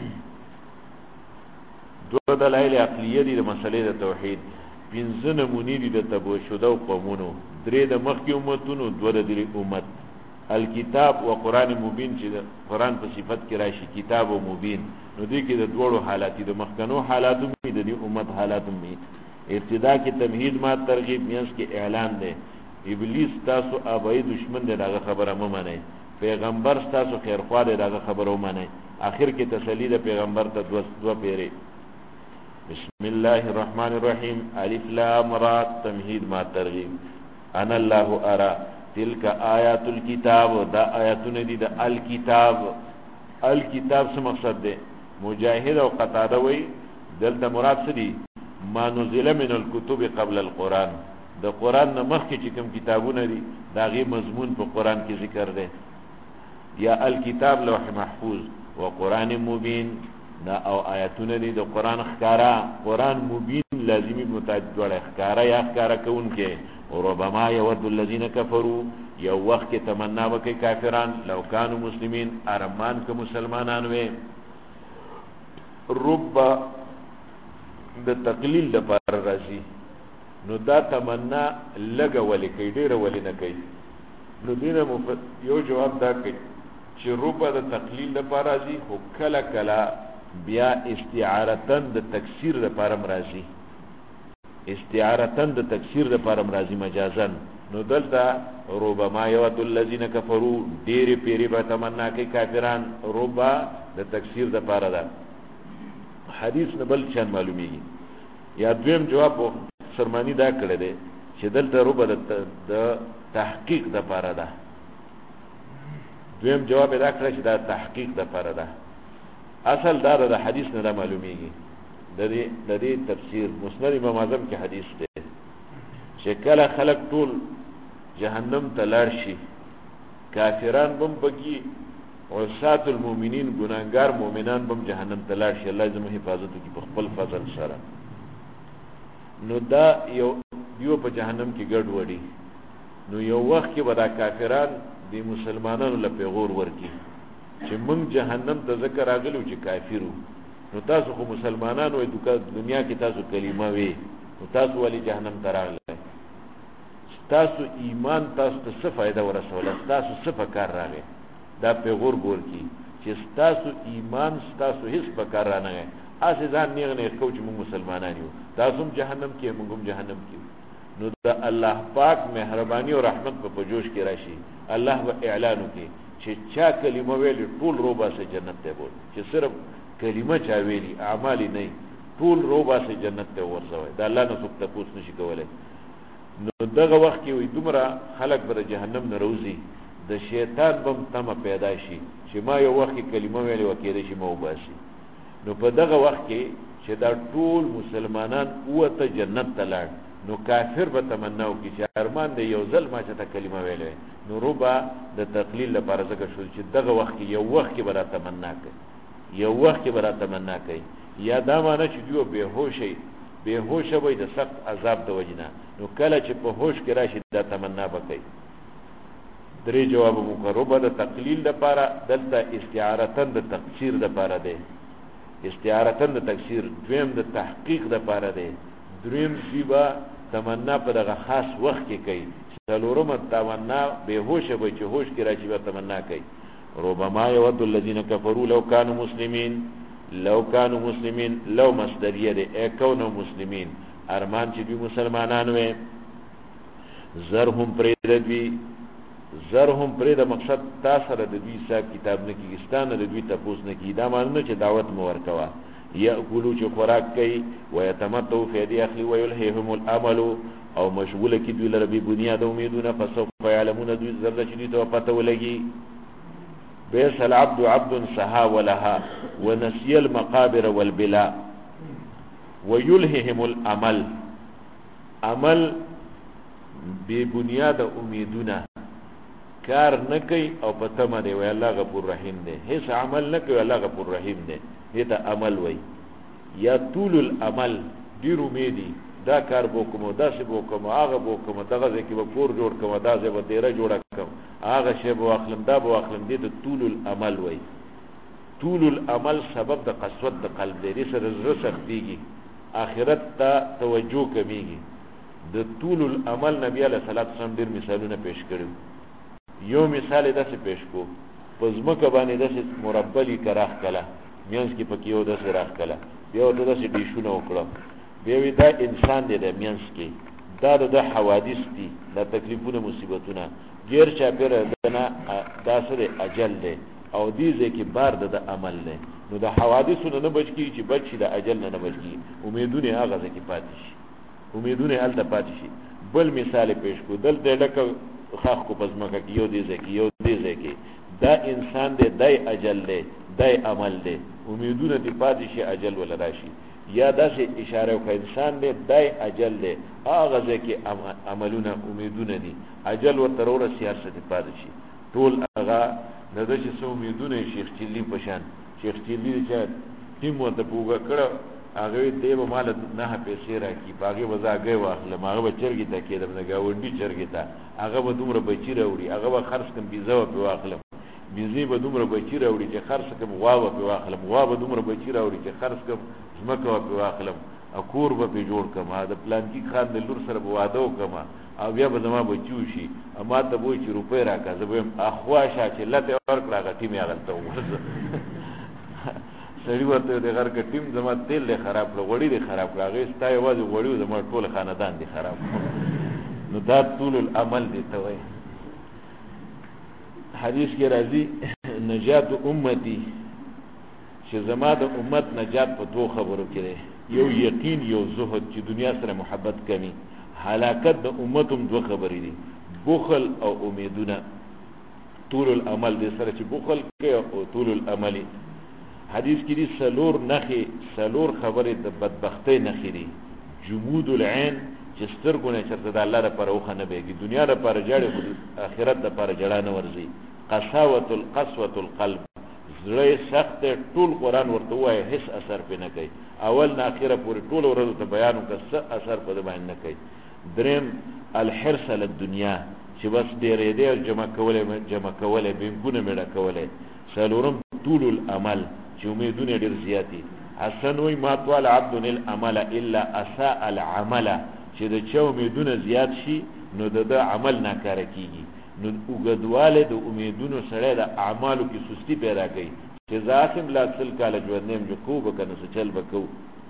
Speaker 2: دو دلایل عقلیه دي د مسلې د توحید. پنځه نمونې دي د تبو شوده قومونو. درې د مخکې امتونو دوه د دې امت. الکتاب و قرآن مبین چې د قرآن په صفت کې راشي کتاب و مبین. نو دې کې د دوړو حالات د مخکنو حالاتو می د دې امت حالاتو می. ابتدا کې تمهید ما ترغیب میانس کې اعلان دی ابلیس تاسو ابای دشمن دی داغه خبره مې مانه پیغمبر تاسو خیرخوا دی داغه خبره مانه. اخر کې تسلی د پیغمبر ته دو پیری. بسم الله الرحمن الرحیم الف لام را تمهید ما ترغیب انا الله ارى تلك آیات الكتاب. دا آیاتونه دي د الکتاب. الکتاب څه مقصد دی؟ مجاهد او قتاده وی دلته مراد څه دي؟ ما نزل من الكتب قبل القرآن. د قرآن نه مخکې چې کوم کتابونه دي دا غي مضمون په قرآن کې ذکر دی. یا الکتاب لوح محفوظ و قرآن مبین. دا او آیاتونه دي د قرآن ښکارا. قرآن مبین لازمی متعدد وړ ښکارا یا ښکارا کوونکې. ربما يود الذين كفروا یو وخت کې تمنا وکي کافران لو كانوا مسلمین ارمان که مسلمانان وي. رب د تقلیل لپاره راځي نو دا تمنا لګه ولې کوي ډیره ولې نه کوي. نو دینه یو جواب دا کوي چې رب د تقلیل لپاره راځي خو کله کله بیا استعارتن د تکثیر لپاره راځي. استعارتن د تکثیر لپاره راځي مجازن. نو دلته ربما یود الذین کفروا ډیر پیری به تمنا کوي کافران. ربا د تکثیر لپاره ده. حدیث نه بل چن معلومیږي. یا دویم جواب سرمانی دا کړی دی چې دلته ربا د تحقیق لپاره ده. دویم جواب دا کړی چې دا تحقیق لپاره ده. اصل دا د حدیث نه معلومیږي. د دې تفسیر مسند امام اعظم کې حدیث دی چې کله خلق ټول جهنم ته لاړ شي کافران بم بگی عصات المؤمنین گناهګار مؤمنان بم جهنم ته لاړ شي. الله زموږ حفاظت وکړي په خپل فضل سره. نو دا یو په جهنم کې ګډ وړي. نو یو وخت کې به دا کافران د مسلمانانو له پیغور ورکی چې موږ جهنم ته ذکر راغلو چې کافرو. نو تاسو خو مسلمانانو وي دنیا کې تاسو کلمه وي نو تاسو والی جهنم ته راغله. تاسو ایمان تاسو ته څه فائدہ ورسوله؟ تاسو څه پکار راغی؟ دا پیغور ګور کی چې تاسو ایمان تاسو هیڅ پکار را نه اسې ځان نیغه نه کوم چې موږ مسلمانان یو. تاسو هم جهنم کې موږ هم جهنم کې. نو دا الله پاک مهرباني او رحمت په جوش کې راشي. الله به اعلان وکړي چې چا کلمه ویل ټول روبا سه جنت ته بول. چې صرف کلمه چا ویلی اعمال نه ټول روبا سه جنت ته ورځوي. دا الله نه څوک تاسو نشي کولای. نو دغه وخت کې وي دومره خلق بر جهنم نه روزي د شیطان بم تمه پیدا شي چې ما یو وخت کلمه ویلې وکړي چې مو باسي. نو په دغه وخت کې چې دا ټول مسلمانان اوته جنت ته لاړ نو کافر به تمنا وکړي چې ارمان دی یو ځل ما چې ته کلمه ویلې. نو ربا د تقلیل لپاره ځکه شو چې دغه وخت کې یو وخت کې به تمنا کوي یو وخت به را تمنا کوي یا دا معنی چې دیو به هوش وي د سخت عذاب د وجنه نو کله چې په هوش کې راشي دا تمنا وکړي درې جواب مقرب د تقلیل لپاره دلته استعارتن د تقصیر لپاره ده استعارتن د تقصیر دویم د تحقیق لپاره ده دریم سیبا تمنا په دغه خاص وخت کې کوي څلورم تمنا به هوش وي چې هوش کې راشي به تمنا کوي ربما يود الذين كفروا لو كانوا مسلمين لو مصدریه ده کونو مسلمین ارمان چې دوی مسلمانان وي زرهم پرې د مقصد تاسو د دوی حساب کتاب نه کیستان د دوی تاسو نه کی دا معنی چې دعوت مو ورکوا یاکلوا چې خوراک کوي ويتمتعوا في دي اخلي ويلههم الامل او مشغوله کی دوی لره به بنیاد امیدونه فسوف يعلمون دوی زرد چې دوی ته پته ولګي بئس العبد عبد سها ولها ونسي المقابر والبلا ويلههم الامل عمل به بنیاد امیدونه کار نه کوي او پته مده وی الله غفور رحیم دی هیڅ عمل نه کوي الله غفور رحیم دی دې ته عمل وای یا طول العمل ډیر امیدي دا کار وکم دا څه وکم هغه وکم دغه ځکه به کور جوړ کوم دا ځای به ډیره جوړ کوم هغه شی به واخلم دا به واخلم دې ته طول العمل وای طول العمل سبب د قسوت د قلب دې سره زړه سختيږي آخرت ته توجه کمیږي د طول العمل نبی علیہ الصلوۃ والسلام ډیر مثالونه پیش کړو یو مثال داسې پیش کو پزمکه باندې داسې مربلی کراخ کله مینس کې پکې یو داسې راخ کله بیا ورته داسې ډیشونه وکړه بیا وی دا انسان دی د مینس کې دا د حوادث دي د تکلیفونه مصیبتونه غیر چاپیره دنه دا سره اجل دی او دې ځکه بار د عمل دی نو د حوادثونو نه بچ کی چې بچی د اجل نه بچ کی امیدونه هغه ځکه پاتې شي امیدونه الته پاتې شي بل مثال پیش کو دلته لکه خاص کو پزماکه یو دې ځکه دا انسان دی دای اجل دی دای عمل دی امیدونه دې پاتې شي اجل ول راشي یا داسې اشاره وکړه انسان دی دای اجل دی هغه ځکه عملونه امیدونه دي اجل ورته ورو سیاست پاتې شي ټول هغه د دې څه امیدونه شیخ چلی پشان شیخ چلی چې تیم ورته پوګه کړه هغه دې به مال نه پیسې راکې باغې وزاګي واخله هغه به چرګي ته کېدم نه گاونډي چرګي ته هغه به دومره بچی راوړي هغه به خرڅ کم بيزو په واخله بيزي به دومره بچی راوړي چې خرڅ کم غوا په واخله غوا به دومره بچی راوړي چې خرڅ کم زمکه په واخله اکور به جوړ کما د پلان کې خان د لور سره واده وکما او بیا به زما بچو شي اما ته وای چې روپې راکا زه به اخوا شا چې لته ورکړه غټي مې غلطه سړی ورته د غر کټیم زما تیل له خراب کړ غوړی له خراب کړ هغه ستای وځي غوړیو زما ټول خاندان دي خراب نو دا طول العمل دي ته وای حدیث کې راځي نجات امتی چې زما د امت نجات په دوه خبرو کې دی یو یقین یو زهد چې دنیا سره محبت کمی هلاکت د امتم دوه خبرې دي بخل او امیدونه طول العمل دې سره چې بخل کوي او طول العمل حدیث کې دي سلور خبرې د بدبختۍ نخې دي جمود العين چې سترګونه چرته د الله لپاره وخنه بهږي دنیا لپاره جاړي خو آخرت لپاره جړا نه ورځي قسوة القلب زړه سخت ټول قران ورته وای هیڅ اثر پې نه کوي اول نه اخره پورې ټول ورته ته بیان وکړ اثر په باندې نه کوي دریم الحرص على الدنيا چې بس ډېرې دې جمع کوله بینګونه مړه کوله سلورم طول العمل چې امیدونه ډېر زیاتی حسن وی ما طال عبد العمل الا اساء العمل چې د چا امیدونه زیات شي نو د عمل ناکار کیږي نو وګدواله د امیدونو سره د اعمالو کې سستی پیدا کوي چې ذاتم لا تل کال ژوندیم جو کو بکنه چل بکو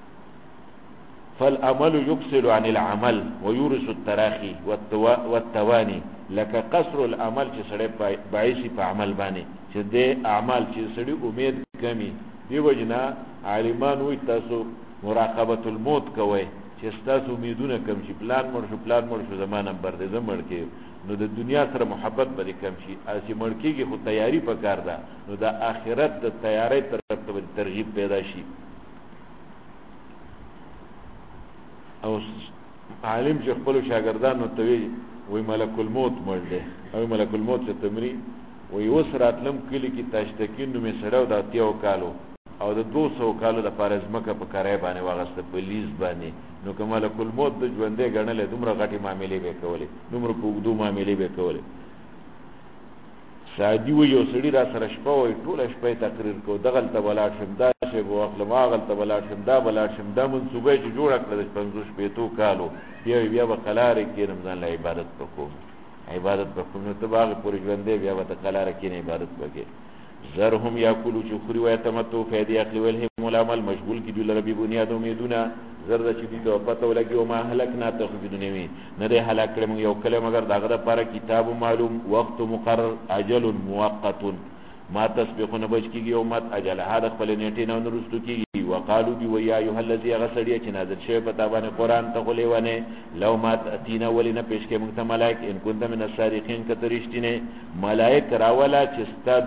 Speaker 2: فالعمل يكسل عن العمل ويورث التراخي والتواني لك قصر العمل چې سره باعث په عمل باندې چې د اعمال چې سړي امید کمی دی وجنا عالمان وي تاسو مراقبه الموت کوي چې تاسو امیدونه کم شي پلان مر شو زمانه بر دې زمړ کې نو د دنیا سره محبت به کم شي اسی مړ کېږي خو تیاری پکار ده نو د آخرت د تیاری طرف ته ترغیب پیدا شي او عالم چې خپل شاګردانو ته وی ملک الموت مړ دی او ملک الموت ته تمری وی وسرات لم کلی کی تاشتکین نو می سره د اتیو کالو او د 200 کالو د پارز مکه په کرای باندې واغسته په لیز باندې نو کمال کل موت د ژوندې غنلې دومره غټي معاملې به کولې دومره په وګدو معاملې به کولې سادي و یو سړي را سره شپه وي ټول شپه تقریر کو دغل ته بلاړ شم دا شی بو اخل ما غل ته بلاړ شم دا بلاړ شم دا منسوبه چې جوړ کړل 50 پیتو کالو بیا به قلارې کې رمضان له عبادت وکړو عبادت وکړو نو ته باغ پورې ژوندې بیا به قلارې کې عبادت وکړي زرهم یاکلوا چخری و یتمتو فیدی عقل والهم العمل مشغول کی دل ربی بنیاد امیدونه زرد چې دې ته پته ولګي او ما هلکنا تخفیدونی نه دې هلاک کړم یو کله مگر داغه د پاره کتاب معلوم وقت مقرر اجل مؤقت ما تسبقون بچ کیږي او مت اجل هدا خپل نیټه نه ورستو کیږي وقالو دی ویا ایه الذی غسړی چې نازل شوی په تابانه قران ته خو لیونه لو ما اتینا ولنا پیش کې موږ ته ملائک ان كنت من الصادقین کترشتنه ملائک راولا چې ستاد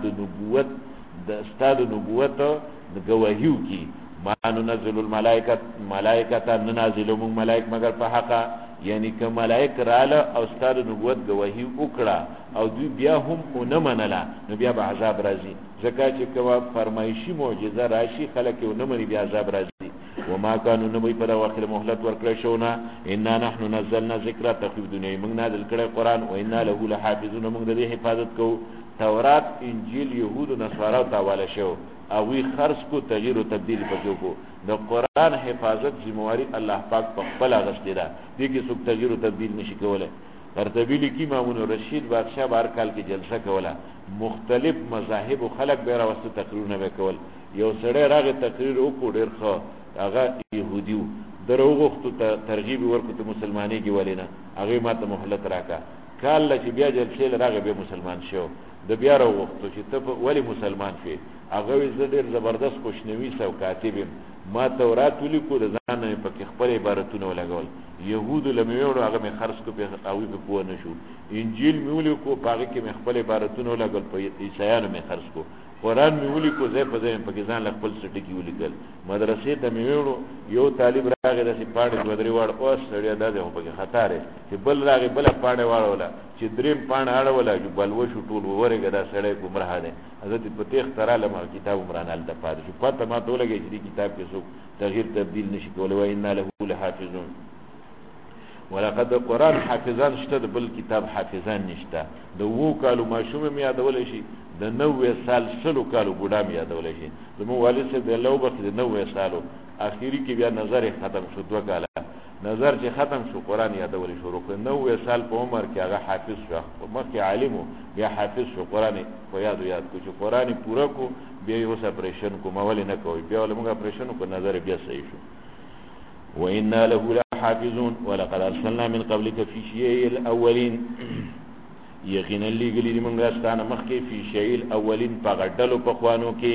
Speaker 2: نبوت د گواهیو کی ما ننزل الملائکه ننزل من ملائک مگر په حقا یعنی که ملائک رااله او ستاد نبوت گواهی وکړه او دوی بیا هم نه منله نو بیا به عذاب راځي ځکه چې کوا فرمایشي معجزه راشي خلک یې نه مني بیا عذاب راځي وما كانوا نبي پر واخر مهلت ورکړی شونه ان نحن نزلنا ذکر تخفیف دنیا موږ نازل کړی قران او ان له لحافظون موږ د حفاظت کوو تورات انجیل يهود و نصارا تاواله شو او وی خرص کو تغییر او تبديل پکې کو د قران حفاظت ذمہواری الله پاک په خپل غسته ده دي کې څوک تغییر او تبديل نشي کولای ترتیبی لیکي مامون رشید بادشاہ بار کال کې جلسه کوله مختلف مذاهب او خلق به راوسته تقریرونه وکول یو سړی راغی تقریر وکړ ډیر ښه هغه يهوديو دروغختو ترغیب ورکړه مسلمانۍ کې ولینا هغه ماته مهلت راکا کال چې بیا جلسه راغی به مسلمان شو د بیا راوختو چې ته ولی مسلمان شې هغه ډېر زبردست خوشنويس او کاتب ما تورات لیکو د ځان په خپل عبارتونه ولګول يهود لميوړو هغه مې خرڅ کو په او په پوه نشو انجیل مې ولیکو هغه کې مې خپل عبارتونه ولګول په عیسایانو مې خرڅ کو قران مې ولیکو ځای په ځای په ځان خپل سټکی ولیکل مدرسې ته مې ویړو یو طالب راغی د سپاړې ودرې وړ اوس سړی داسې په خطر چې بل راغی بل پاړې واړوله چې دریم پاڼه اړوله چې بل وشو ټول ورګه دا سړی ګمراه دی حضرت فتح تراله ما کتاب عمران د پاره شو پته ما ته لګی چې کتاب کې څو تغییر تبديل نشي کولای و ان له لحافظون ولقد قران حافظان شته بل کتاب حافظان نشته د وو کالو ماشوم مې یادول شي د 90 سال سلو کالو بوډا مې یادول شي زمو والد سے د لو بخت د 90 سالو اخیری کې بیا نظر ختم شو دوه کاله نظر چې ختم شو قران یادول شروع کړ 90 سال په عمر کې هغه حافظ شو مخکې عالم بیا حافظ شو قران په یاد کو چې قران پورا کو بیا یو اپریشن کو مول نه کوي بیا موږ اپریشن کو نظر بیا صحیح شو وان له لحافظون ولقد ارسلنا من قبلك في شيء الاولين یقینا لګلی موږ ستانه مخکې فی شیء الاولین په غډلو په خوانو کې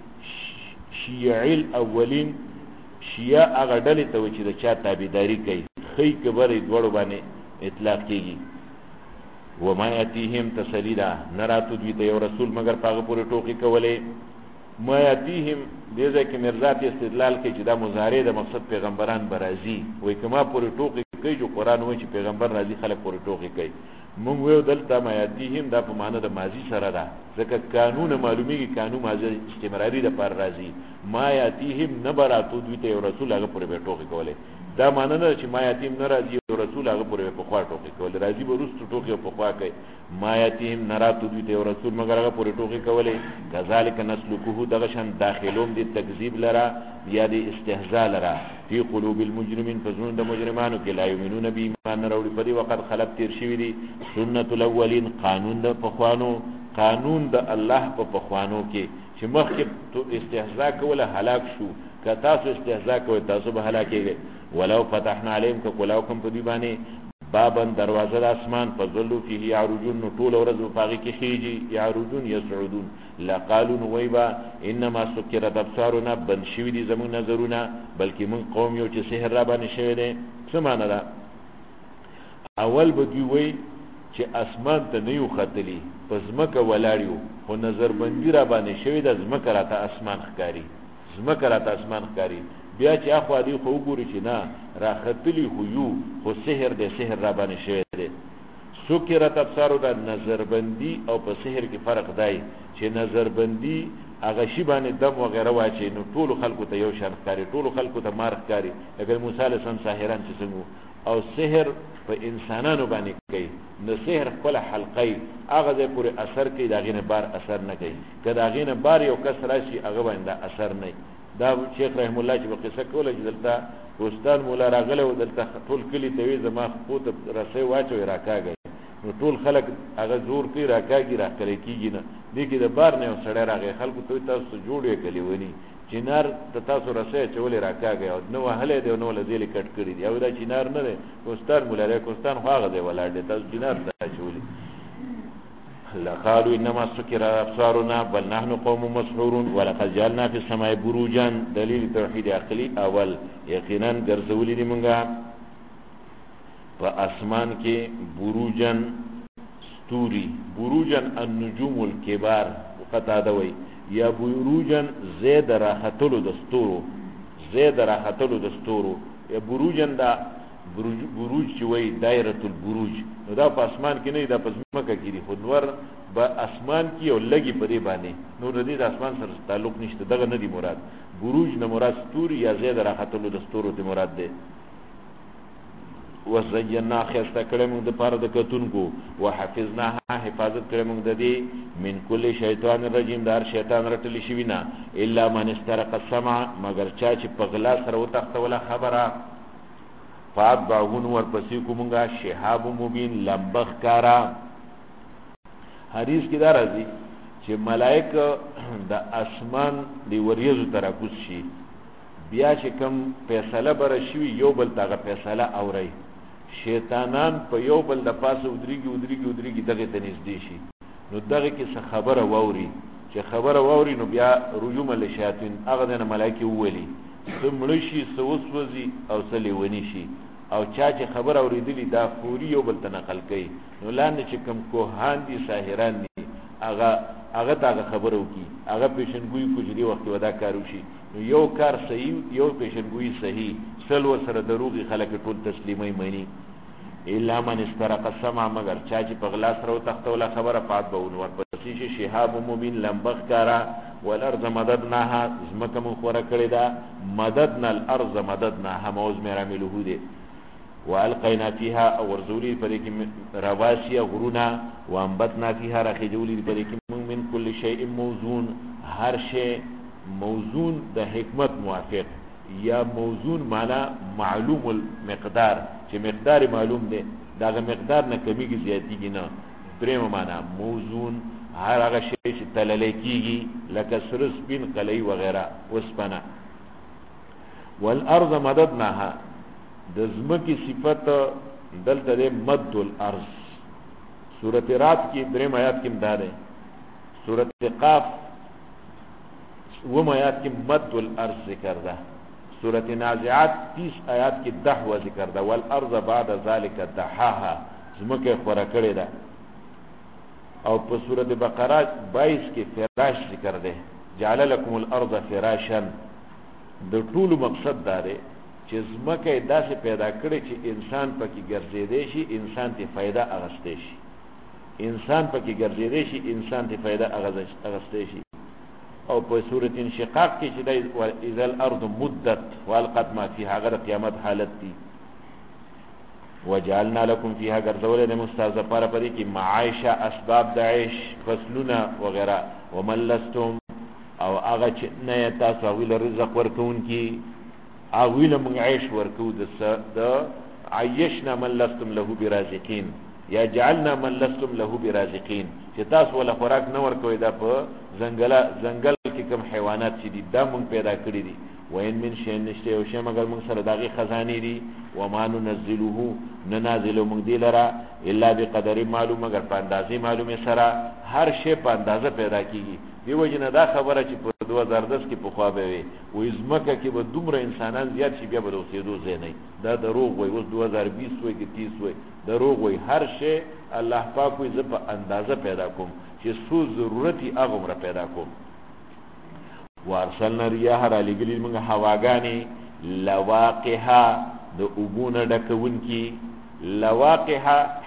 Speaker 2: شیع الاولین شیعه هغه ډلې ته چې د چا تابعداري کوي خی کبرې دوړو باندې اطلاق کیږي و ما یاتیهم تسلیدا نراتو دوی ته یو رسول مگر پاغه پورې ټوکی کولې ما یاتیهم دې ځکه مرزات استدلال کوي چې دا مضارع د مقصد پیغمبران برازي وای کما پورې ټوکی کوي جو قران وایي چې پیغمبر راځي خلک پورې ټوکی کوي مونږ یو دلته ما یاتیهم دا په معنی د ماضی سره ده ځکه قانون معلومیږي قانون ماضی استمراری د پر راځي ما یاتیهم نبراتو دوی ته رسول هغه پورې به ټوکی کوله دا معنی نه چې ما یاتیم ناراضي رسول هغه پورې په خوا ټوکی کوله راځي به رستو ټوکی په خوا کوي ما یاتیم نراتو دوی ته رسول مگر هغه پورې ټوکی کوله کذالک نسلکه دغه شان داخلوم دي تکذیب لرا یا دي استهزاء لرا فی قلوب المجرمین فزون د مجرمانو کې لا یمنون به ایمان وروړي په دې وخت خلق تیر شوی دي سنت الاولین قانون د پخوانو قانون د الله په پخوانو کې چې مخکې تو استهزاء کوله هلاک شو که تاسو استهزاء کوئ تاسو به هلاکیږئ ولو فتحنا عليهم کلاو کوم په دی باندې بابن دروازه د اسمان فظلوا فيه يعرجون طول ورځ په کې خيجي يعرجون يسعدون لقالوا ويبا انما سكرت ابصارنا بن شوي دي زمون نظرونه بلکې من قوم یو چې سحر را باندې شوی دي سمانه دا اول بدوی وای چې اسمان ته نه یو خطلی پس مکه ولاړیو خو نظر بندی را باندې شوی د زمکه راته اسمان ښکاری زمکه راته اسمان ښکاری بیا چې اخو دی خو وګوري چې نه را خطلی خو یو خو سحر دې سحر را باندې شوی دی سکرت ابصار د نظر بندي او په سحر کې فرق دی چې نظر بندي هغه شی باندې دم وغیرہ واچي نو ټول خلکو ته یو شان ښکاري، ټول خلکو ته مار ښکاري، لکه موسی علیه السلام ساحران چې څنګه او سحر په انسانانو باندې کوي نو سحر خپل حلقې هغه د پورې اثر کوي، دا غینه بار اثر نه کوي، کله غینه بار یو کس راشي هغه باندې اثر نه. دا شیخ رحم الله چې په قصه کوله چې دلته استاد مولا راغله او دلته ټول کلی ته وی زما خو ته رسې واچو راکاږي نو ټول خلک هغه زور کوي راکاږي راکړي کیږي نه دې کې د بار نه سړی راغی خلکو ته تاسو جوړې کلی ونی چینار ته تاسو رسې چولې راکاږي او نو هله دی نو لذیل کټ کړی دی او دا چینار نه دی استاد مولا له کوستان خو هغه دی ولاړ دی تاسو چینار ته چولې. لقالوا انما سكر ابصارنا بل نحن قوم مسحورون ولقد جعلنا في السماء بروجا دلیل توحید عقلی اول یقینا ګرځولې دي مونږه په اسمان کې بروجن ستوري، بروجن النجوم الكبار قطاده وي یا بروجن زید راحتلو دستورو، زید راحتلو دستورو یا بروجن دا بروج چې وای دایره البروج نو دا په اسمان کې نه دا په ځمکه کې دی خو نور په اسمان کې او لګي پرې باندې نور دې د اسمان سره تعلق نشته، دغه نه دی مراد. بروج نه مراد ستوري یا زید راحتلو دستورو ته مراد ده. وزینا خسته کړه موږ د پاره د کتونکو وحفظناها حفاظت کړه موږ د دې من کل شیطان رجیم دار شیطان رټلی شي وینا الا من استرق السمع مگر چا چې په غلا سره وتخته ولا خبره فاتبعون ورپسې کومګه شهاب مبین لمبخ کارا. حدیث کې دا راځي چې ملائکه د اسمان دی وریځو تراکوس شي بیا چې کوم فیصله بر شي یو بل تاغه فیصله اوري شیطانان په یو بل د پاسه ودريږي دغه ته نږدې شي نو دغه کې څه خبره ووري چې خبره ووري نو بیا رجوم الشیاطین هغه د ملائکه وولي څمړ شي سوسوځي او سلیونی شي او چا چې خبر اوریدلی دا فوري یو بل تنقل کوي نو لاندې چې کوم کوهان دي ساحران دي هغه دا خبرو کی هغه پیشنګوئی کو جدي وخت ودا کارو شي یو کار صحیح یو پیشنګوئی صحیح سلو سره دروغي خلک ټول تسلیمي مانی الا من استرق السمع مگر چا چې په غلا سره تختوله خبره پات به ور پسې شي شهاب مبین لمبخ کارا والارض مددناها زمکه مون خورا کړی دا مددنا الارض مددناها موز میرا ملوه دي والقینا فيها ورزولی پرې کې رواسي غرونا وانبتنا فيها رخجولی پرې کې من كل شيء موزون هر شی موزون د حکمت موافق یا موزون معنا معلوم المقدار چې مقدار معلوم دی داغه مقدار نه کمیږي زیاتیږي نه. دریم معنا موزون هر هغه شی چې تلل کیږي لکه سرس بن قلی وغیرہ وسپنا. والارض مددناها د زمکی صفت دلته ده مد الارض سورۃ رات کی دریم آیات کې مدار ہے سورۃ قاف وم آیات کې مد الارض ذکر ده سورۃ نازعات 30 آیات کې دحو ذکر ده والارض بعد ذلك دحاها زمکه خورا کړی ده او په سورۃ بقره 22 کې فراش ذکر ده جعل لكم الارض فراشا د ټول مقصد دا ده چې زمکه داسې پیدا کړي چې انسان پکې ګرځېدې شي انسان ته فائدہ اغستې شي انسان پکې ګرځېدې شي انسان ته فائدہ اغستې شي. او په سورۃ انشقاق کې چې د اذا الارض مدت والقت ما فيها غره قیامت حالت دي وجعلنا لكم فيها غرزول د مستعذ لپاره پرې کې معاشه اسباب د عيش فصلونه وغيرها وملستم او هغه چې نه تاسو ویل رزق ورکون کی اویل من عيش ورکو د عيشنا من لستم له برازقين یا جعلنا من لستم له برازقين چې تاسو ولا خوراک نه ورکوي دا په ځنګل کې کوم حیوانات چې دي دا مونږ پیدا کړی دي وین من شي نشته او شی مگر مونږ سره داغي خزانه دي وما ننزله ننازل مونږ دی لرا الا بقدر معلوم مگر په اندازې معلومه سره هر شی په اندازه پیدا کیږي دیو جن دا خبره چې په 2010 کې په خوا به وي و ازمکه کې به دومره انسانان زیات شي بیا به اوسېدو ځای نه دا دروغ وي اوس 2020 وي کې 30 وي دروغ وي هر شی الله پاک وي ز په اندازه پیدا کوم چې څو ضرورتي هغه عمر پیدا کوم. وارسلنا رياح علیګلی موږ هواګانی لواقها د اوبونه ډکون کی لواقها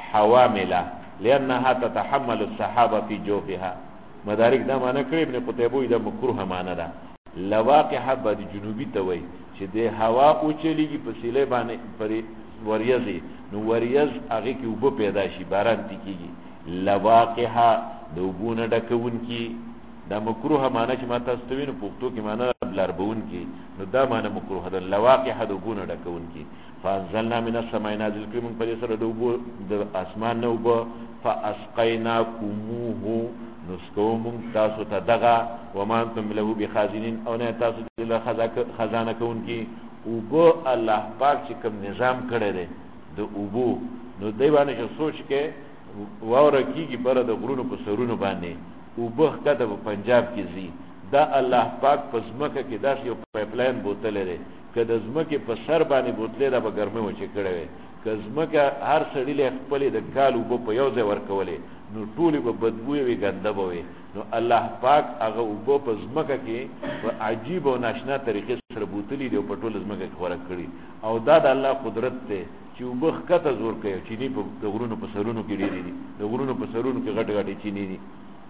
Speaker 2: حوامله لانها تتحمل السحابه في جوفها. مدارک دا معنی کړی ابن قتيبه دا مکروه معنی ده. لواقحه بد جنوبی ته وای چې د هوا او چلیږي په سیلې باندې پرې وریځي نو وریځ هغه کې وب پیدا شي باران تکیږي. لواقحه د وبونه ډکون کی دا مکروه معنی چې ما تاسو ته وینم پښتو کې معنی بلربون کی نو دا معنی مکروه ده. لواقحه د وبونه ډکون کی. فانزلنا من السماء نازل کړم په دې سره د وبو د اسمان نو وب فاسقيناكموه نسکوم تاسو ته دغه وما انتم له بخازنین او نه تاسو له خزانه کون کی. وبو الله پاک چې کوم نظام کړی دی د وبو نو دی باندې سوچ کې واوره کیږي پر د غرونو په سرونو باندې وبخ کده په پنجاب کې زی دا الله پاک په زمکه کې داس یو پایپلاین بوتل لري کده زمکه په سر باندې بوتلې دا به ګرمه و چې کړي وي کزمکه هر سړی له خپل د کال وب په یو ځای ورکولې نو ټولې به بدبوې وي ګنده به وي. نو الله پاک هغه وب په زمکه کې په عجیب او ناشنا طریقې سره بوتلې دی په ټول زمکه کې ورک کړي او دا د الله قدرت ته چې وبخ کته زور کوي چې نه په غرونو په سرونو کې ډېری دي د غرونو په سرونو کې غټ غټ چینی دي.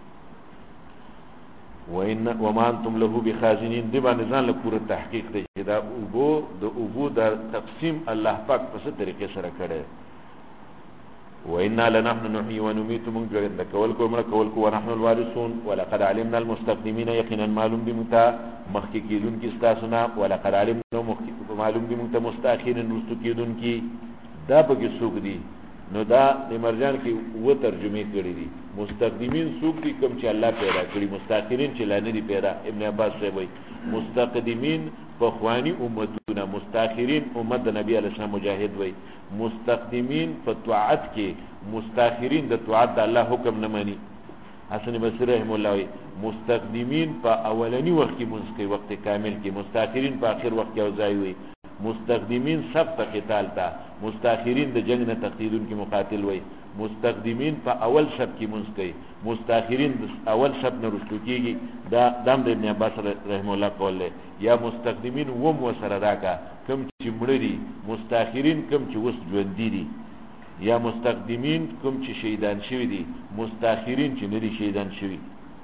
Speaker 2: وما انتم له بخازنین دی باندې ځان له پوره تحقیق دی چې دا اوبو د اوبو د تقسیم الله پاک په څه طریقې سره کړي. وإنا لنحن نحيي ونميت من جرد كولكو من كولكو ونحن الوارثون ولقد علمنا المستقدمين يقينا معلوم بمتا مخکیدون کی استاسنا ولقد علمنا معلوم بمتا مستاخرين رستکیدون کی دا بګي سوق دي. نو دا د مرجان کې و ترجمه کړی دي. مستقدمین سوق دي کوم چې الله پیدا کړی مستاخرین چې لانه دي پیدا. ابن عباس وایي مستقدمین فخوانی امتونه مستاخرین امت د نبی علیه السلام مجاهد وایي مستقدمین فتوعت کې مستاخرین د توعت د الله حکم نه مانی. حسن بصری رحم الله وایي مستقدمین په اولنی وخت کې منځ کې وخت کامل کې مستاخرین په اخر وخت کې او ځای وي. مستقدمین سب ته قتال تا مستاخرین د جنگ نه تقدیدون کې مقاتل وي. مستقدمین په اول شب کې منځ کوي مستاخرین د اول شب نه رستو کېږي. دا دام د ابن عباس رحم الله قول له یا مستقدمین وم وسره راکا کم چې مړ دي مستاخرین کم چې وس ژوند دي یا مستقدمین کم چې شهیدان شوی دي مستاخرین چې نه دي شهیدان شوی.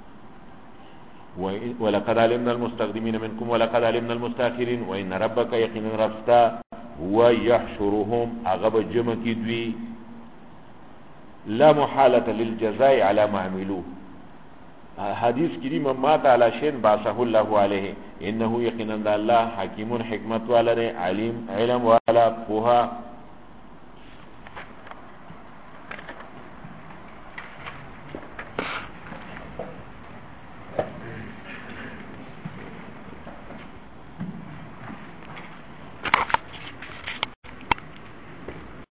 Speaker 2: ولقد علمنا المستقدمين منكم ولقد علمنا المستاخرين وان ربك يقينا ربستا ويحشرهم اغب جمع کی دوی لا محاله للجزاء على ما عملوا. حدیث کریم مات على شيء بعثه الله عليه انه يقينا الله حكيم حکمت والا علیم علم والا فوها